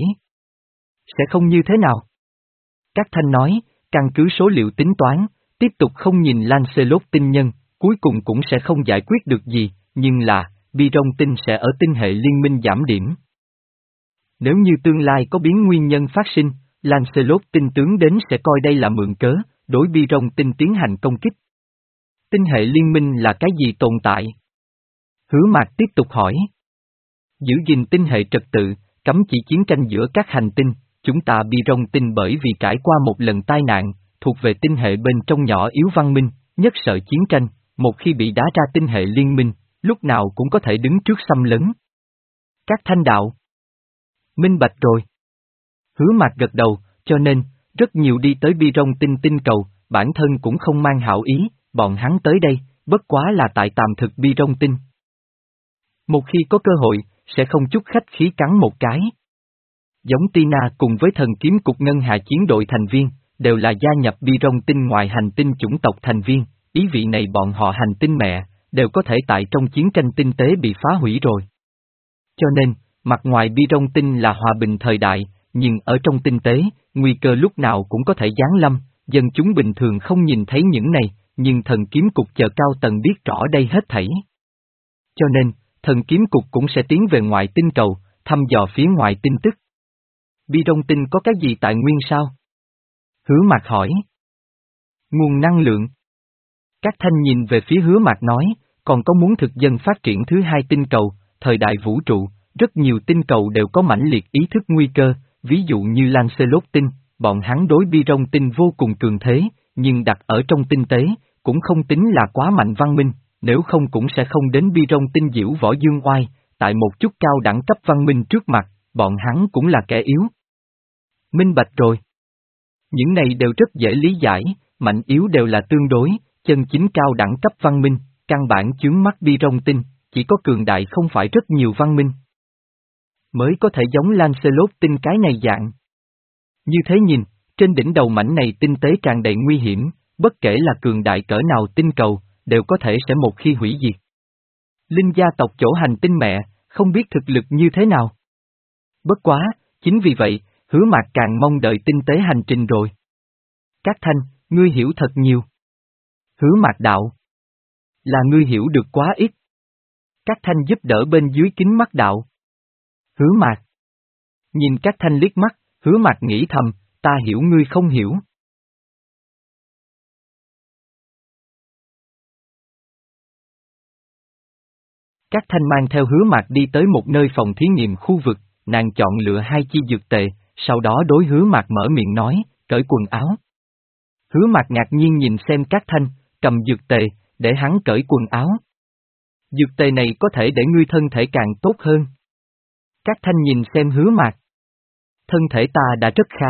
Sẽ không như thế nào? Các thanh nói, căn cứ số liệu tính toán, tiếp tục không nhìn Lancelot tinh nhân, cuối cùng cũng sẽ không giải quyết được gì, nhưng là, Biron tinh sẽ ở tinh hệ liên minh giảm điểm. Nếu như tương lai có biến nguyên nhân phát sinh, Lancelot tinh tướng đến sẽ coi đây là mượn cớ, đối Biron tinh tiến hành công kích. Tinh hệ liên minh là cái gì tồn tại? Hứa Mạc tiếp tục hỏi. Giữ gìn tinh hệ trật tự, cấm chỉ chiến tranh giữa các hành tinh, chúng ta Biron tinh bởi vì trải qua một lần tai nạn, thuộc về tinh hệ bên trong nhỏ yếu văn minh, nhất sợ chiến tranh, một khi bị đá ra tinh hệ liên minh, lúc nào cũng có thể đứng trước xâm lấn. Các thanh đạo. Minh bạch rồi. Hứa Mạc gật đầu, cho nên, rất nhiều đi tới Biron tinh tinh cầu, bản thân cũng không mang hảo ý, bọn hắn tới đây, bất quá là tại tạm thực Biron tinh. Một khi có cơ hội, sẽ không chút khách khí cắn một cái. Giống Tina cùng với thần kiếm cục ngân hà chiến đội thành viên, đều là gia nhập Biron tinh ngoài hành tinh chủng tộc thành viên, ý vị này bọn họ hành tinh mẹ, đều có thể tại trong chiến tranh tinh tế bị phá hủy rồi. Cho nên, mặt ngoài Biron tinh là hòa bình thời đại, nhưng ở trong tinh tế, nguy cơ lúc nào cũng có thể giáng lâm, dân chúng bình thường không nhìn thấy những này, nhưng thần kiếm cục chờ cao tầng biết rõ đây hết thảy. Cho nên, thần kiếm cục cũng sẽ tiến về ngoại tinh cầu, thăm dò phía ngoài tin tức. Bi Đông Tinh có cái gì tài nguyên sao? Hứa Mạc hỏi. Nguồn năng lượng. Các thanh nhìn về phía Hứa Mạc nói, còn có muốn thực dân phát triển thứ hai tinh cầu, thời đại vũ trụ, rất nhiều tinh cầu đều có mãnh liệt ý thức nguy cơ, ví dụ như Lancelot tinh, bọn hắn đối Bi Đông Tinh vô cùng cường thế, nhưng đặt ở trong tinh tế, cũng không tính là quá mạnh văn minh, nếu không cũng sẽ không đến Bi Đông Tinh diễu võ dương oai, tại một chút cao đẳng cấp văn minh trước mặt, bọn hắn cũng là kẻ yếu. Minh bạch rồi. Những này đều rất dễ lý giải, mạnh yếu đều là tương đối, chân chính cao đẳng cấp văn minh, căn bản chướng mắt Bi Đông Tinh, chỉ có cường đại không phải rất nhiều văn minh mới có thể giống Lancelot tinh cái này dạng. Như thế nhìn, trên đỉnh đầu mảnh này tinh tế tràn đầy nguy hiểm, bất kể là cường đại cỡ nào tinh cầu, đều có thể sẽ một khi hủy diệt. Linh gia tộc chỗ hành tinh mẹ, không biết thực lực như thế nào. Bất quá, chính vì vậy, Hứa Mạc càng mong đợi tinh tế hành trình rồi. Các thanh, ngươi hiểu thật nhiều. Hứa Mạc đạo. Là ngươi hiểu được quá ít. Các thanh giúp đỡ bên dưới kính mắt đạo. Hứa Mạc. Nhìn các thanh liếc mắt, Hứa Mạc nghĩ thầm, ta hiểu ngươi không hiểu. Các thanh mang theo Hứa Mạc đi tới một nơi phòng thí nghiệm khu vực, nàng chọn lựa hai chi dược tề, sau đó đối Hứa Mạc mở miệng nói, cởi quần áo. Hứa Mạc ngạc nhiên nhìn xem các thanh, cầm dược tề, để hắn cởi quần áo. Dược tề này có thể để ngươi thân thể càng tốt hơn. Các thanh nhìn xem Hứa Mạc. Thân thể ta đã rất khá.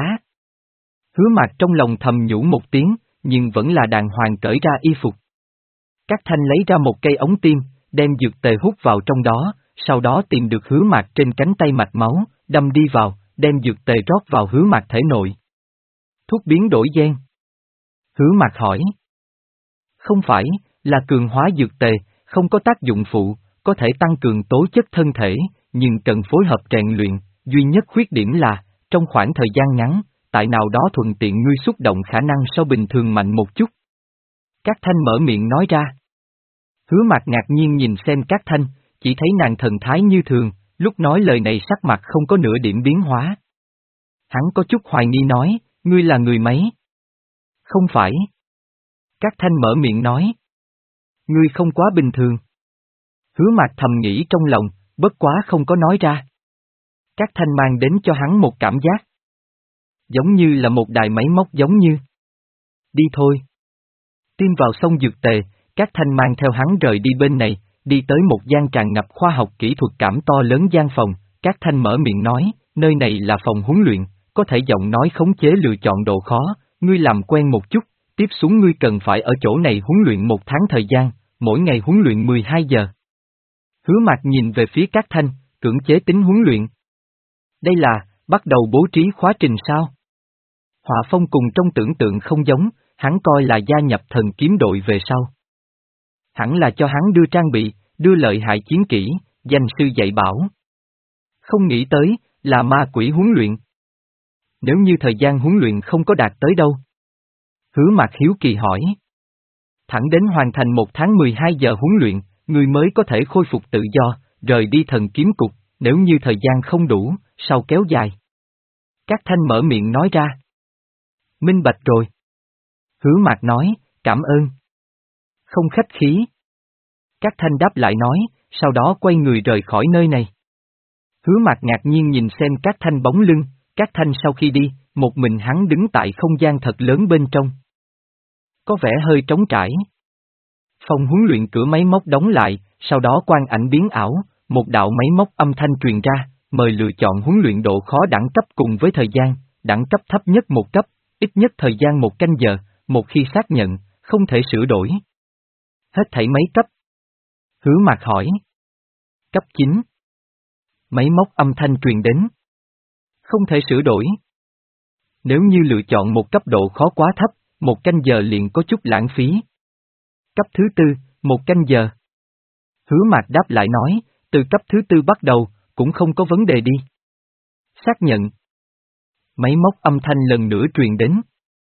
Hứa Mạc trong lòng thầm nhủ một tiếng, nhưng vẫn là đàng hoàng cởi ra y phục. Các thanh lấy ra một cây ống tim, đem dược tề hút vào trong đó, sau đó tìm được Hứa Mạc trên cánh tay mạch máu, đâm đi vào, đem dược tề rót vào Hứa Mạc thể nội. Thuốc biến đổi gen. Hứa Mạc hỏi. Không phải, là cường hóa dược tề, không có tác dụng phụ, có thể tăng cường tố chất thân thể, nhưng cần phối hợp rèn luyện, duy nhất khuyết điểm là, trong khoảng thời gian ngắn, tại nào đó thuận tiện ngươi xúc động khả năng so bình thường mạnh một chút. Các thanh mở miệng nói ra. Hứa Mạc ngạc nhiên nhìn xem các thanh, chỉ thấy nàng thần thái như thường, lúc nói lời này sắc mặt không có nửa điểm biến hóa. Hắn có chút hoài nghi nói, ngươi là người mấy? Không phải. Các thanh mở miệng nói. Ngươi không quá bình thường. Hứa Mạc thầm nghĩ trong lòng, bất quá không có nói ra. Các thanh mang đến cho hắn một cảm giác. Giống như là một đài máy móc giống như. Đi thôi. Tiêm vào xong dược tề, các thanh mang theo hắn rời đi bên này, đi tới một gian tràn ngập khoa học kỹ thuật cảm to lớn gian phòng, các thanh mở miệng nói, nơi này là phòng huấn luyện, có thể giọng nói khống chế lựa chọn độ khó, ngươi làm quen một chút, tiếp xuống ngươi cần phải ở chỗ này huấn luyện một tháng thời gian, mỗi ngày huấn luyện mười hai giờ. Hứa Mạc nhìn về phía các thanh, cưỡng chế tính huấn luyện. Đây là, bắt đầu bố trí khóa trình sao? Họa phong cùng trong tưởng tượng không giống, hắn coi là gia nhập thần kiếm đội về sau. Hẳn là cho hắn đưa trang bị, đưa lợi hại chiến kỹ, danh sư dạy bảo. Không nghĩ tới, là ma quỷ huấn luyện. Nếu như thời gian huấn luyện không có đạt tới đâu? Hứa Mạc hiếu kỳ hỏi. Thẳng đến hoàn thành một tháng mười hai giờ huấn luyện, người mới có thể khôi phục tự do, rời đi thần kiếm cục, nếu như thời gian không đủ, sau kéo dài. Các thanh mở miệng nói ra. Minh bạch rồi. Hứa Mạc nói, cảm ơn. Không khách khí. Các thanh đáp lại nói, sau đó quay người rời khỏi nơi này. Hứa Mạc ngạc nhiên nhìn xem các thanh bóng lưng, các thanh sau khi đi, một mình hắn đứng tại không gian thật lớn bên trong. Có vẻ hơi trống trải. Phòng huấn luyện cửa máy móc đóng lại, sau đó quang ảnh biến ảo, một đạo máy móc âm thanh truyền ra, mời lựa chọn huấn luyện độ khó đẳng cấp cùng với thời gian, đẳng cấp thấp nhất một cấp, ít nhất thời gian một canh giờ, một khi xác nhận, không thể sửa đổi. Hết thảy mấy cấp? Hứa Mạc hỏi. Cấp chín. Máy móc âm thanh truyền đến. Không thể sửa đổi. Nếu như lựa chọn một cấp độ khó quá thấp, một canh giờ liền có chút lãng phí. Cấp thứ tư, một canh giờ. Hứa Mạc đáp lại nói, từ cấp thứ tư bắt đầu, cũng không có vấn đề đi. Xác nhận. Máy móc âm thanh lần nữa truyền đến.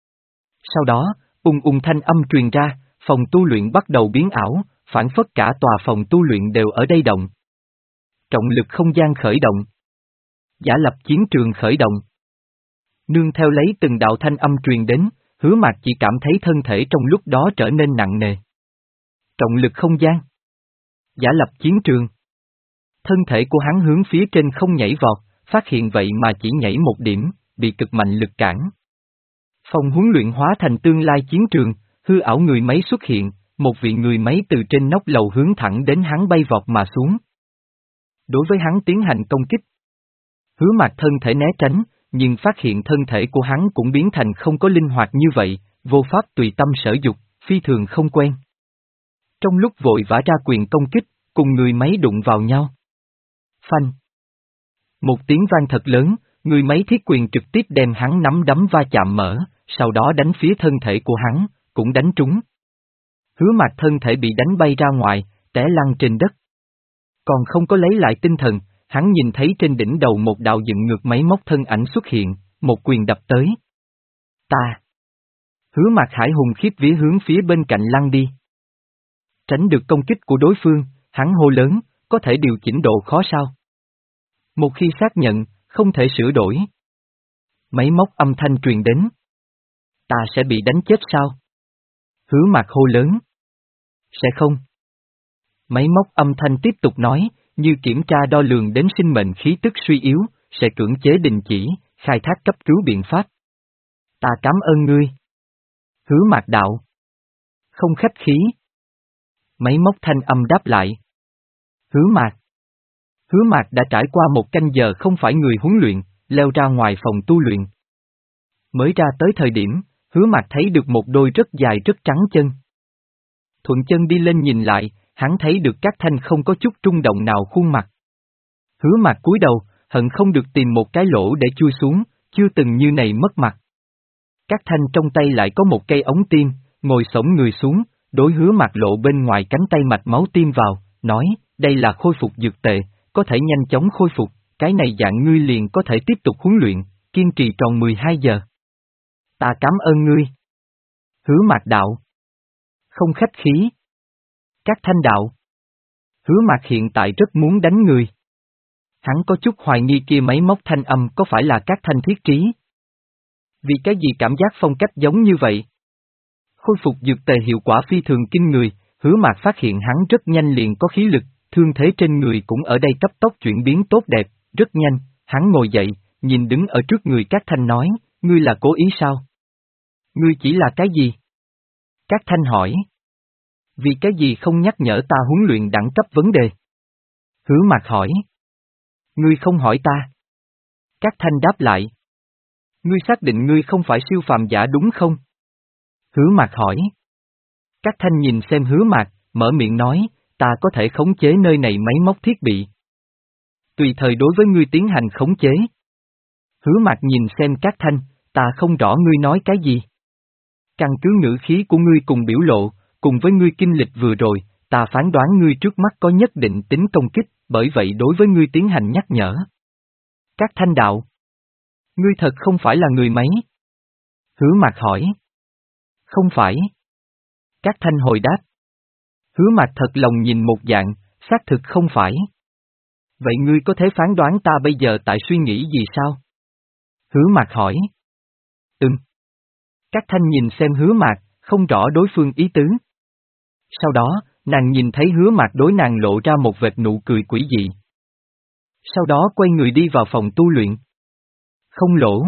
Sau đó, ung ung thanh âm truyền ra, phòng tu luyện bắt đầu biến ảo, phản phất cả tòa phòng tu luyện đều ở đây động. Trọng lực không gian khởi động. Giả lập chiến trường khởi động. Nương theo lấy từng đạo thanh âm truyền đến, Hứa Mạc chỉ cảm thấy thân thể trong lúc đó trở nên nặng nề. Trọng lực không gian. Giả lập chiến trường. Thân thể của hắn hướng phía trên không nhảy vọt, phát hiện vậy mà chỉ nhảy một điểm, bị cực mạnh lực cản. Phòng huấn luyện hóa thành tương lai chiến trường, hư ảo người máy xuất hiện, một vị người máy từ trên nóc lầu hướng thẳng đến hắn bay vọt mà xuống. Đối với hắn tiến hành công kích. Hứa Mạc thân thể né tránh, nhưng phát hiện thân thể của hắn cũng biến thành không có linh hoạt như vậy, vô pháp tùy tâm sở dục, phi thường không quen. Trong lúc vội vã ra quyền công kích, cùng người máy đụng vào nhau. Phanh. Một tiếng vang thật lớn, người máy thiết quyền trực tiếp đem hắn nắm đấm va chạm mở, sau đó đánh phía thân thể của hắn, cũng đánh trúng. Hứa Mạc thân thể bị đánh bay ra ngoài, té lăn trên đất. Còn không có lấy lại tinh thần, hắn nhìn thấy trên đỉnh đầu một đạo dựng ngược máy móc thân ảnh xuất hiện, một quyền đập tới. Ta. Hứa Mạc hải hùng khiếp vía hướng phía bên cạnh lăn đi. Tránh được công kích của đối phương, hắn hô lớn, có thể điều chỉnh độ khó sao? Một khi xác nhận, không thể sửa đổi. Máy móc âm thanh truyền đến. Ta sẽ bị đánh chết sao? Hứa Mạc hô lớn. Sẽ không. Máy móc âm thanh tiếp tục nói, như kiểm tra đo lường đến sinh mệnh khí tức suy yếu, sẽ cưỡng chế đình chỉ, khai thác cấp cứu biện pháp. Ta cảm ơn ngươi. Hứa Mạc đạo. Không khách khí. Máy móc thanh âm đáp lại. Hứa Mạc. Hứa Mạc đã trải qua một canh giờ không phải người huấn luyện, leo ra ngoài phòng tu luyện. Mới ra tới thời điểm, Hứa Mạc thấy được một đôi rất dài rất trắng chân. Thuận chân đi lên nhìn lại, hắn thấy được Cát Thanh không có chút rung động nào khuôn mặt. Hứa Mạc cúi đầu, hận không được tìm một cái lỗ để chui xuống, chưa từng như này mất mặt. Cát Thanh trong tay lại có một cây ống tim, ngồi xổm người xuống, đối Hứa Mạc lộ bên ngoài cánh tay mạch máu tim vào, nói, đây là khôi phục dược tệ, có thể nhanh chóng khôi phục, cái này dạng ngươi liền có thể tiếp tục huấn luyện, kiên trì tròn mười hai giờ. Ta cảm ơn ngươi. Hứa Mạc đạo. Không khách khí. Cát Thanh đạo. Hứa Mạc hiện tại rất muốn đánh người. Hắn có chút hoài nghi kia máy móc thanh âm có phải là Cát Thanh thiết trí. Vì cái gì cảm giác phong cách giống như vậy? Khôi phục dược tề hiệu quả phi thường kinh người, Hứa Mạc phát hiện hắn rất nhanh liền có khí lực, thương thế trên người cũng ở đây cấp tốc chuyển biến tốt đẹp, rất nhanh, hắn ngồi dậy, nhìn đứng ở trước người Cát Thanh nói, ngươi là cố ý sao? Ngươi chỉ là cái gì? Cát Thanh hỏi. Vì cái gì không nhắc nhở ta huấn luyện đẳng cấp vấn đề? Hứa Mạc hỏi. Ngươi không hỏi ta. Cát Thanh đáp lại. Ngươi xác định ngươi không phải siêu phàm giả đúng không? Hứa Mạc hỏi. Cát Thanh nhìn xem Hứa Mạc, mở miệng nói, ta có thể khống chế nơi này máy móc thiết bị. Tùy thời đối với ngươi tiến hành khống chế. Hứa Mạc nhìn xem Cát Thanh, ta không rõ ngươi nói cái gì. Căn cứ ngữ khí của ngươi cùng biểu lộ, cùng với ngươi kinh lịch vừa rồi, ta phán đoán ngươi trước mắt có nhất định tính công kích, bởi vậy đối với ngươi tiến hành nhắc nhở. Cát Thanh đạo. Ngươi thật không phải là người máy. Hứa Mạc hỏi. Không phải. Cát Thanh hồi đáp. Hứa Mạc thật lòng nhìn một dạng, xác thực không phải. Vậy ngươi có thể phán đoán ta bây giờ tại suy nghĩ gì sao? Hứa Mạc hỏi. Ừm. Cát Thanh nhìn xem Hứa Mạc, không rõ đối phương ý tứ. Sau đó, nàng nhìn thấy Hứa Mạc đối nàng lộ ra một vệt nụ cười quỷ dị. Sau đó quay người đi vào phòng tu luyện. Không lỗ.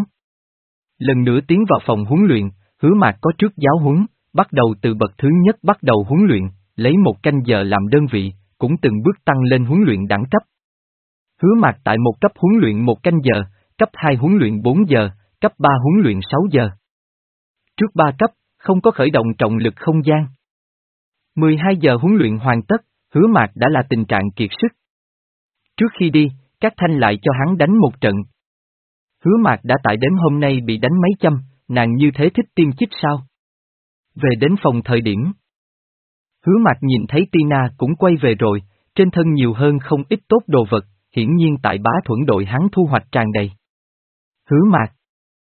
Lần nữa tiến vào phòng huấn luyện, Hứa Mạc có trước giáo huấn, bắt đầu từ bậc thứ nhất bắt đầu huấn luyện, lấy một canh giờ làm đơn vị, cũng từng bước tăng lên huấn luyện đẳng cấp. Hứa Mạc tại một cấp huấn luyện một canh giờ, cấp hai huấn luyện bốn giờ, cấp ba huấn luyện sáu giờ. Trước ba cấp, không có khởi động trọng lực không gian. mười hai giờ huấn luyện hoàn tất, Hứa Mạc đã là tình trạng kiệt sức. Trước khi đi, Cát Thanh lại cho hắn đánh một trận. Hứa Mạc đã tại đếm hôm nay bị đánh mấy châm, nàng như thế thích tiêm chích sao? Về đến phòng thời điểm. Hứa Mạc nhìn thấy Tina cũng quay về rồi, trên thân nhiều hơn không ít tốt đồ vật, hiển nhiên tại bá thuẫn đội hắn thu hoạch tràn đầy. Hứa Mạc.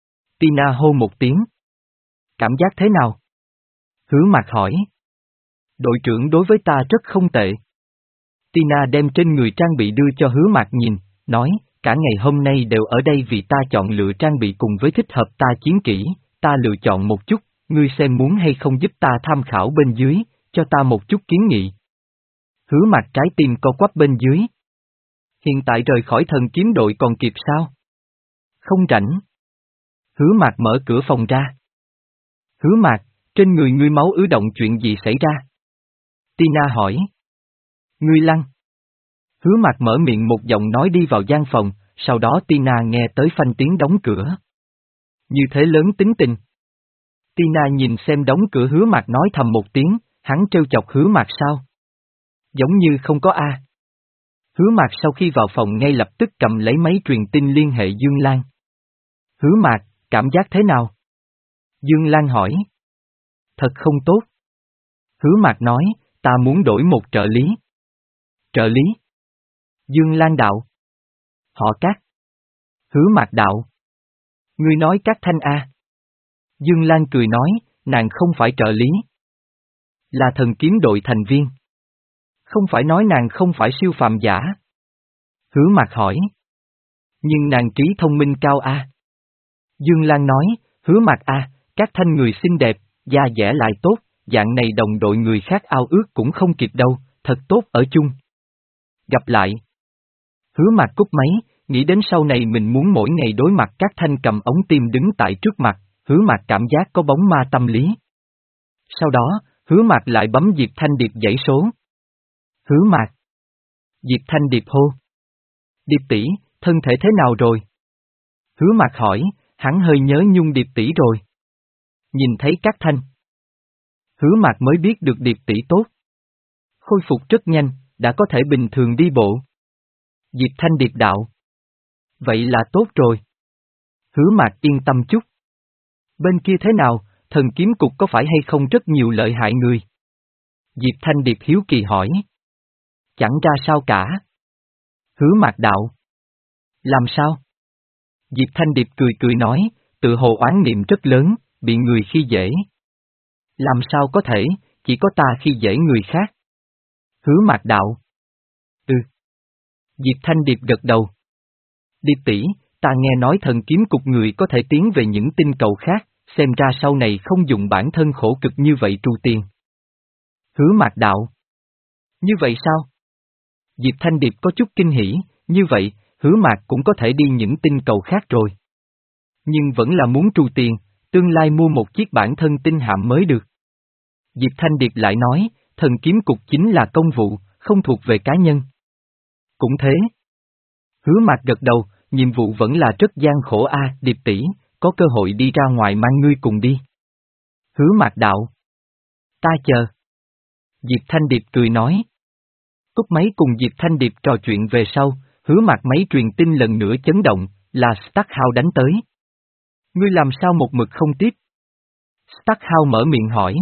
Tina hô một tiếng. Cảm giác thế nào? Hứa Mạc hỏi. Đội trưởng đối với ta rất không tệ. Tina đem trên người trang bị đưa cho Hứa Mạc nhìn, nói, cả ngày hôm nay đều ở đây vì ta chọn lựa trang bị cùng với thích hợp ta chiến kỹ, ta lựa chọn một chút, ngươi xem muốn hay không giúp ta tham khảo bên dưới, cho ta một chút kiến nghị. Hứa Mạc trái tim co quắp bên dưới. Hiện tại rời khỏi thần kiếm đội còn kịp sao? Không rảnh. Hứa Mạc mở cửa phòng ra. Hứa Mạc, trên người ngươi máu ứ động chuyện gì xảy ra? Tina hỏi. Ngươi lăn. Hứa Mạc mở miệng một giọng nói đi vào gian phòng, sau đó Tina nghe tới phanh tiếng đóng cửa. Như thế lớn tính tình. Tina nhìn xem đóng cửa Hứa Mạc nói thầm một tiếng, hắn trêu chọc Hứa Mạc sao? Giống như không có a. Hứa Mạc sau khi vào phòng ngay lập tức cầm lấy máy truyền tin liên hệ Dương Lan. Hứa Mạc, cảm giác thế nào? Dương Lan hỏi. Thật không tốt. Hứa Mạc nói, ta muốn đổi một trợ lý. Trợ lý? Dương Lan đạo. Họ Cát. Hứa Mạc đạo. Ngươi nói Cát Thanh A. Dương Lan cười nói, nàng không phải trợ lý. Là thần kiếm đội thành viên. Không phải nói nàng không phải siêu phàm giả. Hứa Mạc hỏi. Nhưng nàng trí thông minh cao A. Dương Lan nói, Hứa Mạc A, Cát Thanh người xinh đẹp, da dẻ lại tốt, dạng này đồng đội người khác ao ước cũng không kịp đâu, thật tốt ở chung. Gặp lại. Hứa Mạc cúp máy, nghĩ đến sau này mình muốn mỗi ngày đối mặt Cát Thanh cầm ống tim đứng tại trước mặt, Hứa Mạc cảm giác có bóng ma tâm lý. Sau đó, Hứa Mạc lại bấm Diệp Thanh Điệp dãy số. Hứa Mạc. Diệp Thanh Điệp hô. Điệp tỷ, thân thể thế nào rồi? Hứa Mạc hỏi, hắn hơi nhớ nhung Điệp tỷ rồi. Nhìn thấy Cát Thanh. Hứa Mạc mới biết được Điệp tỷ tốt. Khôi phục rất nhanh, đã có thể bình thường đi bộ. Diệp Thanh Điệp đạo. Vậy là tốt rồi. Hứa Mạc yên tâm chút. Bên kia thế nào, thần kiếm cục có phải hay không rất nhiều lợi hại người? Diệp Thanh Điệp hiếu kỳ hỏi. Chẳng ra sao cả. Hứa Mạc đạo. Làm sao? Diệp Thanh Điệp cười cười nói, tự hồ oán niệm rất lớn, bị người khi dễ. Làm sao có thể, chỉ có ta khi dễ người khác. Hứa Mạc đạo. Ừ. Diệp Thanh Điệp gật đầu. Điệp tỷ, ta nghe nói thần kiếm cục người có thể tiến về những tinh cầu khác, xem ra sau này không dùng bản thân khổ cực như vậy trù tiền. Hứa Mạc đạo. Như vậy sao? Diệp Thanh Điệp có chút kinh hỉ, như vậy, Hứa Mạc cũng có thể đi những tinh cầu khác rồi. Nhưng vẫn là muốn trù tiền, tương lai mua một chiếc bản thân tinh hạm mới được. Diệp Thanh Điệp lại nói, thần kiếm cục chính là công vụ, không thuộc về cá nhân. Cũng thế. Hứa Mạc gật đầu, nhiệm vụ vẫn là rất gian khổ a, à, Điệp tỷ, có cơ hội đi ra ngoài mang ngươi cùng đi. Hứa Mạc đạo. Ta chờ. Diệp Thanh Điệp cười nói. Cúp máy cùng Diệp Thanh Điệp trò chuyện về sau, Hứa Mạc máy truyền tin lần nữa chấn động, là Starkhouse đánh tới. Ngươi làm sao một mực không tiếp? Starkhouse mở miệng hỏi.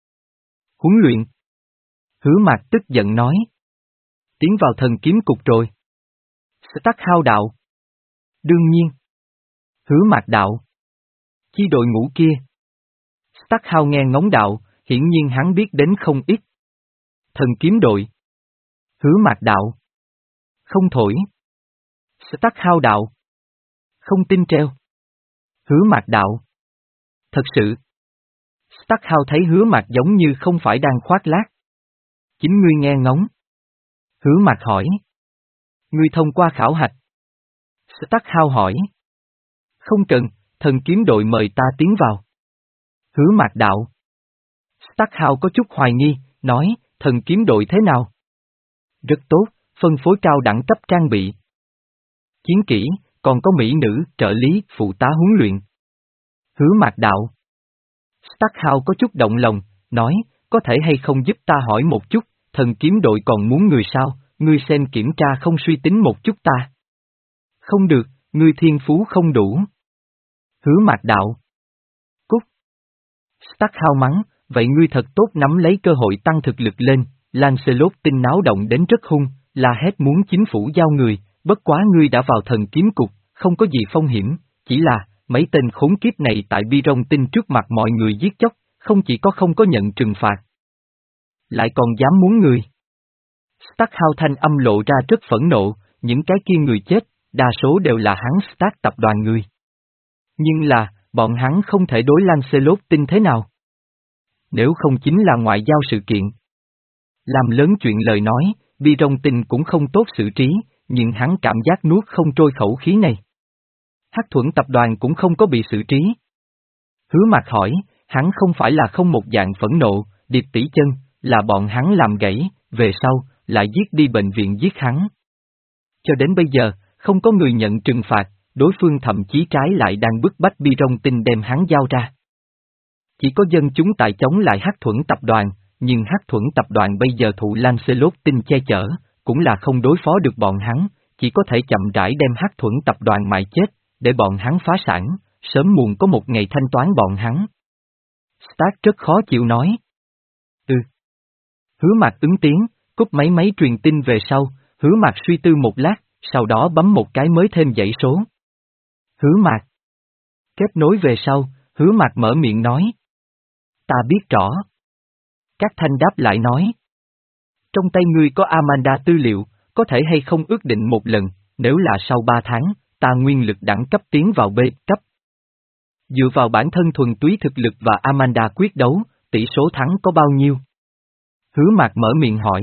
Huấn luyện. Hứa Mạc tức giận nói. Tiến vào thần kiếm cục rồi. Starkhouse đạo. Đương nhiên. Hứa Mạc đạo. Chi đội ngũ kia. Starkhouse nghe ngóng đạo, hiển nhiên hắn biết đến không ít. Thần kiếm đội. Hứa Mạc đạo. Không thổi. Starkhouse đạo. Không tin treo. Hứa Mạc đạo. Thật sự. Starkhouse thấy Hứa Mạc giống như không phải đang khoác lác. Chính ngươi nghe ngóng. Hứa Mạc hỏi. Ngươi thông qua khảo hạch. Starkhouse hỏi. Không cần, thần kiếm đội mời ta tiến vào. Hứa Mạc đạo. Starkhouse có chút hoài nghi, nói, thần kiếm đội thế nào? Rất tốt, phân phối cao đẳng cấp trang bị. Chiến kỹ, còn có mỹ nữ, trợ lý, phụ tá huấn luyện. Hứa Mạc đạo. Starkhouse có chút động lòng, nói, có thể hay không giúp ta hỏi một chút, thần kiếm đội còn muốn người sao, ngươi xem kiểm tra không suy tính một chút ta. Không được, ngươi thiên phú không đủ. Hứa Mạc đạo. Cút. Starkhouse mắng, vậy ngươi thật tốt nắm lấy cơ hội tăng thực lực lên, Lancelot tin náo động đến rất hung, la hét muốn chính phủ giao người, bất quá ngươi đã vào thần kiếm cục, không có gì phong hiểm, chỉ là, mấy tên khốn kiếp này tại Bi Rong Tinh trước mặt mọi người giết chóc, không chỉ có không có nhận trừng phạt, lại còn dám muốn người. Stark Hao thanh âm lộ ra rất phẫn nộ, những cái kia người chết, đa số đều là hắn Stark tập đoàn người. Nhưng là, bọn hắn không thể đối Lancelot Tinh thế nào? Nếu không chính là ngoại giao sự kiện. Làm lớn chuyện lời nói, Bi Rong Tinh cũng không tốt xử trí, nhưng hắn cảm giác nuốt không trôi khẩu khí này. Hắc Thuẫn tập đoàn cũng không có bị xử trí. Hứa Mạc hỏi, hắn không phải là không một dạng phẫn nộ, Điệp tỷ chân, là bọn hắn làm gãy, về sau, lại giết đi bệnh viện giết hắn. Cho đến bây giờ, không có người nhận trừng phạt, đối phương thậm chí trái lại đang bức bách Bi Rong Tinh đem hắn giao ra. Chỉ có dân chúng tại chống lại Hắc Thuẫn tập đoàn, nhưng Hắc Thuẫn tập đoàn bây giờ thụ Lancelot Tinh che chở, cũng là không đối phó được bọn hắn, chỉ có thể chậm rãi đem Hắc Thuẫn tập đoàn mại chết, để bọn hắn phá sản, sớm muộn có một ngày thanh toán bọn hắn. Stark rất khó chịu nói. Ừ. Hứa Mạc ứng tiếng, cúp máy máy truyền tin về sau, Hứa Mạc suy tư một lát, sau đó bấm một cái mới thêm dãy số. Hứa Mạc. Kết nối về sau, Hứa Mạc mở miệng nói. Ta biết rõ. Các thanh đáp lại nói. Trong tay ngươi có Amanda tư liệu, có thể hay không ước định một lần, nếu là sau ba tháng, ta nguyên lực đẳng cấp tiến vào B cấp. Dựa vào bản thân thuần túy thực lực và Amanda quyết đấu, tỷ số thắng có bao nhiêu? Hứa Mạc mở miệng hỏi.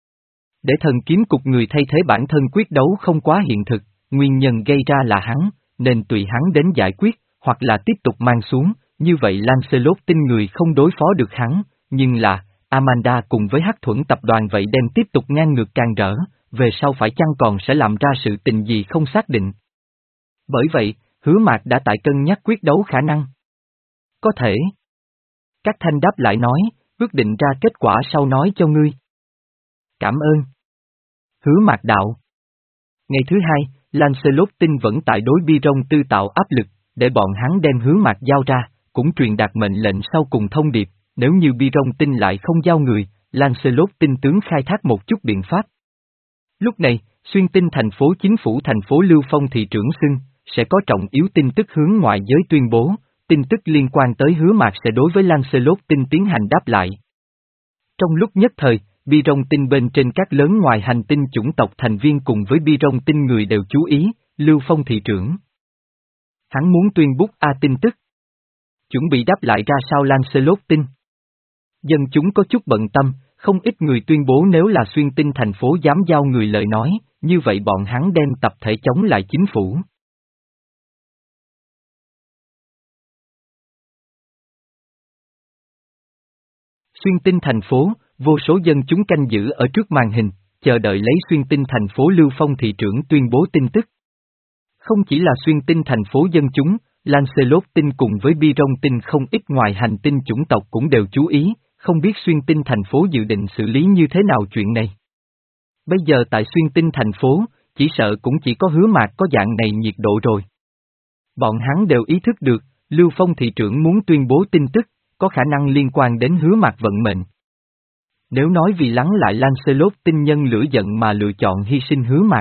Để thần kiếm cục người thay thế bản thân quyết đấu không quá hiện thực, nguyên nhân gây ra là hắn, nên tùy hắn đến giải quyết, hoặc là tiếp tục mang xuống, như vậy Lancelot tin người không đối phó được hắn, nhưng là, Amanda cùng với Hắc Thuẫn tập đoàn vậy đem tiếp tục ngang ngược càng rỡ, về sau phải chăng còn sẽ làm ra sự tình gì không xác định. Bởi vậy, Hứa Mạc đã tại cân nhắc quyết đấu khả năng. Có thể. Các thanh đáp lại nói, ước định ra kết quả sau nói cho ngươi. Cảm ơn. Hứa Mạc đạo. Ngày thứ hai, Lancelot Tinh vẫn tại đối Bi Rong Tư tạo áp lực, để bọn hắn đem Hứa Mạc giao ra, cũng truyền đạt mệnh lệnh sau cùng thông điệp, nếu như Bi Rong Tinh lại không giao người, Lancelot Tinh tướng khai thác một chút biện pháp. Lúc này, xuyên tinh thành phố chính phủ thành phố Lưu Phong thị trưởng xưng, sẽ có trọng yếu tin tức hướng ngoại giới tuyên bố, tin tức liên quan tới Hứa Mạc sẽ đối với Lancelot Tinh tiến hành đáp lại. Trong lúc nhất thời, Bi Rong Tinh bên trên các lớn ngoài hành tinh chủng tộc thành viên cùng với Bi Rong Tinh người đều chú ý, Lưu Phong thị trưởng. Hắn muốn tuyên bố A tin tức. Chuẩn bị đáp lại ra sao Lancelot Tinh. Dân chúng có chút bận tâm, không ít người tuyên bố nếu là xuyên tinh thành phố dám giao người lời nói, như vậy bọn hắn đem tập thể chống lại chính phủ. Xuyên tinh thành phố, vô số dân chúng canh giữ ở trước màn hình, chờ đợi lấy xuyên tinh thành phố Lưu Phong thị trưởng tuyên bố tin tức. Không chỉ là xuyên tinh thành phố dân chúng, Lancelot Tinh cùng với Bi Rong Tinh không ít ngoài hành tinh chủng tộc cũng đều chú ý, không biết xuyên tinh thành phố dự định xử lý như thế nào chuyện này. Bây giờ tại xuyên tinh thành phố, chỉ sợ cũng chỉ có Hứa Mạc có dạng này nhiệt độ rồi. Bọn hắn đều ý thức được, Lưu Phong thị trưởng muốn tuyên bố tin tức, có khả năng liên quan đến Hứa Mạc vận mệnh. Nếu nói vì lắng lại Lancelot Tinh nhân lửa giận mà lựa chọn hy sinh Hứa Mạc,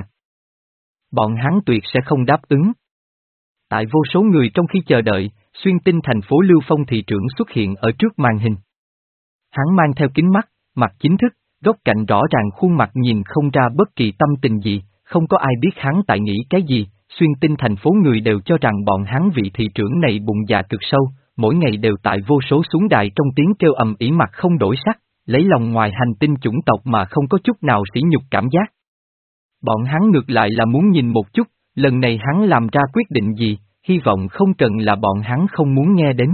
bọn hắn tuyệt sẽ không đáp ứng. Tại vô số người trong khi chờ đợi, xuyên tinh thành phố Lưu Phong thị trưởng xuất hiện ở trước màn hình. Hắn mang theo kính mắt, mặt chính thức, góc cạnh rõ ràng khuôn mặt nhìn không ra bất kỳ tâm tình gì, không có ai biết hắn tại nghĩ cái gì, xuyên tinh thành phố người đều cho rằng bọn hắn vị thị trưởng này bụng dạ cực sâu, mỗi ngày đều tại vô số xuống đài trong tiếng kêu ầm ĩ mặt không đổi sắc, lấy lòng ngoài hành tinh chủng tộc mà không có chút nào sỉ nhục cảm giác. Bọn hắn ngược lại là muốn nhìn một chút, lần này hắn làm ra quyết định gì, hy vọng không cần là bọn hắn không muốn nghe đến.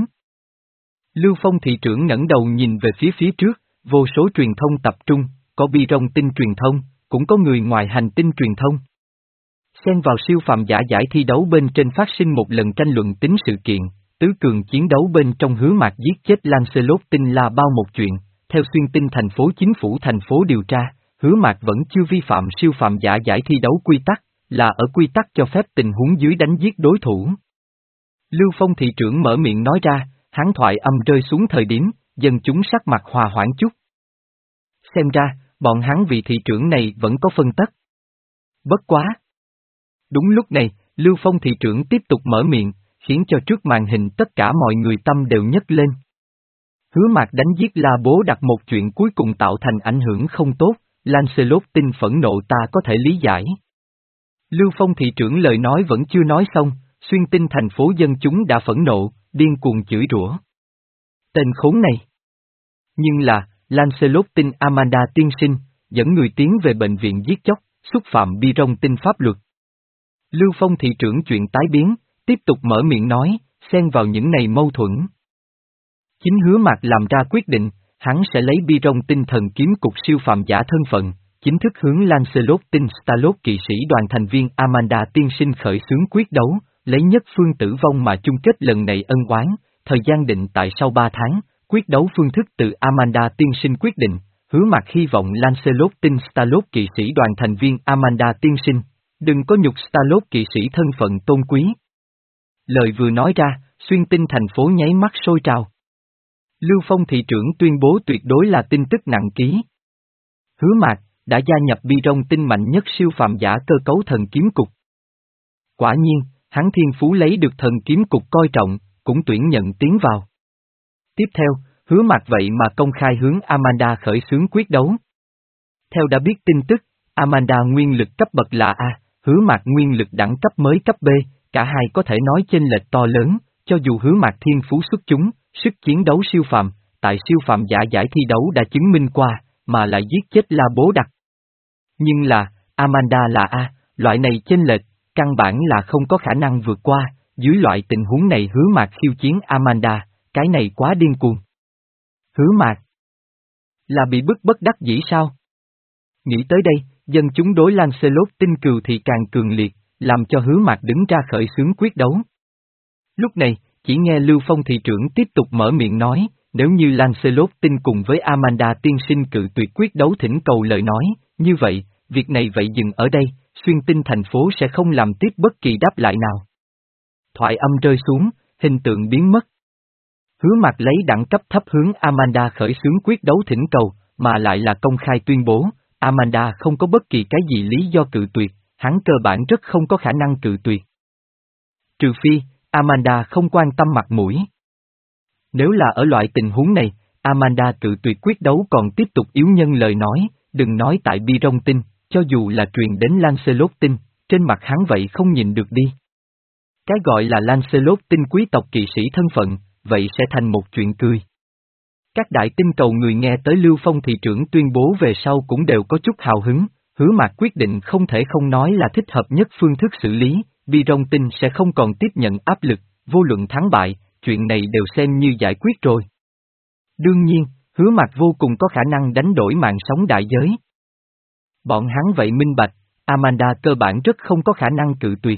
Lưu Phong thị trưởng ngẩng đầu nhìn về phía phía trước, vô số truyền thông tập trung, có Bi Rong Tinh truyền thông, cũng có người ngoài hành tinh truyền thông. Xen vào siêu phàm giả giải thi đấu bên trên phát sinh một lần tranh luận tính sự kiện, tứ cường chiến đấu bên trong Hứa Mạc giết chết Lancelot Tinh là bao một chuyện, theo xuyên tinh thành phố chính phủ thành phố điều tra, Hứa Mạc vẫn chưa vi phạm siêu phàm giả giải thi đấu quy tắc, là ở quy tắc cho phép tình huống dưới đánh giết đối thủ. Lưu Phong thị trưởng mở miệng nói ra, hắn thoại âm rơi xuống thời điểm, dân chúng sắc mặt hòa hoãn chút. Xem ra, bọn hắn vị thị trưởng này vẫn có phân tất. Bất quá. Đúng lúc này, Lưu Phong thị trưởng tiếp tục mở miệng, khiến cho trước màn hình tất cả mọi người tâm đều nhấc lên. Hứa Mạc đánh giết La Bố Đặc một chuyện cuối cùng tạo thành ảnh hưởng không tốt, Lancelot tinh phẫn nộ ta có thể lý giải. Lưu Phong thị trưởng lời nói vẫn chưa nói xong, xuyên tinh thành phố dân chúng đã phẫn nộ, điên cuồng chửi rủa. Tên khốn này! Nhưng là, Lancelot tin Amanda tiên sinh, dẫn người tiến về bệnh viện giết chóc, xúc phạm bi rong tinh pháp luật. Lưu Phong thị trưởng chuyện tái biến, tiếp tục mở miệng nói, xen vào những này mâu thuẫn. Chính Hứa Mạc làm ra quyết định, hắn sẽ lấy bi rong tinh thần kiếm cục siêu phàm giả thân phận, chính thức hướng Lancelot tinh Starlord kỵ sĩ đoàn thành viên Amanda tiên sinh khởi xướng quyết đấu, lấy nhất phương tử vong mà chung kết lần này ân oán, thời gian định tại sau ba tháng, quyết đấu phương thức từ Amanda tiên sinh quyết định, Hứa Mạc hy vọng Lancelot tinh Starlord kỵ sĩ đoàn thành viên Amanda tiên sinh, đừng có nhục Starlord kỵ sĩ thân phận tôn quý. Lời vừa nói ra, xuyên tinh thành phố nháy mắt sôi trào. Lưu Phong thị trưởng tuyên bố tuyệt đối là tin tức nặng ký. Hứa Mạc đã gia nhập bi rong tinh mạnh nhất siêu phàm giả cơ cấu thần kiếm cục. Quả nhiên, hắn thiên phú lấy được thần kiếm cục coi trọng, cũng tuyển nhận tiến vào. Tiếp theo, Hứa Mạc vậy mà công khai hướng Amanda khởi xướng quyết đấu. Theo đã biết tin tức, Amanda nguyên lực cấp bậc là A, Hứa Mạc nguyên lực đẳng cấp mới cấp B, cả hai có thể nói chênh lệch to lớn, cho dù Hứa Mạc thiên phú xuất chúng, sức chiến đấu siêu phàm, tại siêu phàm giả giải thi đấu đã chứng minh qua, mà lại giết chết La Bố Đặc. Nhưng là, Amanda là A, loại này chênh lệch, căn bản là không có khả năng vượt qua, dưới loại tình huống này Hứa Mạc khiêu chiến Amanda, cái này quá điên cuồng. Hứa Mạc là bị bức bất đắc dĩ sao? Nghĩ tới đây, dân chúng đối Lancelot tinh cừu thì càng cường liệt, làm cho Hứa Mạc đứng ra khởi xướng quyết đấu. Lúc này, chỉ nghe Lưu Phong thị trưởng tiếp tục mở miệng nói, nếu như Lancelot tinh cùng với Amanda tiên sinh cự tuyệt quyết đấu thỉnh cầu lời nói, như vậy, việc này vậy dừng ở đây, xuyên tinh thành phố sẽ không làm tiếp bất kỳ đáp lại nào. Thoại âm rơi xuống, hình tượng biến mất. Hứa Mạc lấy đẳng cấp thấp hướng Amanda khởi xướng quyết đấu thỉnh cầu, mà lại là công khai tuyên bố, Amanda không có bất kỳ cái gì lý do cự tuyệt, hắn cơ bản rất không có khả năng cự tuyệt. Trừ phi, Amanda không quan tâm mặt mũi. Nếu là ở loại tình huống này, Amanda cự tuyệt quyết đấu còn tiếp tục yếu nhân lời nói, đừng nói tại bi rong tinh, cho dù là truyền đến Lancelot tinh, trên mặt hắn vậy không nhìn được đi. Cái gọi là Lancelot tinh quý tộc kỵ sĩ thân phận, vậy sẽ thành một chuyện cười. Các đại tinh cầu người nghe tới Lưu Phong thị trưởng tuyên bố về sau cũng đều có chút hào hứng, Hứa Mạc quyết định không thể không nói là thích hợp nhất phương thức xử lý, bi rong tinh sẽ không còn tiếp nhận áp lực, vô luận thắng bại, chuyện này đều xem như giải quyết rồi. Đương nhiên, Hứa Mạc vô cùng có khả năng đánh đổi mạng sống đại giới. Bọn hắn vậy minh bạch, Amanda cơ bản rất không có khả năng cự tuyệt.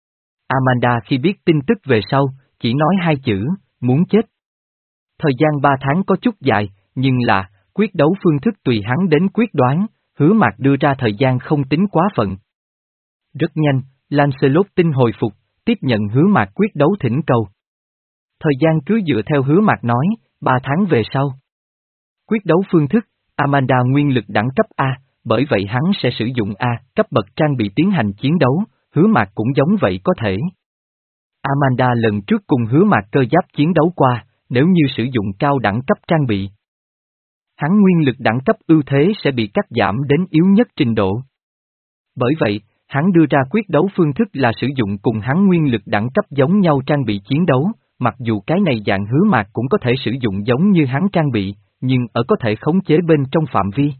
Amanda khi biết tin tức về sau, chỉ nói hai chữ, muốn chết. Thời gian ba tháng có chút dài, nhưng là, quyết đấu phương thức tùy hắn đến quyết đoán, Hứa Mạc đưa ra thời gian không tính quá phận. Rất nhanh, Lancelot tinh hồi phục, tiếp nhận Hứa Mạc quyết đấu thỉnh cầu. Thời gian cứ dựa theo Hứa Mạc nói, ba tháng về sau. Quyết đấu phương thức, Amanda nguyên lực đẳng cấp A, bởi vậy hắn sẽ sử dụng A, cấp bậc trang bị tiến hành chiến đấu, Hứa Mạc cũng giống vậy có thể. Amanda lần trước cùng Hứa Mạc cơ giáp chiến đấu qua, nếu như sử dụng cao đẳng cấp trang bị, hắn nguyên lực đẳng cấp ưu thế sẽ bị cắt giảm đến yếu nhất trình độ. Bởi vậy, hắn đưa ra quyết đấu phương thức là sử dụng cùng hắn nguyên lực đẳng cấp giống nhau trang bị chiến đấu, mặc dù cái này dạng Hứa Mạc cũng có thể sử dụng giống như hắn trang bị, nhưng ở có thể khống chế bên trong phạm vi.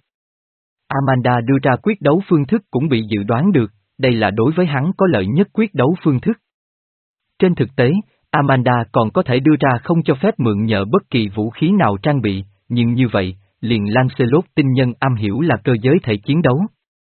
Amanda đưa ra quyết đấu phương thức cũng bị dự đoán được, đây là đối với hắn có lợi nhất quyết đấu phương thức. Trên thực tế, Amanda còn có thể đưa ra không cho phép mượn nhờ bất kỳ vũ khí nào trang bị, nhưng như vậy, liền Lancelot tinh nhân am hiểu là cơ giới thể chiến đấu.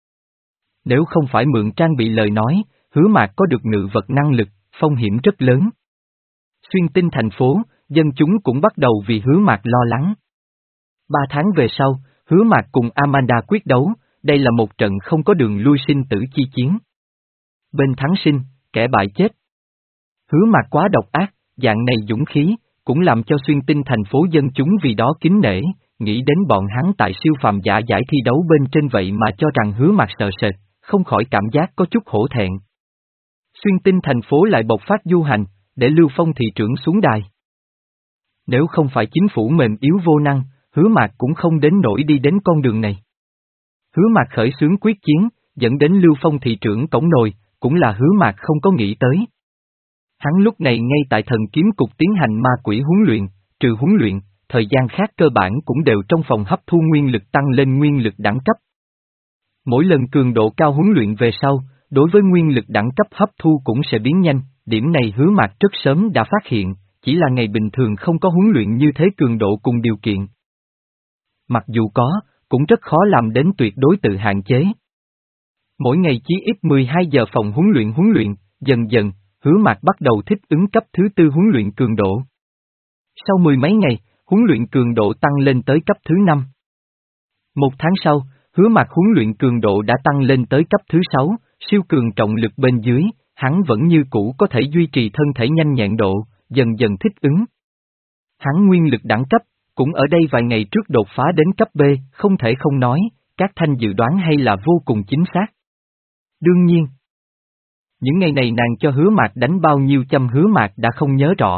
Nếu không phải mượn trang bị lời nói, Hứa Mạc có được ngự vật năng lực, phong hiểm rất lớn. Xuyên tinh thành phố, dân chúng cũng bắt đầu vì Hứa Mạc lo lắng. Ba tháng về sau, Hứa Mạc cùng Amanda quyết đấu, đây là một trận không có đường lui sinh tử chi chiến. Bên thắng sinh, kẻ bại chết. Hứa Mạc quá độc ác, dạng này dũng khí, cũng làm cho xuyên tinh thành phố dân chúng vì đó kính nể, nghĩ đến bọn hắn tại siêu phàm giả giải thi đấu bên trên vậy mà cho rằng Hứa Mạc sợ sệt, không khỏi cảm giác có chút hổ thẹn. Xuyên tinh thành phố lại bộc phát du hành, để Lưu Phong thị trưởng xuống đài. Nếu không phải chính phủ mềm yếu vô năng, Hứa Mạc cũng không đến nỗi đi đến con đường này. Hứa Mạc khởi xướng quyết chiến, dẫn đến Lưu Phong thị trưởng cổng nồi, cũng là Hứa Mạc không có nghĩ tới. Hắn lúc này ngay tại thần kiếm cục tiến hành ma quỷ huấn luyện, trừ huấn luyện, thời gian khác cơ bản cũng đều trong phòng hấp thu nguyên lực tăng lên nguyên lực đẳng cấp. Mỗi lần cường độ cao huấn luyện về sau, đối với nguyên lực đẳng cấp hấp thu cũng sẽ biến nhanh, điểm này Hứa Mạc rất sớm đã phát hiện, chỉ là ngày bình thường không có huấn luyện như thế cường độ cùng điều kiện. Mặc dù có, cũng rất khó làm đến tuyệt đối tự hạn chế. Mỗi ngày chí ít mười hai giờ phòng huấn luyện huấn luyện, dần dần, Hứa Mạc bắt đầu thích ứng cấp thứ tư huấn luyện cường độ. Sau mười mấy ngày, huấn luyện cường độ tăng lên tới cấp thứ năm. Một tháng sau, Hứa Mạc huấn luyện cường độ đã tăng lên tới cấp thứ sáu, siêu cường trọng lực bên dưới, hắn vẫn như cũ có thể duy trì thân thể nhanh nhẹn độ, dần dần thích ứng. Hắn nguyên lực đẳng cấp, cũng ở đây vài ngày trước đột phá đến cấp B, không thể không nói, các thanh dự đoán hay là vô cùng chính xác. Đương nhiên, những ngày này nàng cho Hứa Mạc đánh bao nhiêu châm Hứa Mạc đã không nhớ rõ.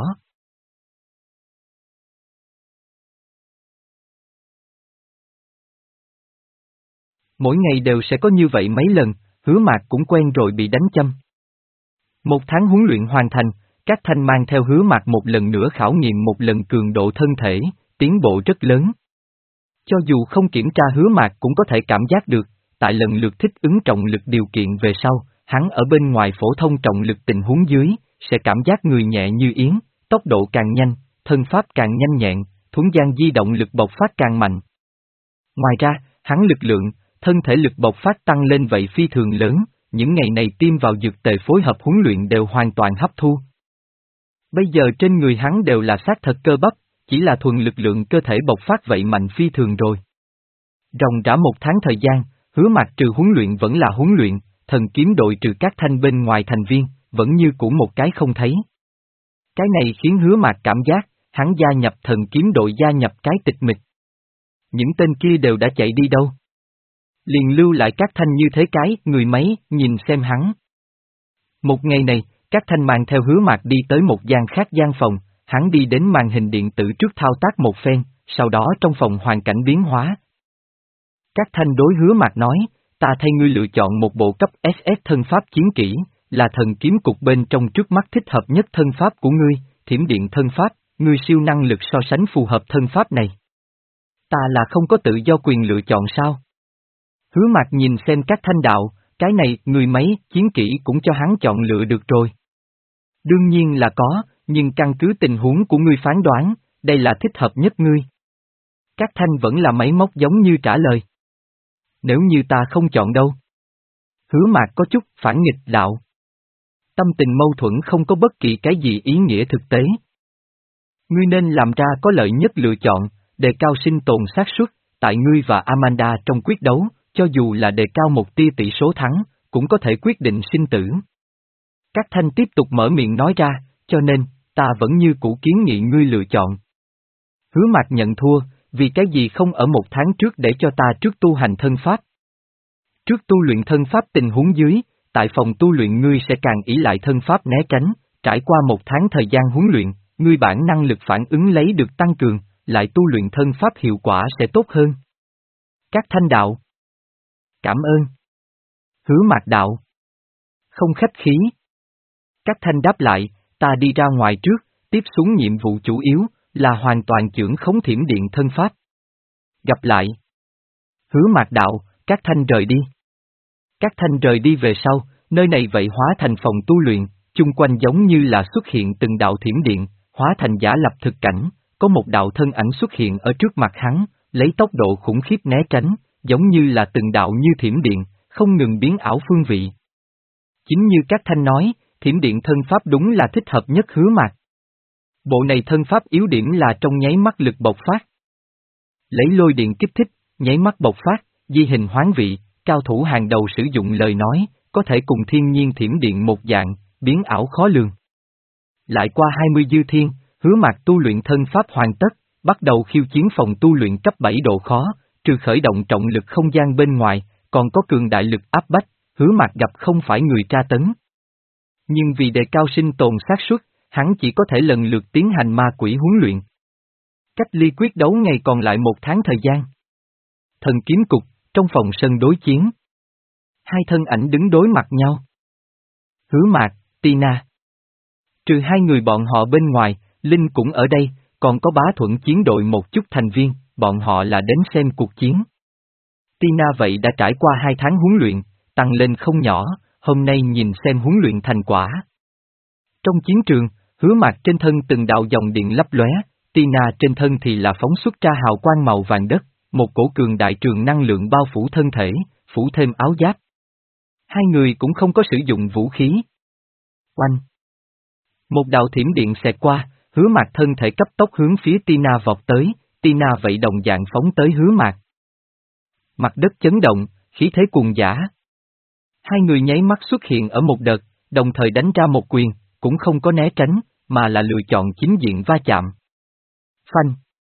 Mỗi ngày đều sẽ có như vậy mấy lần, Hứa Mạc cũng quen rồi bị đánh châm. Một tháng huấn luyện hoàn thành, các thanh mang theo Hứa Mạc một lần nữa khảo nghiệm một lần cường độ thân thể, tiến bộ rất lớn. Cho dù không kiểm tra Hứa Mạc cũng có thể cảm giác được, tại lần lượt thích ứng trọng lực điều kiện về sau, hắn ở bên ngoài phổ thông trọng lực tình huống dưới, sẽ cảm giác người nhẹ như yến, tốc độ càng nhanh, thân pháp càng nhanh nhẹn, thuấn gian di động lực bộc phát càng mạnh. Ngoài ra, hắn lực lượng, thân thể lực bộc phát tăng lên vậy phi thường lớn, những ngày này tiêm vào dược tề phối hợp huấn luyện đều hoàn toàn hấp thu. Bây giờ trên người hắn đều là xác thật cơ bắp, chỉ là thuần lực lượng cơ thể bộc phát vậy mạnh phi thường rồi. Ròng rã một tháng thời gian, Hứa Mạc trừ huấn luyện vẫn là huấn luyện, thần kiếm đội trừ các thanh bên ngoài thành viên, vẫn như cũ một cái không thấy. Cái này khiến Hứa Mạc cảm giác, hắn gia nhập thần kiếm đội gia nhập cái tịch mịch. Những tên kia đều đã chạy đi đâu? Liền lưu lại các thanh như thế cái, người mấy, nhìn xem hắn. Một ngày này, các thanh mang theo Hứa Mạc đi tới một gian khác gian phòng, hắn đi đến màn hình điện tử trước thao tác một phen, sau đó trong phòng hoàn cảnh biến hóa. Các thanh đối Hứa Mạc nói, ta thay ngươi lựa chọn một bộ cấp ét ét thân pháp chiến kỹ, là thần kiếm cục bên trong trước mắt thích hợp nhất thân pháp của ngươi, thiểm điện thân pháp, ngươi siêu năng lực so sánh phù hợp thân pháp này. Ta là không có tự do quyền lựa chọn sao? Hứa Mạc nhìn xem các thanh đạo, cái này, người mấy, chiến kỹ cũng cho hắn chọn lựa được rồi. Đương nhiên là có, nhưng căn cứ tình huống của ngươi phán đoán, đây là thích hợp nhất ngươi. Các thanh vẫn là máy móc giống như trả lời. Nếu như ta không chọn đâu? Hứa Mạc có chút phản nghịch đạo. Tâm tình mâu thuẫn không có bất kỳ cái gì ý nghĩa thực tế. Ngươi nên làm ra có lợi nhất lựa chọn, đề cao sinh tồn xác suất, tại ngươi và Amanda trong quyết đấu, cho dù là đề cao một tia tỷ số thắng, cũng có thể quyết định sinh tử. Các thanh tiếp tục mở miệng nói ra, cho nên, ta vẫn như cũ kiến nghị ngươi lựa chọn. Hứa Mạc nhận thua, vì cái gì không ở một tháng trước để cho ta trước tu hành thân pháp. Trước tu luyện thân pháp tình huống dưới, tại phòng tu luyện ngươi sẽ càng ỷ lại thân pháp né tránh, trải qua một tháng thời gian huấn luyện, ngươi bản năng lực phản ứng lấy được tăng cường, lại tu luyện thân pháp hiệu quả sẽ tốt hơn. Các thanh đạo. Cảm ơn. Hứa Mạc đạo. Không khách khí. Các thanh đáp lại, ta đi ra ngoài trước, tiếp xuống nhiệm vụ chủ yếu, là hoàn toàn chưởng khống thiểm điện thân pháp. Gặp lại. Hứa Mạc đạo, các thanh rời đi. Các thanh rời đi về sau, nơi này vậy hóa thành phòng tu luyện, chung quanh giống như là xuất hiện từng đạo thiểm điện, hóa thành giả lập thực cảnh, có một đạo thân ảnh xuất hiện ở trước mặt hắn, lấy tốc độ khủng khiếp né tránh, giống như là từng đạo như thiểm điện, không ngừng biến ảo phương vị. Chính như các thanh nói, thiểm điện thân pháp đúng là thích hợp nhất Hứa Mạc. Bộ này thân pháp yếu điểm là trong nháy mắt lực bộc phát. Lấy lôi điện kích thích, nháy mắt bộc phát, di hình hoán vị, cao thủ hàng đầu sử dụng lời nói, có thể cùng thiên nhiên thiểm điện một dạng, biến ảo khó lường. Lại qua hai mươi dư thiên, Hứa Mạc tu luyện thân pháp hoàn tất, bắt đầu khiêu chiến phòng tu luyện cấp bảy độ khó, trừ khởi động trọng lực không gian bên ngoài, còn có cường đại lực áp bách, Hứa Mạc gặp không phải người tra tấn. Nhưng vì đề cao sinh tồn xác suất, hắn chỉ có thể lần lượt tiến hành ma quỷ huấn luyện. Cách ly quyết đấu ngày còn lại một tháng thời gian. Thần kiếm cục, trong phòng sân đối chiến. Hai thân ảnh đứng đối mặt nhau. Hứa Mạc, Tina. Trừ hai người bọn họ bên ngoài, Linh cũng ở đây, còn có Bá Thuận chiến đội một chút thành viên, bọn họ là đến xem cuộc chiến. Tina vậy đã trải qua hai tháng huấn luyện, tăng lên không nhỏ, hôm nay nhìn xem huấn luyện thành quả. Trong chiến trường, Hứa Mạc trên thân từng đạo dòng điện lấp lóe, Tina trên thân thì là phóng xuất ra hào quang màu vàng đất, một cổ cường đại trường năng lượng bao phủ thân thể, phủ thêm áo giáp. Hai người cũng không có sử dụng vũ khí. Oanh! Một đạo thiểm điện xẹt qua, Hứa Mạc thân thể cấp tốc hướng phía Tina vọt tới, Tina vậy đồng dạng phóng tới Hứa Mạc. Mặt đất chấn động, khí thế cuồng dã. Hai người nháy mắt xuất hiện ở một đợt, đồng thời đánh ra một quyền, cũng không có né tránh, mà là lựa chọn chính diện va chạm. Phanh!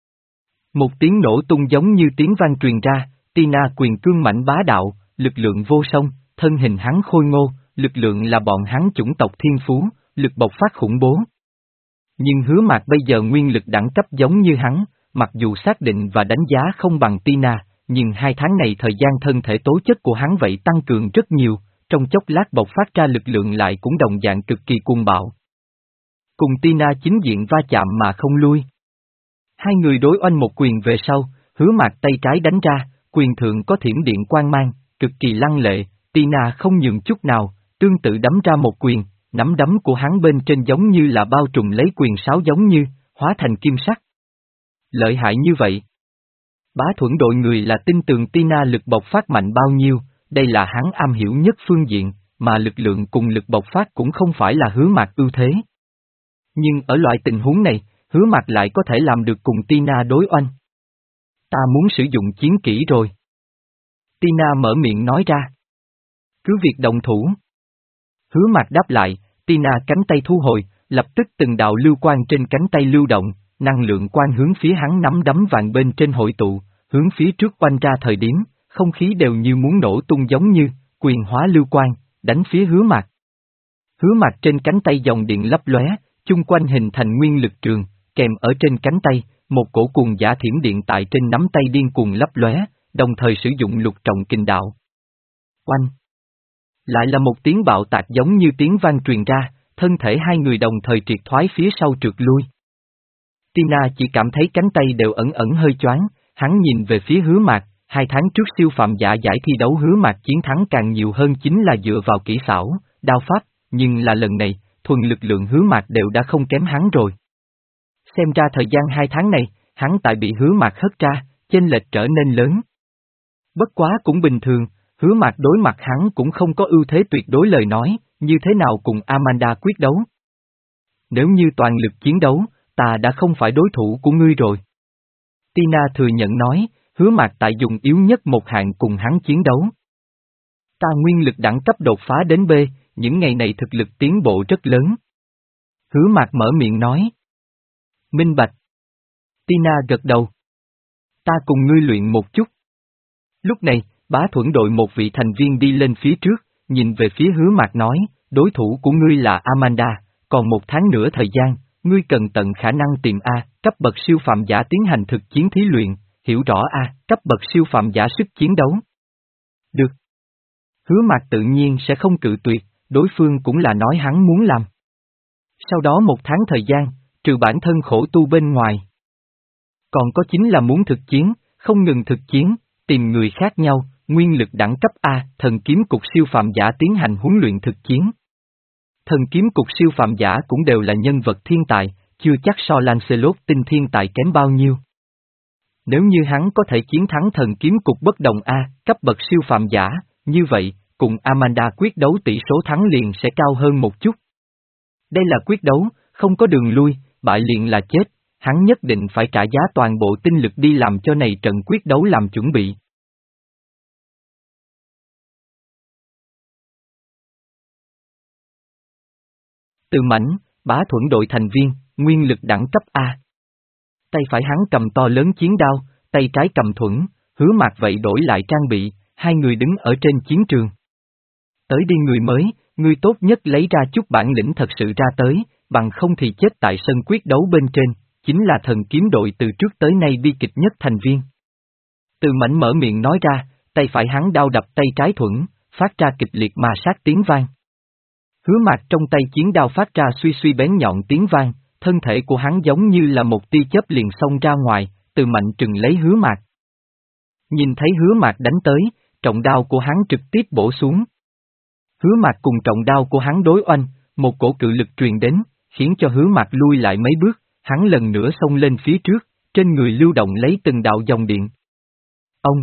Một tiếng nổ tung giống như tiếng vang truyền ra, Tina quyền cương mạnh bá đạo, lực lượng vô song, thân hình hắn khôi ngô, lực lượng là bọn hắn chủng tộc thiên phú, lực bộc phát khủng bố. Nhưng Hứa Mạc bây giờ nguyên lực đẳng cấp giống như hắn, mặc dù xác định và đánh giá không bằng Tina, nhưng hai tháng này thời gian thân thể tố chất của hắn vậy tăng cường rất nhiều, trong chốc lát bộc phát ra lực lượng lại cũng đồng dạng cực kỳ cuồng bạo. Cùng Tina chính diện va chạm mà không lui. Hai người đối oanh một quyền về sau, Hứa Mạc tay trái đánh ra, quyền thượng có thiểm điện quang mang, cực kỳ lăng lệ, Tina không nhường chút nào, tương tự đấm ra một quyền, nắm đấm của hắn bên trên giống như là bao trùm lấy quyền sáo giống như, hóa thành kim sắc. Lợi hại như vậy. Bá Thuận đội người là tin tưởng Tina lực bộc phát mạnh bao nhiêu, đây là hắn am hiểu nhất phương diện, mà lực lượng cùng lực bộc phát cũng không phải là Hứa Mạc ưu thế. Nhưng ở loại tình huống này, Hứa Mạc lại có thể làm được cùng Tina đối oanh. Ta muốn sử dụng chiến kỹ rồi. Tina mở miệng nói ra. Cứ việc động thủ. Hứa Mạc đáp lại, Tina cánh tay thu hồi, lập tức từng đạo lưu quang trên cánh tay lưu động, năng lượng quang hướng phía hắn nắm đấm vàng bên trên hội tụ, hướng phía trước quanh ra thời điểm, không khí đều như muốn nổ tung giống như, quyền hóa lưu quang, đánh phía Hứa Mạc. Hứa Mạc trên cánh tay dòng điện lấp lóe, chung quanh hình thành nguyên lực trường, kèm ở trên cánh tay, một cổ cuồng giả thiểm điện tại trên nắm tay điên cuồng lấp lóe, đồng thời sử dụng lục trọng kình đạo. Oanh! Lại là một tiếng bạo tạc giống như tiếng vang truyền ra, thân thể hai người đồng thời triệt thoái phía sau trượt lui. Tina chỉ cảm thấy cánh tay đều ẩn ẩn hơi choáng, hắn nhìn về phía Hứa Mạc, hai tháng trước siêu phạm giả giải thi đấu Hứa Mạc chiến thắng càng nhiều hơn chính là dựa vào kỹ xảo, đao pháp, nhưng là lần này, thuần lực lượng Hứa Mạc đều đã không kém hắn rồi. Xem ra thời gian hai tháng này, hắn tại bị Hứa Mạc hất ra, chênh lệch trở nên lớn. Bất quá cũng bình thường, Hứa Mạc đối mặt hắn cũng không có ưu thế tuyệt đối lời nói, như thế nào cùng Amanda quyết đấu. Nếu như toàn lực chiến đấu, ta đã không phải đối thủ của ngươi rồi. Tina thừa nhận nói, Hứa Mạc tại dùng yếu nhất một hạng cùng hắn chiến đấu. Ta nguyên lực đẳng cấp đột phá đến B, những ngày này thực lực tiến bộ rất lớn. Hứa Mạc mở miệng nói. Minh bạch. Tina gật đầu. Ta cùng ngươi luyện một chút. Lúc này, Bá Thuận đội một vị thành viên đi lên phía trước, nhìn về phía Hứa Mạc nói, đối thủ của ngươi là Amanda, còn một tháng nữa thời gian, ngươi cần tận khả năng tìm A, cấp bậc siêu phạm giả tiến hành thực chiến thí luyện, hiểu rõ A, cấp bậc siêu phạm giả sức chiến đấu. Được. Hứa Mạc tự nhiên sẽ không cự tuyệt, đối phương cũng là nói hắn muốn làm. Sau đó một tháng thời gian, trừ bản thân khổ tu bên ngoài. Còn có chính là muốn thực chiến, không ngừng thực chiến, tìm người khác nhau, nguyên lực đẳng cấp A, thần kiếm cục siêu phạm giả tiến hành huấn luyện thực chiến. Thần kiếm cục siêu phạm giả cũng đều là nhân vật thiên tài, chưa chắc so Lancelot tinh thiên tài kém bao nhiêu. Nếu như hắn có thể chiến thắng thần kiếm cục bất đồng A, cấp bậc siêu phạm giả, như vậy, cùng Amanda quyết đấu tỷ số thắng liền sẽ cao hơn một chút. Đây là quyết đấu, không có đường lui, bại liền là chết, hắn nhất định phải trả giá toàn bộ tinh lực đi làm cho này trận quyết đấu làm chuẩn bị. Từ Mãnh, Bá Thuận đội thành viên, nguyên lực đẳng cấp A. Tay phải hắn cầm to lớn chiến đao, tay trái cầm thuẫn, Hứa Mạc vậy đổi lại trang bị, hai người đứng ở trên chiến trường. Tới đi người mới, ngươi tốt nhất lấy ra chút bản lĩnh thật sự ra tới, bằng không thì chết tại sân quyết đấu bên trên, chính là thần kiếm đội từ trước tới nay bi kịch nhất thành viên. Từ Mãnh mở miệng nói ra, tay phải hắn đao đập tay trái thuẫn, phát ra kịch liệt mà sát tiếng vang. Hứa Mạc trong tay chiến đao phát ra suy suy bén nhọn tiếng vang, thân thể của hắn giống như là một tia chớp liền xông ra ngoài, Từ Mạnh trừng lấy Hứa Mạc. Nhìn thấy Hứa Mạc đánh tới, trọng đao của hắn trực tiếp bổ xuống. Hứa Mạc cùng trọng đao của hắn đối oanh, một cổ cự lực truyền đến, khiến cho Hứa Mạc lui lại mấy bước, hắn lần nữa xông lên phía trước, trên người lưu động lấy từng đạo dòng điện. Ông!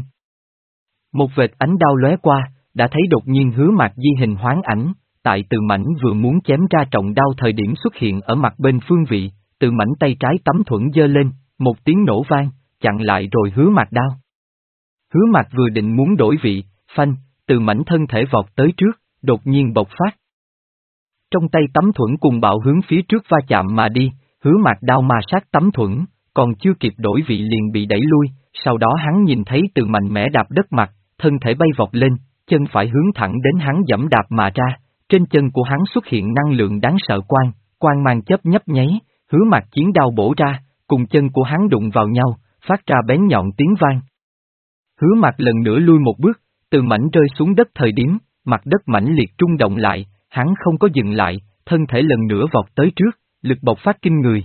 Một vệt ánh đao lóe qua, đã thấy đột nhiên Hứa Mạc di hình hoán ảnh, tại Từ Mãnh vừa muốn chém ra trọng đao thời điểm xuất hiện ở mặt bên phương vị, Từ Mãnh tay trái tấm thuẫn giơ lên, một tiếng nổ vang, chặn lại rồi Hứa Mạc đao. Hứa Mạc vừa định muốn đổi vị, phanh, Từ Mãnh thân thể vọt tới trước, đột nhiên bộc phát. Trong tay tấm thuẫn cùng bạo hướng phía trước va chạm mà đi, Hứa Mạc đao ma sát tấm thuẫn, còn chưa kịp đổi vị liền bị đẩy lui, sau đó hắn nhìn thấy Từ mạnh mẽ đạp đất mặt, thân thể bay vọt lên, chân phải hướng thẳng đến hắn giẫm đạp mà ra, trên chân của hắn xuất hiện năng lượng đáng sợ quang, quang mang chớp nhấp nháy, Hứa Mạc chiến đao bổ ra, cùng chân của hắn đụng vào nhau, phát ra bén nhọn tiếng vang. Hứa Mạc lần nữa lui một bước, Từ Mãnh rơi xuống đất thời điểm, mặt đất mãnh liệt rung động lại, hắn không có dừng lại, thân thể lần nữa vọt tới trước, lực bộc phát kinh người.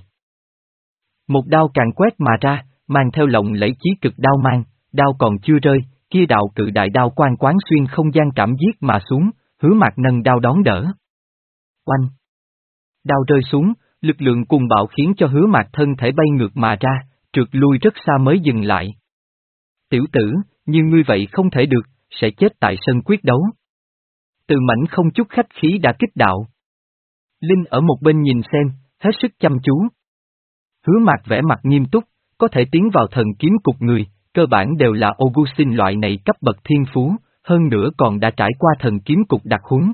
Một đao càng quét mà ra, mang theo lộng lẫy chí cực đao mang, đao còn chưa rơi, kia đạo cự đại đao quang quán xuyên không gian cảm giết mà xuống, Hứa Mạc nâng đao đón đỡ. Oanh! Đao rơi xuống, lực lượng cùng bạo khiến cho Hứa Mạc thân thể bay ngược mà ra, trượt lui rất xa mới dừng lại. Tiểu tử, như ngươi vậy không thể được, sẽ chết tại sân quyết đấu. Từ Mãnh không chút khách khí đã kích đạo. Linh ở một bên nhìn xem, hết sức chăm chú. Hứa Mạc vẻ mặt nghiêm túc, có thể tiến vào thần kiếm cục người, cơ bản đều là Augustin loại này cấp bậc thiên phú, hơn nữa còn đã trải qua thần kiếm cục đặc huấn.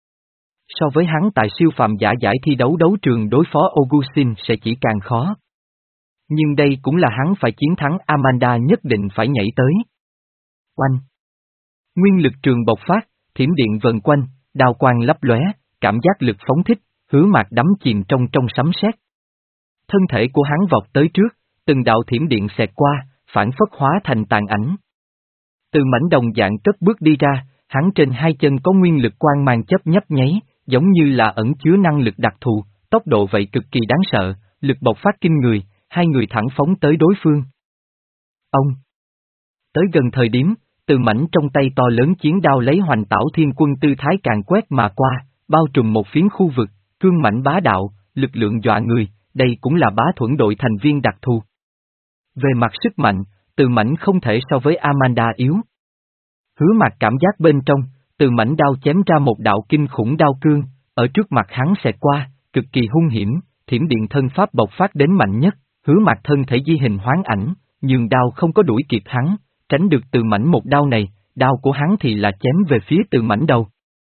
So với hắn tại siêu phàm giả giải thi đấu đấu trường đối phó Augustin sẽ chỉ càng khó. Nhưng đây cũng là hắn phải chiến thắng Amanda nhất định phải nhảy tới. Oanh! Nguyên lực trường bộc phát, thiểm điện vần quanh, đao quang lấp lóe, cảm giác lực phóng thích, Hứa Mạc đắm chìm trong trong sấm sét. Thân thể của hắn vọt tới trước, từng đạo thiểm điện xẹt qua, phản phất hóa thành tàn ảnh. Từ Mãnh đồng dạng cất bước đi ra, hắn trên hai chân có nguyên lực quang mang chớp nhấp nháy, giống như là ẩn chứa năng lực đặc thù, tốc độ vậy cực kỳ đáng sợ, lực bộc phát kinh người, hai người thẳng phóng tới đối phương. Ông! Tới gần thời điểm, Từ Mãnh trong tay to lớn chiến đao lấy Hoành Tảo Thiên Quân tư thái càng quét mà qua, bao trùm một phiến khu vực, cương mãnh bá đạo, lực lượng dọa người, đây cũng là bá thuẫn đội thành viên đặc thù. Về mặt sức mạnh, Từ Mãnh không thể so với Amanda yếu. Hứa Mạc cảm giác bên trong, Từ Mãnh đao chém ra một đạo kinh khủng đao cương, ở trước mặt hắn xẹt qua, cực kỳ hung hiểm, thiểm điện thân pháp bộc phát đến mạnh nhất, Hứa Mạc thân thể di hình hoán ảnh, nhưng đao không có đuổi kịp hắn, tránh được Từ Mãnh một đao này, đao của hắn thì là chém về phía Từ Mãnh đầu.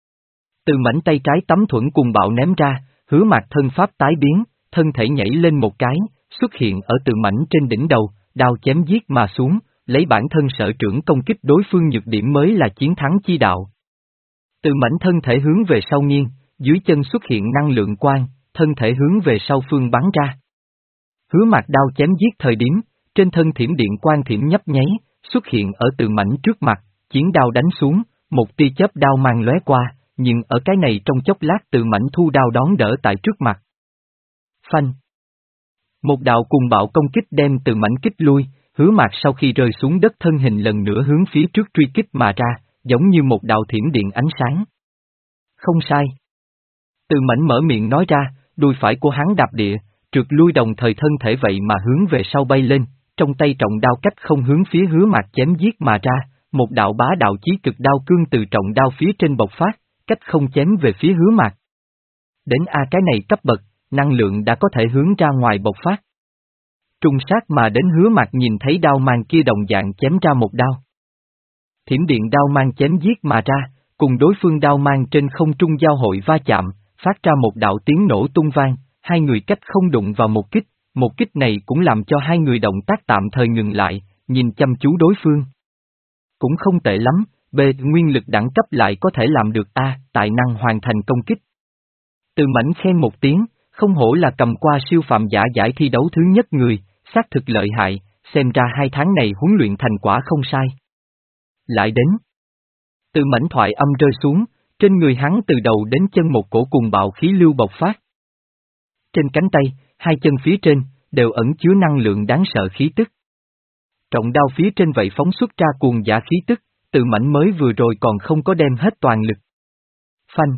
Từ Mãnh tay trái tấm thuẫn cùng bạo ném ra, Hứa Mạc thân pháp tái biến, thân thể nhảy lên một cái, xuất hiện ở Từ Mãnh trên đỉnh đầu, đao chém giết mà xuống, lấy bản thân sở trưởng công kích đối phương nhược điểm mới là chiến thắng chi đạo. Từ Mãnh thân thể hướng về sau nghiêng, dưới chân xuất hiện năng lượng quang, thân thể hướng về sau phương bắn ra. Hứa Mạc đao chém giết thời điểm, trên thân thiểm điện quang thiểm nhấp nháy, xuất hiện ở Từ Mãnh trước mặt, chiến đao đánh xuống, một tia chớp đao mang lóe qua, nhưng ở cái này trong chốc lát Từ Mãnh thu đao đón đỡ tại trước mặt. Phanh! Một đạo cùng bạo công kích đem Từ Mãnh kích lui, Hứa Mạc sau khi rơi xuống đất thân hình lần nữa hướng phía trước truy kích mà ra, giống như một đạo thiểm điện ánh sáng. Không sai. Từ Mãnh mở miệng nói ra, đùi phải của hắn đạp địa, trượt lui đồng thời thân thể vậy mà hướng về sau bay lên, trong tay trọng đao cách không hướng phía Hứa Mạc chém giết mà ra, một đạo bá đạo chí cực đao cương từ trọng đao phía trên bộc phát, cách không chém về phía Hứa Mạc. Đến A cái này cấp bậc, năng lượng đã có thể hướng ra ngoài bộc phát. Trùng sát mà đến Hứa Mạc nhìn thấy đao mang kia đồng dạng chém ra một đao. Thiểm điện đao mang chém giết mà ra, cùng đối phương đao mang trên không trung giao hội va chạm, phát ra một đạo tiếng nổ tung vang, hai người cách không đụng vào một kích, một kích này cũng làm cho hai người động tác tạm thời ngừng lại, nhìn chăm chú đối phương. Cũng không tệ lắm, B nguyên lực đẳng cấp lại có thể làm được A, tài năng hoàn thành công kích. Từ Mãnh khen một tiếng, không hổ là cầm qua siêu phàm giả giải thi đấu thứ nhất người, xác thực lợi hại, xem ra hai tháng này huấn luyện thành quả không sai. Lại đến. Từ mảnh thoại âm rơi xuống, trên người hắn từ đầu đến chân một cổ cùng bạo khí lưu bộc phát. Trên cánh tay, hai chân phía trên, đều ẩn chứa năng lượng đáng sợ khí tức. Trọng đao phía trên vậy phóng xuất ra cuồng giả khí tức, từ mảnh mới vừa rồi còn không có đem hết toàn lực. Phanh.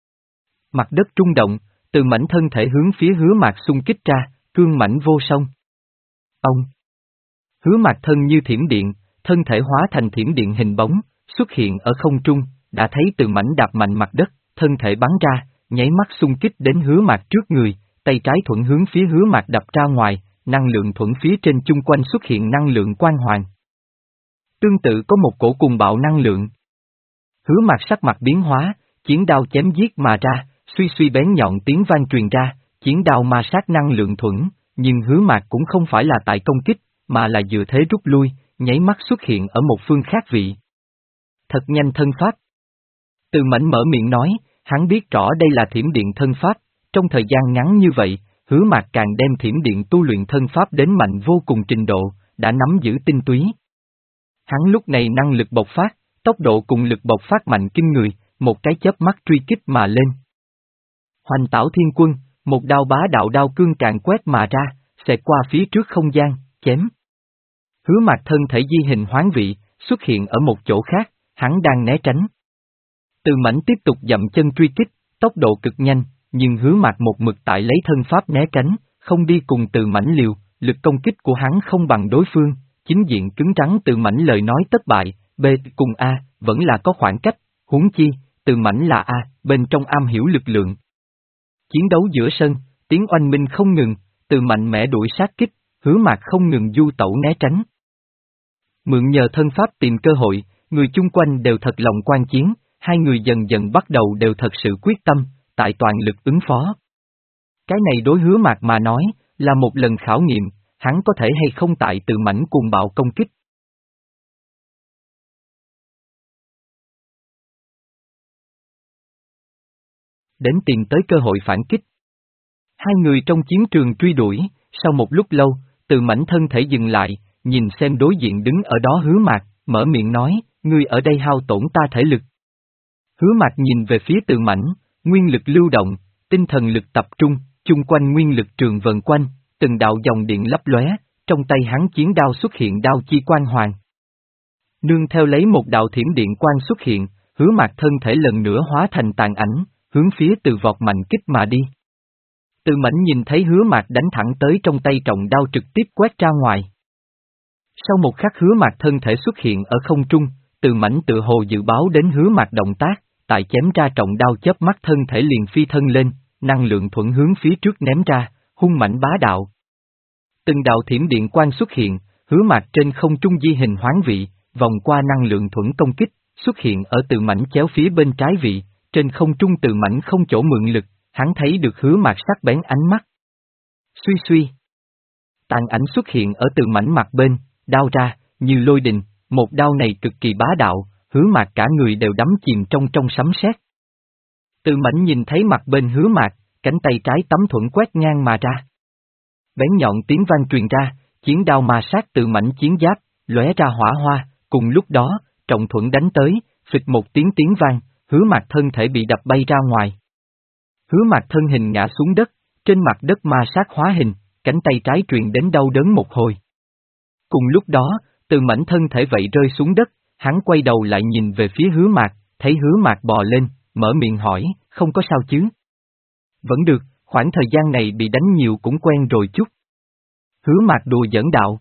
Mặt đất rung động, từ mảnh thân thể hướng phía Hứa Mạc xung kích ra, cương mảnh vô song. Ông. Hứa Mạc thân như thiểm điện, thân thể hóa thành thiểm điện hình bóng, xuất hiện ở không trung, đã thấy từ mảnh đạp mạnh mặt đất, thân thể bắn ra, nháy mắt xung kích đến Hứa Mạc trước người, tay trái thuận hướng phía Hứa Mạc đập ra ngoài, năng lượng thuận phía trên chung quanh xuất hiện năng lượng quang hoàn. Tương tự có một cổ cùng bạo năng lượng. Hứa Mạc sắc mặt biến hóa, chiến đao chém giết mà ra, suy suy bén nhọn tiếng vang truyền ra, chiến đao ma sát năng lượng thuẫn, nhưng Hứa Mạc cũng không phải là tại công kích, mà là dựa thế rút lui, nháy mắt xuất hiện ở một phương khác vị. Thật nhanh thân pháp. Từ mảnh mở miệng nói, hắn biết rõ đây là thiểm điện thân pháp, trong thời gian ngắn như vậy, Hứa Mạc càng đem thiểm điện tu luyện thân pháp đến mạnh vô cùng trình độ, đã nắm giữ tinh túy. Hắn lúc này năng lực bộc phát, tốc độ cùng lực bộc phát mạnh kinh người, một cái chớp mắt truy kích mà lên. Hoành Tảo Thiên Quân, một đao bá đạo đao cương càn quét mà ra, xẹt qua phía trước không gian, chém. Hứa Mạc thân thể di hình hoán vị, xuất hiện ở một chỗ khác, hắn đang né tránh. Từ mảnh tiếp tục dậm chân truy kích, tốc độ cực nhanh, nhưng Hứa Mạc một mực tại lấy thân pháp né tránh, không đi cùng từ mảnh liều, lực công kích của hắn không bằng đối phương, chính diện cứng rắn từ mảnh lời nói thất bại, B cùng A, vẫn là có khoảng cách, huống chi, từ mảnh là A, bên trong am hiểu lực lượng. Chiến đấu giữa sân, tiếng oanh minh không ngừng, từ mạnh mẽ đuổi sát kích, Hứa Mạc không ngừng du tẩu né tránh. Mượn nhờ thân pháp tìm cơ hội, người chung quanh đều thật lòng quan chiến, hai người dần dần bắt đầu đều thật sự quyết tâm, tại toàn lực ứng phó. Cái này đối Hứa Mạc mà nói, là một lần khảo nghiệm, hắn có thể hay không tại từ mảnh cuồng bạo công kích. Đến tìm tới cơ hội phản kích. Hai người trong chiến trường truy đuổi, sau một lúc lâu, từ mảnh thân thể dừng lại, nhìn xem đối diện đứng ở đó Hứa Mạc, mở miệng nói, ngươi ở đây hao tổn ta thể lực. Hứa Mạc nhìn về phía từ mảnh, nguyên lực lưu động, tinh thần lực tập trung, chung quanh nguyên lực trường vần quanh, từng đạo dòng điện lấp lóe, trong tay hắn chiến đao xuất hiện đao chi quang hoàng. Nương theo lấy một đạo thiểm điện quang xuất hiện, Hứa Mạc thân thể lần nữa hóa thành tàn ảnh, hướng phía từ vọt mạnh kích mà đi. Từ mảnh nhìn thấy Hứa Mạc đánh thẳng tới trong tay trọng đao trực tiếp quét ra ngoài. Sau một khắc Hứa Mạc thân thể xuất hiện ở không trung, từ mảnh tự hồ dự báo đến Hứa Mạc động tác, tại chém ra trọng đao chớp mắt thân thể liền phi thân lên, năng lượng thuận hướng phía trước ném ra, hung mạnh bá đạo. Từng đạo thiểm điện quang xuất hiện, Hứa Mạc trên không trung di hình hoán vị, vòng qua năng lượng thuẫn công kích, xuất hiện ở từ mảnh chéo phía bên trái vị, trên không trung từ mảnh không chỗ mượn lực, hắn thấy được Hứa Mạc sắc bén ánh mắt. Suy suy. Tàn ảnh xuất hiện ở từ mảnh mặt bên, đao ra, như lôi đình, một đao này cực kỳ bá đạo, Hứa Mạc cả người đều đắm chìm trong trong sấm sét. Từ mảnh nhìn thấy mặt bên Hứa Mạc, cánh tay trái tấm thuẫn quét ngang mà ra. Bén nhọn tiếng vang truyền ra, chiến đao ma sát từ mảnh chiến giáp, lóe ra hỏa hoa, cùng lúc đó, trọng thuẫn đánh tới, phịch một tiếng tiếng vang, Hứa Mạc thân thể bị đập bay ra ngoài. Hứa Mạc thân hình ngã xuống đất, trên mặt đất ma sát hóa hình, cánh tay trái truyền đến đau đớn một hồi. Cùng lúc đó, từ mảnh thân thể vậy rơi xuống đất, hắn quay đầu lại nhìn về phía Hứa Mạc, thấy Hứa Mạc bò lên, mở miệng hỏi, không có sao chứ? Vẫn được, khoảng thời gian này bị đánh nhiều cũng quen rồi chút. Hứa Mạc đùa giỡn đạo.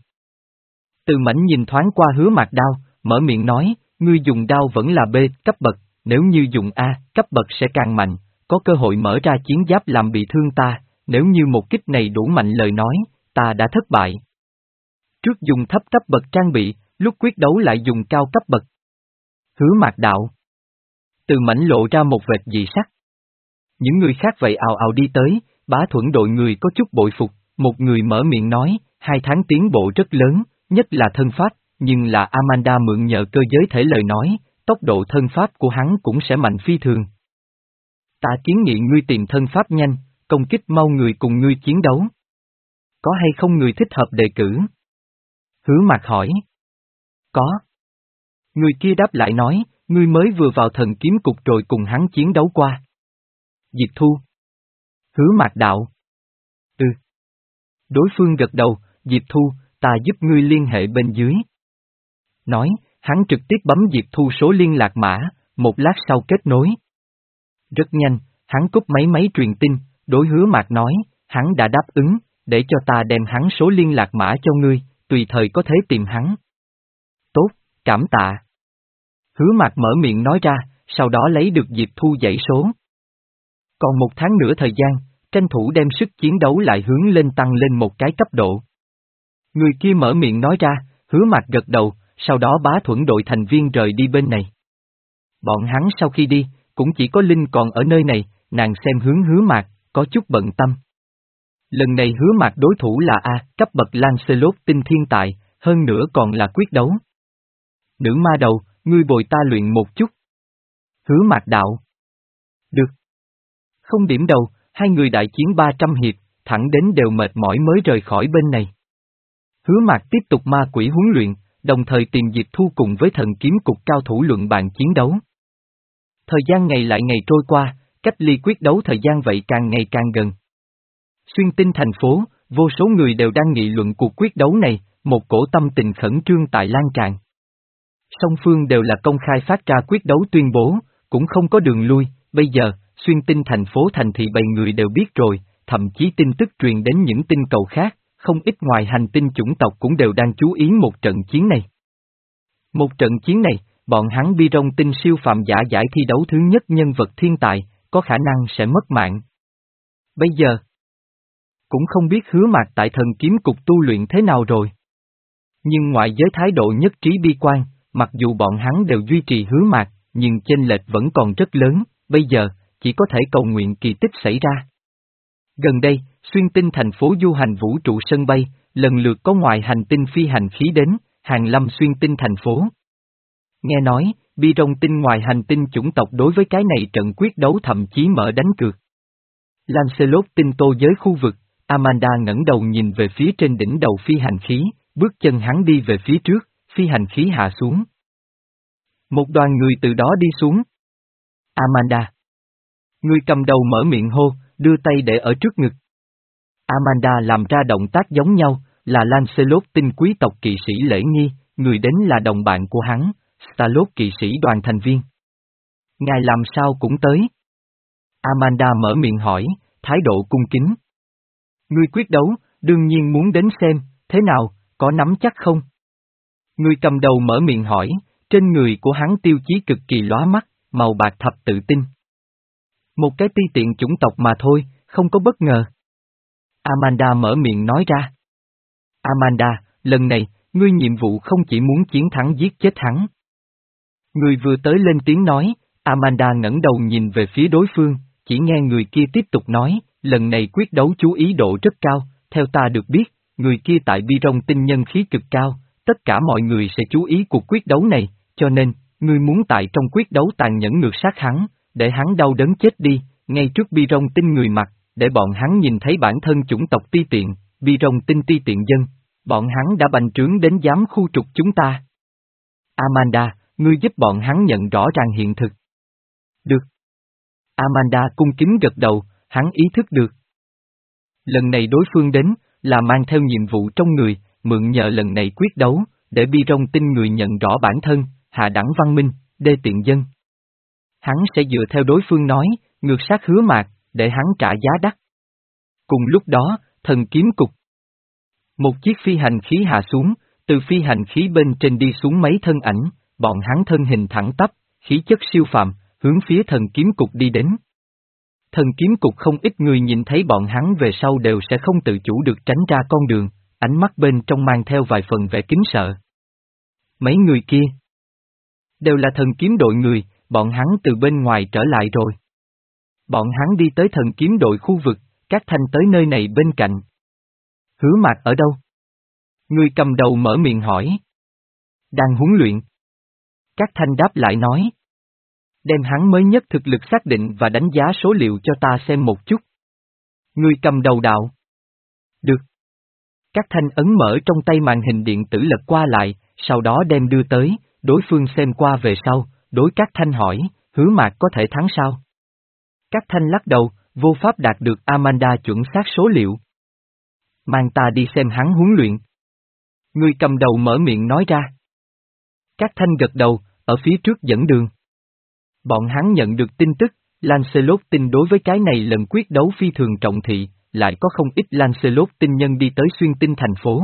Từ mảnh nhìn thoáng qua Hứa Mạc đao, mở miệng nói, ngươi dùng đao vẫn là B cấp bậc, nếu như dùng A cấp bậc sẽ càng mạnh, có cơ hội mở ra chiến giáp làm bị thương ta, nếu như một kích này đủ mạnh lời nói, ta đã thất bại. Trước dùng thấp cấp bậc trang bị, lúc quyết đấu lại dùng cao cấp bậc. Hứa Mạc đạo. Từ mảnh lộ ra một vệt dị sắc. Những người khác vậy ào ào đi tới, bá thuẫn đội người có chút bội phục, một người mở miệng nói, hai tháng tiến bộ rất lớn, nhất là thân pháp, nhưng là Amanda mượn nhờ cơ giới thể lời nói, tốc độ thân pháp của hắn cũng sẽ mạnh phi thường. Ta kiến nghị ngươi tìm thân pháp nhanh, công kích mau người cùng ngươi chiến đấu. Có hay không người thích hợp đề cử? Hứa Mạc hỏi. Có. Người kia đáp lại nói, ngươi mới vừa vào thần kiếm cục rồi cùng hắn chiến đấu qua. Diệp Thu. Hứa Mạc đạo. Ừ. Đối phương gật đầu, Diệp Thu, ta giúp ngươi liên hệ bên dưới. Nói, hắn trực tiếp bấm Diệp Thu số liên lạc mã, một lát sau kết nối. Rất nhanh, hắn cúp máy máy truyền tin, đối Hứa Mạc nói, hắn đã đáp ứng, để cho ta đem hắn số liên lạc mã cho ngươi, tùy thời có thể tìm hắn. Tốt, cảm tạ. Hứa Mạc mở miệng nói ra, sau đó lấy được Diệp Thu dãy số. Còn một tháng nữa thời gian, tranh thủ đem sức chiến đấu lại hướng lên tăng lên một cái cấp độ. Người kia mở miệng nói ra, Hứa Mạc gật đầu, sau đó bá thuẫn đội thành viên rời đi bên này. Bọn hắn sau khi đi, cũng chỉ có Linh còn ở nơi này, nàng xem hướng Hứa Mạc, có chút bận tâm. Lần này Hứa Mạc đối thủ là A, cấp bậc Lancelot tinh thiên tài, hơn nữa còn là quyết đấu. Nữ ma đầu, ngươi bồi ta luyện một chút. Hứa Mạc đạo. Được. Không điểm đầu, hai người đại chiến ba trăm hiệp, thẳng đến đều mệt mỏi mới rời khỏi bên này. Hứa Mạc tiếp tục ma quỷ huấn luyện, đồng thời tìm Diệp Thu cùng với thần kiếm cục cao thủ luận bàn chiến đấu. Thời gian ngày lại ngày trôi qua, cách ly quyết đấu thời gian vậy càng ngày càng gần. Xuyên Tinh thành phố, vô số người đều đang nghị luận cuộc quyết đấu này, một cổ tâm tình khẩn trương tại lan tràn. Song phương đều là công khai phát ra quyết đấu tuyên bố, cũng không có đường lui, bây giờ, Xuyên Tinh thành phố thành thị bầy người đều biết rồi, thậm chí tin tức truyền đến những tinh cầu khác, không ít ngoài hành tinh chủng tộc cũng đều đang chú ý một trận chiến này. Một trận chiến này, bọn hắn bi rong tinh siêu phàm giả giải thi đấu thứ nhất nhân vật thiên tài, có khả năng sẽ mất mạng. Bây giờ, cũng không biết Hứa Mạc tại thần kiếm cục tu luyện thế nào rồi. Nhưng ngoại giới thái độ nhất trí bi quan, mặc dù bọn hắn đều duy trì Hứa Mạc, nhưng chênh lệch vẫn còn rất lớn, bây giờ, chỉ có thể cầu nguyện kỳ tích xảy ra. Gần đây, Xuyên Tinh thành phố du hành vũ trụ sân bay, lần lượt có ngoài hành tinh phi hành khí đến, hàng lâm Xuyên Tinh thành phố. Nghe nói, bi rong tinh ngoài hành tinh chủng tộc đối với cái này trận quyết đấu thậm chí mở đánh cược. Lancelot tinh tô giới khu vực, Amanda ngẩng đầu nhìn về phía trên đỉnh đầu phi hành khí, bước chân hắn đi về phía trước, phi hành khí hạ xuống. Một đoàn người từ đó đi xuống. Amanda. Người cầm đầu mở miệng hô, đưa tay để ở trước ngực. Amanda làm ra động tác giống nhau, là Lancelot tinh quý tộc kỵ sĩ lễ nghi, người đến là đồng bạn của hắn, Starlord kỵ sĩ đoàn thành viên. Ngài làm sao cũng tới? Amanda mở miệng hỏi, thái độ cung kính. Ngươi quyết đấu, đương nhiên muốn đến xem, thế nào, có nắm chắc không? Người cầm đầu mở miệng hỏi, trên người của hắn tiêu chí cực kỳ lóa mắt, màu bạc thập tự tinh. Một cái ti tiện chủng tộc mà thôi, không có bất ngờ. Amanda mở miệng nói ra. Amanda, lần này, ngươi nhiệm vụ không chỉ muốn chiến thắng giết chết hắn. Người vừa tới lên tiếng nói, Amanda ngẩng đầu nhìn về phía đối phương, chỉ nghe người kia tiếp tục nói, lần này quyết đấu chú ý độ rất cao, theo ta được biết, người kia tại bi rong tinh nhân khí cực cao, tất cả mọi người sẽ chú ý cuộc quyết đấu này, cho nên, ngươi muốn tại trong quyết đấu tàn nhẫn ngược sát hắn, để hắn đau đớn chết đi, ngay trước bi rong tinh người mặt, để bọn hắn nhìn thấy bản thân chủng tộc ti tiện, bi rong tinh ti tiện dân, bọn hắn đã bành trướng đến dám khu trục chúng ta. Amanda, ngươi giúp bọn hắn nhận rõ ràng hiện thực. Được. Amanda cung kính gật đầu, hắn ý thức được. Lần này đối phương đến, là mang theo nhiệm vụ trong người, mượn nhờ lần này quyết đấu, để bi rong tinh người nhận rõ bản thân, hạ đẳng văn minh, đê tiện dân. Hắn sẽ dựa theo đối phương nói, ngược sát Hứa Mạc, để hắn trả giá đắt. Cùng lúc đó, thần kiếm cục. Một chiếc phi hành khí hạ xuống, từ phi hành khí bên trên đi xuống mấy thân ảnh, bọn hắn thân hình thẳng tắp, khí chất siêu phàm, hướng phía thần kiếm cục đi đến. Thần kiếm cục không ít người nhìn thấy bọn hắn về sau đều sẽ không tự chủ được tránh ra con đường, ánh mắt bên trong mang theo vài phần vẻ kính sợ. Mấy người kia đều là thần kiếm đội người, bọn hắn từ bên ngoài trở lại rồi. Bọn hắn đi tới thần kiếm đội khu vực, các thanh tới nơi này bên cạnh. Hứa Mạc ở đâu? Người cầm đầu mở miệng hỏi. Đang huấn luyện. Các thanh đáp lại nói. Đem hắn mới nhất thực lực xác định và đánh giá số liệu cho ta xem một chút. Người cầm đầu đạo. Được. Các thanh ấn mở trong tay màn hình điện tử lật qua lại, sau đó đem đưa tới, đối phương xem qua về sau, đối các thanh hỏi, Hứa Mạc có thể thắng sao? Các thanh lắc đầu, vô pháp đạt được Amanda chuẩn xác số liệu. Mang ta đi xem hắn huấn luyện. Người cầm đầu mở miệng nói ra. Các thanh gật đầu, ở phía trước dẫn đường. Bọn hắn nhận được tin tức, Lancelot tin đối với cái này lần quyết đấu phi thường trọng thị, lại có không ít Lancelot tinh nhân đi tới xuyên tinh thành phố.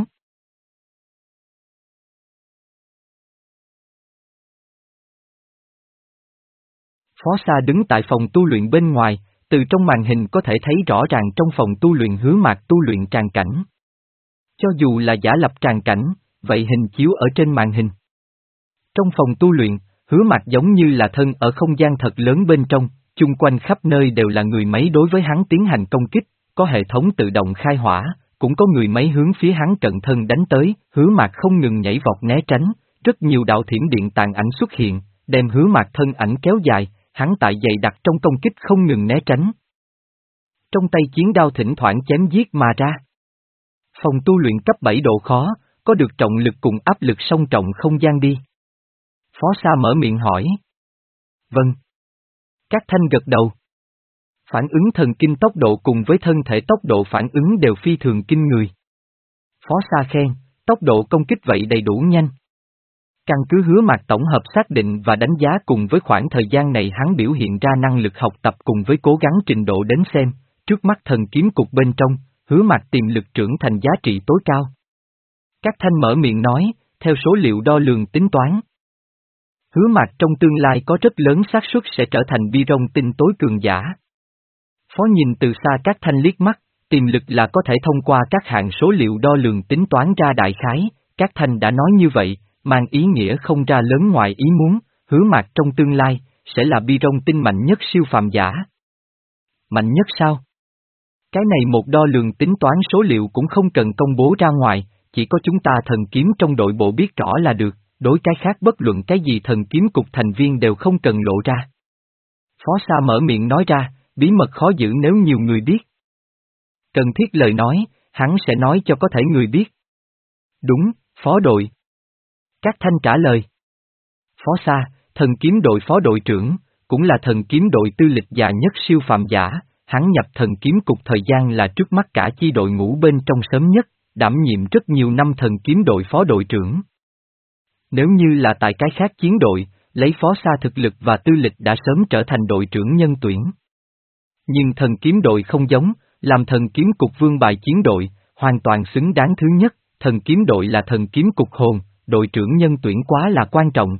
Phó Sa đứng tại phòng tu luyện bên ngoài, từ trong màn hình có thể thấy rõ ràng trong phòng tu luyện Hứa Mạc tu luyện tràng cảnh. Cho dù là giả lập tràng cảnh, vậy hình chiếu ở trên màn hình. Trong phòng tu luyện, Hứa Mạc giống như là thân ở không gian thật lớn bên trong, chung quanh khắp nơi đều là người máy đối với hắn tiến hành công kích, có hệ thống tự động khai hỏa, cũng có người máy hướng phía hắn cận thân đánh tới, Hứa Mạc không ngừng nhảy vọt né tránh, rất nhiều đạo thiểm điện tàn ảnh xuất hiện, đem Hứa Mạc thân ảnh kéo dài, hắn tại dày đặc trong công kích không ngừng né tránh. Trong tay chiến đao thỉnh thoảng chém giết mà ra. Phòng tu luyện cấp bảy độ khó, có được trọng lực cùng áp lực song trọng không gian đi. Phó Sa mở miệng hỏi. Vâng. Các thanh gật đầu. Phản ứng thần kinh tốc độ cùng với thân thể tốc độ phản ứng đều phi thường kinh người. Phó Sa khen, tốc độ công kích vậy đầy đủ nhanh. Căn cứ Hứa Mạc tổng hợp xác định và đánh giá cùng với khoảng thời gian này hắn biểu hiện ra năng lực học tập cùng với cố gắng trình độ đến xem, trước mắt thần kiếm cục bên trong, Hứa Mạc tiềm lực trưởng thành giá trị tối cao. Các thanh mở miệng nói, theo số liệu đo lường tính toán. Hứa Mạc trong tương lai có rất lớn xác suất sẽ trở thành bi rong tinh tối cường giả. Phó nhìn từ xa các thanh liếc mắt, tiềm lực là có thể thông qua các hạng số liệu đo lường tính toán ra đại khái, các thanh đã nói như vậy, mang ý nghĩa không ra lớn ngoài ý muốn, Hứa Mạc trong tương lai, sẽ là bi rong tinh mạnh nhất siêu phàm giả. Mạnh nhất sao? Cái này một đo lường tính toán số liệu cũng không cần công bố ra ngoài, chỉ có chúng ta thần kiếm trong đội bộ biết rõ là được, đối cái khác bất luận cái gì thần kiếm cục thành viên đều không cần lộ ra. Phó Sa mở miệng nói ra, bí mật khó giữ nếu nhiều người biết. Cần thiết lời nói, hắn sẽ nói cho có thể người biết. Đúng, phó đội. Các thanh trả lời. Phó Sa, thần kiếm đội phó đội trưởng, cũng là thần kiếm đội tư lịch già nhất siêu phàm giả, hắn nhập thần kiếm cục thời gian là trước mắt cả chi đội ngũ bên trong sớm nhất, đảm nhiệm rất nhiều năm thần kiếm đội phó đội trưởng. Nếu như là tại cái khác chiến đội, lấy Phó Sa thực lực và tư lịch đã sớm trở thành đội trưởng nhân tuyển. Nhưng thần kiếm đội không giống, làm thần kiếm cục vương bài chiến đội, hoàn toàn xứng đáng thứ nhất, thần kiếm đội là thần kiếm cục hồn, đội trưởng nhân tuyển quá là quan trọng.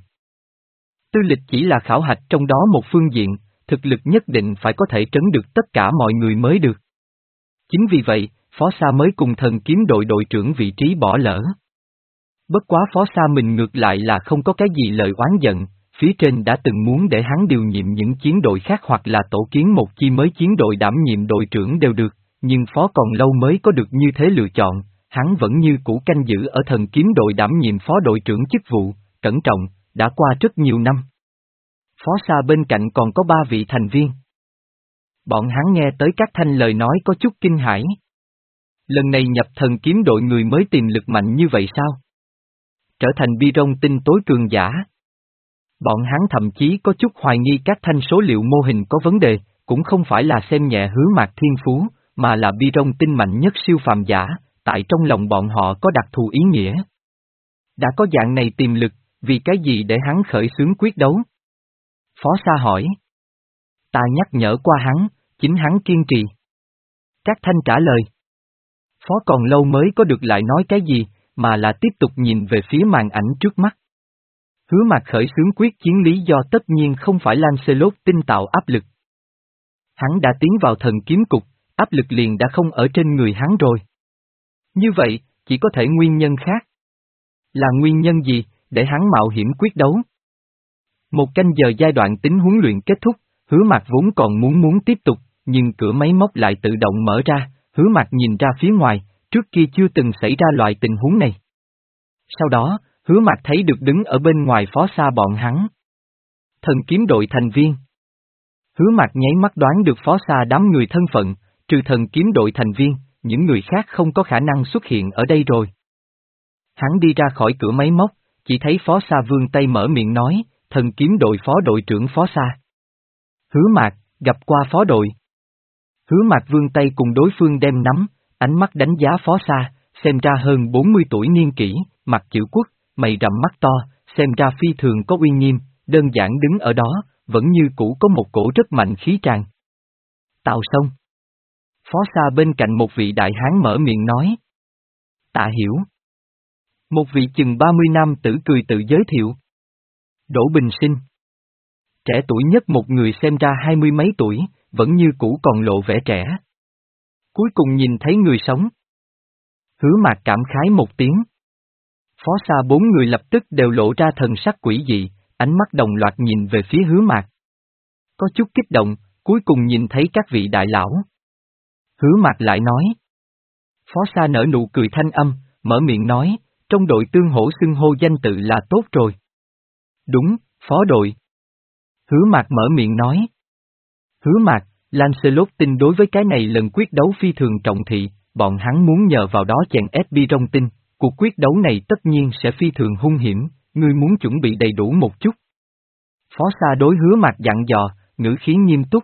Tư lịch chỉ là khảo hạch trong đó một phương diện, thực lực nhất định phải có thể trấn được tất cả mọi người mới được. Chính vì vậy, Phó Sa mới cùng thần kiếm đội đội trưởng vị trí bỏ lỡ. Bất quá Phó Sa mình ngược lại là không có cái gì lời oán giận, phía trên đã từng muốn để hắn điều nhiệm những chiến đội khác hoặc là tổ kiến một chi mới chiến đội đảm nhiệm đội trưởng đều được, nhưng Phó còn lâu mới có được như thế lựa chọn, hắn vẫn như cũ canh giữ ở thần kiếm đội đảm nhiệm phó đội trưởng chức vụ, cẩn trọng, đã qua rất nhiều năm. Phó Sa bên cạnh còn có ba vị thành viên. Bọn hắn nghe tới các thanh lời nói có chút kinh hãi. Lần này nhập thần kiếm đội người mới tiềm lực mạnh như vậy sao? Trở thành bi rong tinh tối cường giả. Bọn hắn thậm chí có chút hoài nghi các thanh số liệu mô hình có vấn đề, cũng không phải là xem nhẹ Hứa Mạc thiên phú, mà là bi rong tinh mạnh nhất siêu phàm giả, tại trong lòng bọn họ có đặc thù ý nghĩa. Đã có dạng này tiềm lực, vì cái gì để hắn khởi xướng quyết đấu? Phó Sa hỏi. Ta nhắc nhở qua hắn, chính hắn kiên trì. Các thanh trả lời. Phó còn lâu mới có được lại nói cái gì, mà là tiếp tục nhìn về phía màn ảnh trước mắt. Hứa Mạc khởi xướng quyết chiến lý do tất nhiên không phải Lancelot tinh tạo áp lực. Hắn đã tiến vào thần kiếm cục, áp lực liền đã không ở trên người hắn rồi. Như vậy, chỉ có thể nguyên nhân khác. Là nguyên nhân gì, để hắn mạo hiểm quyết đấu? Một canh giờ giai đoạn tính huấn luyện kết thúc, Hứa Mạc vốn còn muốn muốn tiếp tục, nhưng cửa máy móc lại tự động mở ra, Hứa Mạc nhìn ra phía ngoài, trước kia chưa từng xảy ra loại tình huống này. Sau đó, Hứa Mạc thấy được đứng ở bên ngoài Phó Sa bọn hắn. Thần kiếm đội thành viên. Hứa Mạc nháy mắt đoán được Phó Sa đám người thân phận, trừ thần kiếm đội thành viên, những người khác không có khả năng xuất hiện ở đây rồi. Hắn đi ra khỏi cửa máy móc, chỉ thấy Phó Sa vươn tay mở miệng nói, thần kiếm đội phó đội trưởng Phó Sa. Hứa Mạc, gặp qua phó đội. Hứa Mạc vươn tay cùng đối phương đem nắm, ánh mắt đánh giá Phó Sa, xem ra hơn bốn mươi tuổi niên kỷ, mặt chữ quốc, mày rậm mắt to, xem ra phi thường có uy nghiêm, đơn giản đứng ở đó, vẫn như cũ có một cổ rất mạnh khí tràn. Tào Sông. Phó Sa bên cạnh một vị đại hán mở miệng nói. Tạ Hiểu. Một vị chừng ba mươi nam tử cười tự giới thiệu. Đỗ Bình Sinh. Trẻ tuổi nhất một người xem ra hai mươi mấy tuổi, vẫn như cũ còn lộ vẻ trẻ. Cuối cùng nhìn thấy người sống. Hứa Mạc cảm khái một tiếng. Phó Sa bốn người lập tức đều lộ ra thần sắc quỷ dị, ánh mắt đồng loạt nhìn về phía Hứa Mạc. Có chút kích động, cuối cùng nhìn thấy các vị đại lão. Hứa Mạc lại nói. Phó Sa nở nụ cười thanh âm, mở miệng nói, trong đội tương hỗ xưng hô danh tự là tốt rồi. Đúng, phó đội. Hứa Mạc mở miệng nói. Hứa Mạc, Lancelot tin đối với cái này lần quyết đấu phi thường trọng thị, bọn hắn muốn nhờ vào đó chèn ép Bi-rong Tinh, cuộc quyết đấu này tất nhiên sẽ phi thường hung hiểm, ngươi muốn chuẩn bị đầy đủ một chút. Phó Sa đối Hứa Mạc dặn dò, ngữ khí nghiêm túc.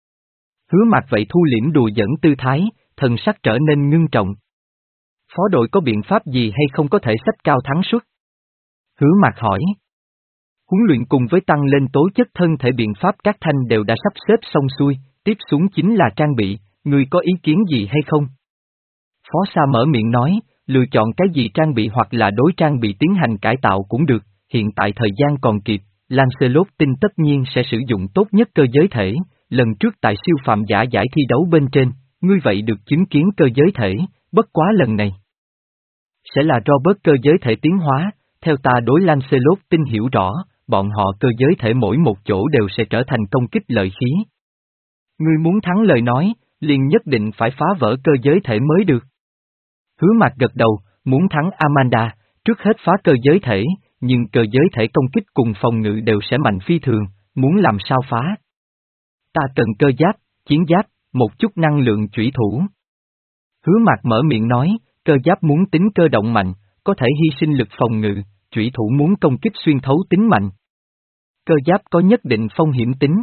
Hứa Mạc vậy thu liễm đùa giỡn tư thái, thần sắc trở nên ngưng trọng. Phó đội có biện pháp gì hay không có thể xách cao thắng suất? Hứa Mạc hỏi. Huấn luyện cùng với tăng lên tố chất thân thể biện pháp các thanh đều đã sắp xếp xong xuôi, tiếp xuống chính là trang bị, ngươi có ý kiến gì hay không? Phó Sa mở miệng nói, lựa chọn cái gì trang bị hoặc là đối trang bị tiến hành cải tạo cũng được, hiện tại thời gian còn kịp, Lancelot tin tất nhiên sẽ sử dụng tốt nhất cơ giới thể, lần trước tại siêu phàm giả giải thi đấu bên trên, ngươi vậy được chứng kiến cơ giới thể, bất quá lần này sẽ là Robert cơ giới thể tiến hóa, theo ta đối Lancelot tin hiểu rõ, bọn họ cơ giới thể mỗi một chỗ đều sẽ trở thành công kích lợi khí. Ngươi muốn thắng lời nói, liền nhất định phải phá vỡ cơ giới thể mới được. Hứa Mạc gật đầu, muốn thắng Amanda, trước hết phá cơ giới thể, nhưng cơ giới thể công kích cùng phòng ngự đều sẽ mạnh phi thường, muốn làm sao phá? Ta cần cơ giáp, chiến giáp, một chút năng lượng chủy thủ. Hứa Mạc mở miệng nói, cơ giáp muốn tính cơ động mạnh, có thể hy sinh lực phòng ngự, chủy thủ muốn công kích xuyên thấu tính mạnh. Cơ giáp có nhất định phong hiểm tính.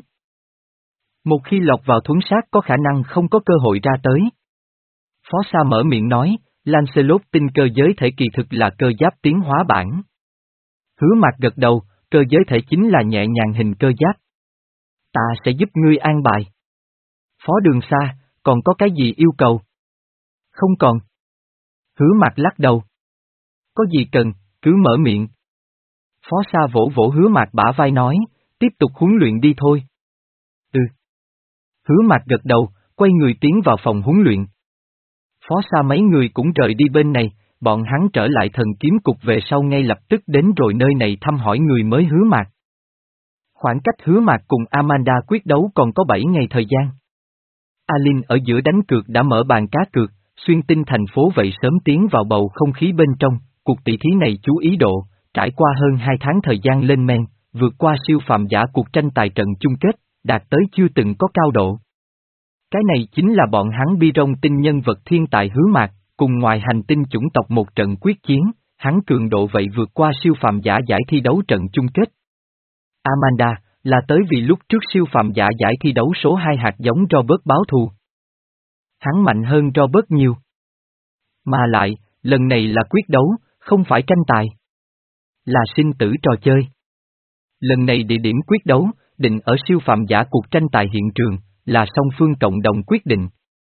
Một khi lọt vào thuấn sát có khả năng không có cơ hội ra tới. Phó Sa mở miệng nói, Lancelot tin cơ giới thể kỳ thực là cơ giáp tiến hóa bản. Hứa Mạc gật đầu, cơ giới thể chính là nhẹ nhàng hình cơ giáp. Ta sẽ giúp ngươi an bài. Phó Đường Sa, còn có cái gì yêu cầu? Không còn. Hứa Mạc lắc đầu. Có gì cần, cứ mở miệng. Phó Sa vỗ vỗ Hứa Mạc bả vai nói, tiếp tục huấn luyện đi thôi. Ừ. Hứa Mạc gật đầu, quay người tiến vào phòng huấn luyện. Phó Sa mấy người cũng rời đi bên này, bọn hắn trở lại thần kiếm cục về sau ngay lập tức đến rồi nơi này thăm hỏi người mới Hứa Mạc. Khoảng cách Hứa Mạc cùng Amanda quyết đấu còn có bảy ngày thời gian. Alin ở giữa đánh cược đã mở bàn cá cược, xuyên tinh thành phố vậy sớm tiến vào bầu không khí bên trong, cuộc tỷ thí này chú ý độ, trải qua hơn hai tháng thời gian lên men, vượt qua siêu phàm giả cuộc tranh tài trận chung kết, đạt tới chưa từng có cao độ. Cái này chính là bọn hắn Bi-rong Tinh nhân vật thiên tài Hứa Mạc, cùng ngoài hành tinh chủng tộc một trận quyết chiến, hắn cường độ vậy vượt qua siêu phàm giả giải thi đấu trận chung kết. Amanda, là tới vì lúc trước siêu phàm giả giải thi đấu số hai hạt giống Robert báo thù. Hắn mạnh hơn Robert nhiều. Mà lại, lần này là quyết đấu, không phải tranh tài. Là sinh tử trò chơi. Lần này địa điểm quyết đấu, định ở siêu phàm giả cuộc tranh tài hiện trường, là song phương cộng đồng quyết định.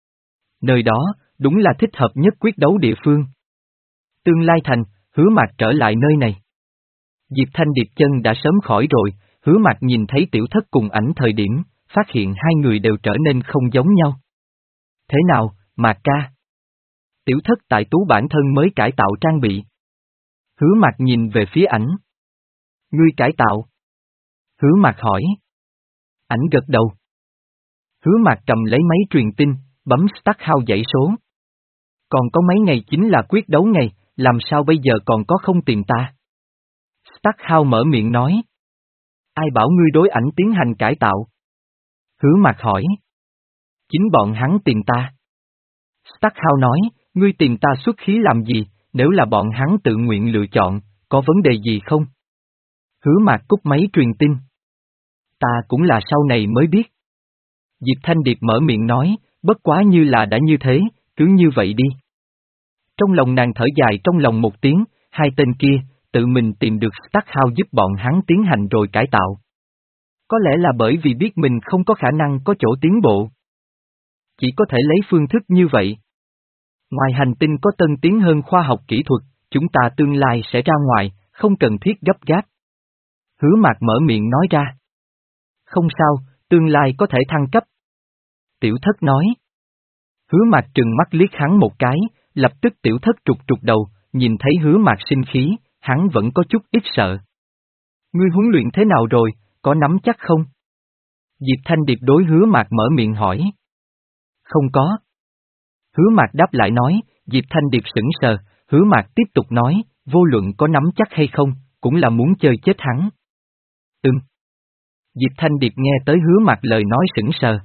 Nơi đó, đúng là thích hợp nhất quyết đấu địa phương. Tương lai thành, Hứa Mạc trở lại nơi này. Diệp Thanh Điệp chân đã sớm khỏi rồi, Hứa Mạc nhìn thấy tiểu thất cùng ảnh thời điểm, phát hiện hai người đều trở nên không giống nhau. Thế nào, Mạc ca? Tiểu thất tại tú bản thân mới cải tạo trang bị. Hứa Mạc nhìn về phía ảnh. Ngươi cải tạo? Hứa Mạc hỏi. Ảnh gật đầu. Hứa Mạc cầm lấy máy truyền tin, bấm start hao dãy số. Còn có mấy ngày chính là quyết đấu ngày, làm sao bây giờ còn có không tìm ta? Start hao mở miệng nói. Ai bảo ngươi đối ảnh tiến hành cải tạo? Hứa Mạc hỏi. Chính bọn hắn tìm ta. Tắc Hao nói, ngươi tìm ta xuất khí làm gì, nếu là bọn hắn tự nguyện lựa chọn, có vấn đề gì không? Hứa Mạc cúp máy truyền tin. Ta cũng là sau này mới biết. Diệp Thanh Điệp mở miệng nói, bất quá như là đã như thế, cứ như vậy đi. Trong lòng nàng thở dài trong lòng một tiếng, hai tên kia, tự mình tìm được Tắc Hao giúp bọn hắn tiến hành rồi cải tạo. Có lẽ là bởi vì biết mình không có khả năng có chỗ tiến bộ. Chỉ có thể lấy phương thức như vậy. Ngoài hành tinh có tân tiến hơn khoa học kỹ thuật, chúng ta tương lai sẽ ra ngoài, không cần thiết gấp gáp. Hứa Mạc mở miệng nói ra. Không sao, tương lai có thể thăng cấp. Tiểu Thất nói. Hứa Mạc trừng mắt liếc hắn một cái, lập tức Tiểu Thất trục trục đầu, nhìn thấy Hứa Mạc sinh khí, hắn vẫn có chút ít sợ. Ngươi huấn luyện thế nào rồi, có nắm chắc không? Diệp Thanh Điệp đối Hứa Mạc mở miệng hỏi. Không có. Hứa Mạc đáp lại nói, Diệp Thanh Điệp sững sờ, Hứa Mạc tiếp tục nói, vô luận có nắm chắc hay không, cũng là muốn chơi chết hắn. Ừm. Diệp Thanh Điệp nghe tới Hứa Mạc lời nói sững sờ.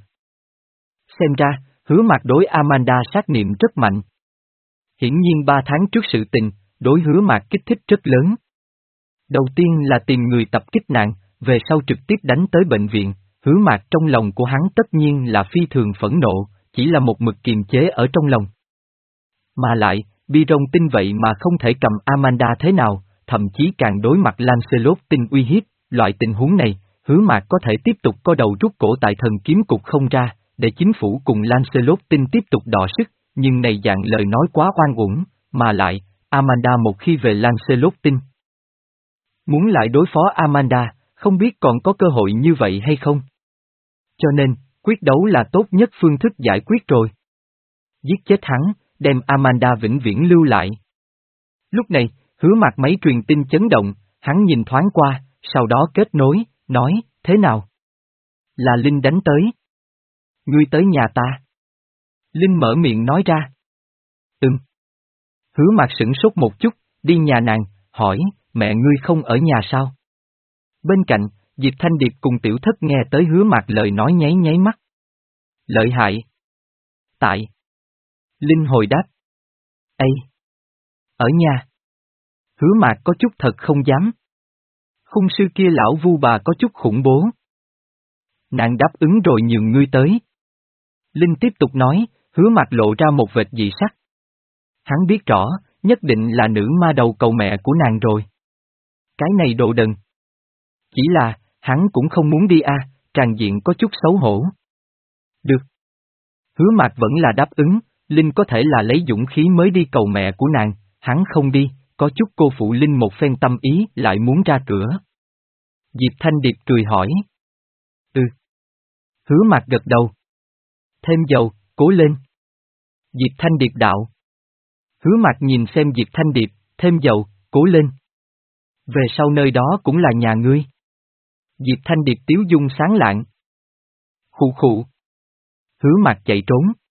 Xem ra, Hứa Mạc đối Amanda sát niệm rất mạnh. Hiển nhiên ba tháng trước sự tình, đối Hứa Mạc kích thích rất lớn. Đầu tiên là tìm người tập kích nạn, về sau trực tiếp đánh tới bệnh viện, Hứa Mạc trong lòng của hắn tất nhiên là phi thường phẫn nộ, chỉ là một mực kiềm chế ở trong lòng. Mà lại, Biron tin vậy mà không thể cầm Amanda thế nào, thậm chí càng đối mặt Lancelot tin uy hiếp, loại tình huống này, Hứa Mạc có thể tiếp tục co đầu rút cổ tại thần kiếm cục không ra, để chính phủ cùng Lancelot tin tiếp tục đọ sức, nhưng này dạng lời nói quá oan uổng, mà lại, Amanda một khi về Lancelot tin. Muốn lại đối phó Amanda, không biết còn có cơ hội như vậy hay không? Cho nên, quyết đấu là tốt nhất phương thức giải quyết rồi. Giết chết hắn, đem Amanda vĩnh viễn lưu lại. Lúc này, Hứa Mạc máy truyền tin chấn động, hắn nhìn thoáng qua, sau đó kết nối, nói, thế nào? Là Linh đánh tới. Ngươi tới nhà ta. Linh mở miệng nói ra. Ừm. Hứa Mạc sửng sốt một chút, đi nhà nàng, hỏi, mẹ ngươi không ở nhà sao? Bên cạnh, Diệp Thanh Điệp cùng Tiểu Thất nghe tới Hứa Mạc lời nói nháy nháy mắt. Lợi hại. Tại. Linh hồi đáp. Ây. Ở nhà. Hứa Mạc có chút thật không dám. Khung sư kia lão vu bà có chút khủng bố. Nàng đáp ứng rồi nhường ngươi tới. Linh tiếp tục nói, Hứa Mạc lộ ra một vệt dị sắc. Hắn biết rõ, nhất định là nữ ma đầu cầu mẹ của nàng rồi. Cái này độ đần. Chỉ là, hắn cũng không muốn đi a, à, tràn diện có chút xấu hổ. Được. Hứa Mạc vẫn là đáp ứng, Linh có thể là lấy dũng khí mới đi cầu mẹ của nàng, hắn không đi, có chút cô phụ Linh một phen tâm ý lại muốn ra cửa. Diệp Thanh Điệp cười hỏi. Ừ. Hứa Mạc gật đầu. Thêm dầu, cố lên. Diệp Thanh Điệp đạo. Hứa Mạc nhìn xem Diệp Thanh Điệp, thêm dầu, cố lên. Về sau nơi đó cũng là nhà ngươi. Diệp Thanh Điệp tiếu dung sáng lạng. Khụ khụ. Hứa Mạc chạy trốn.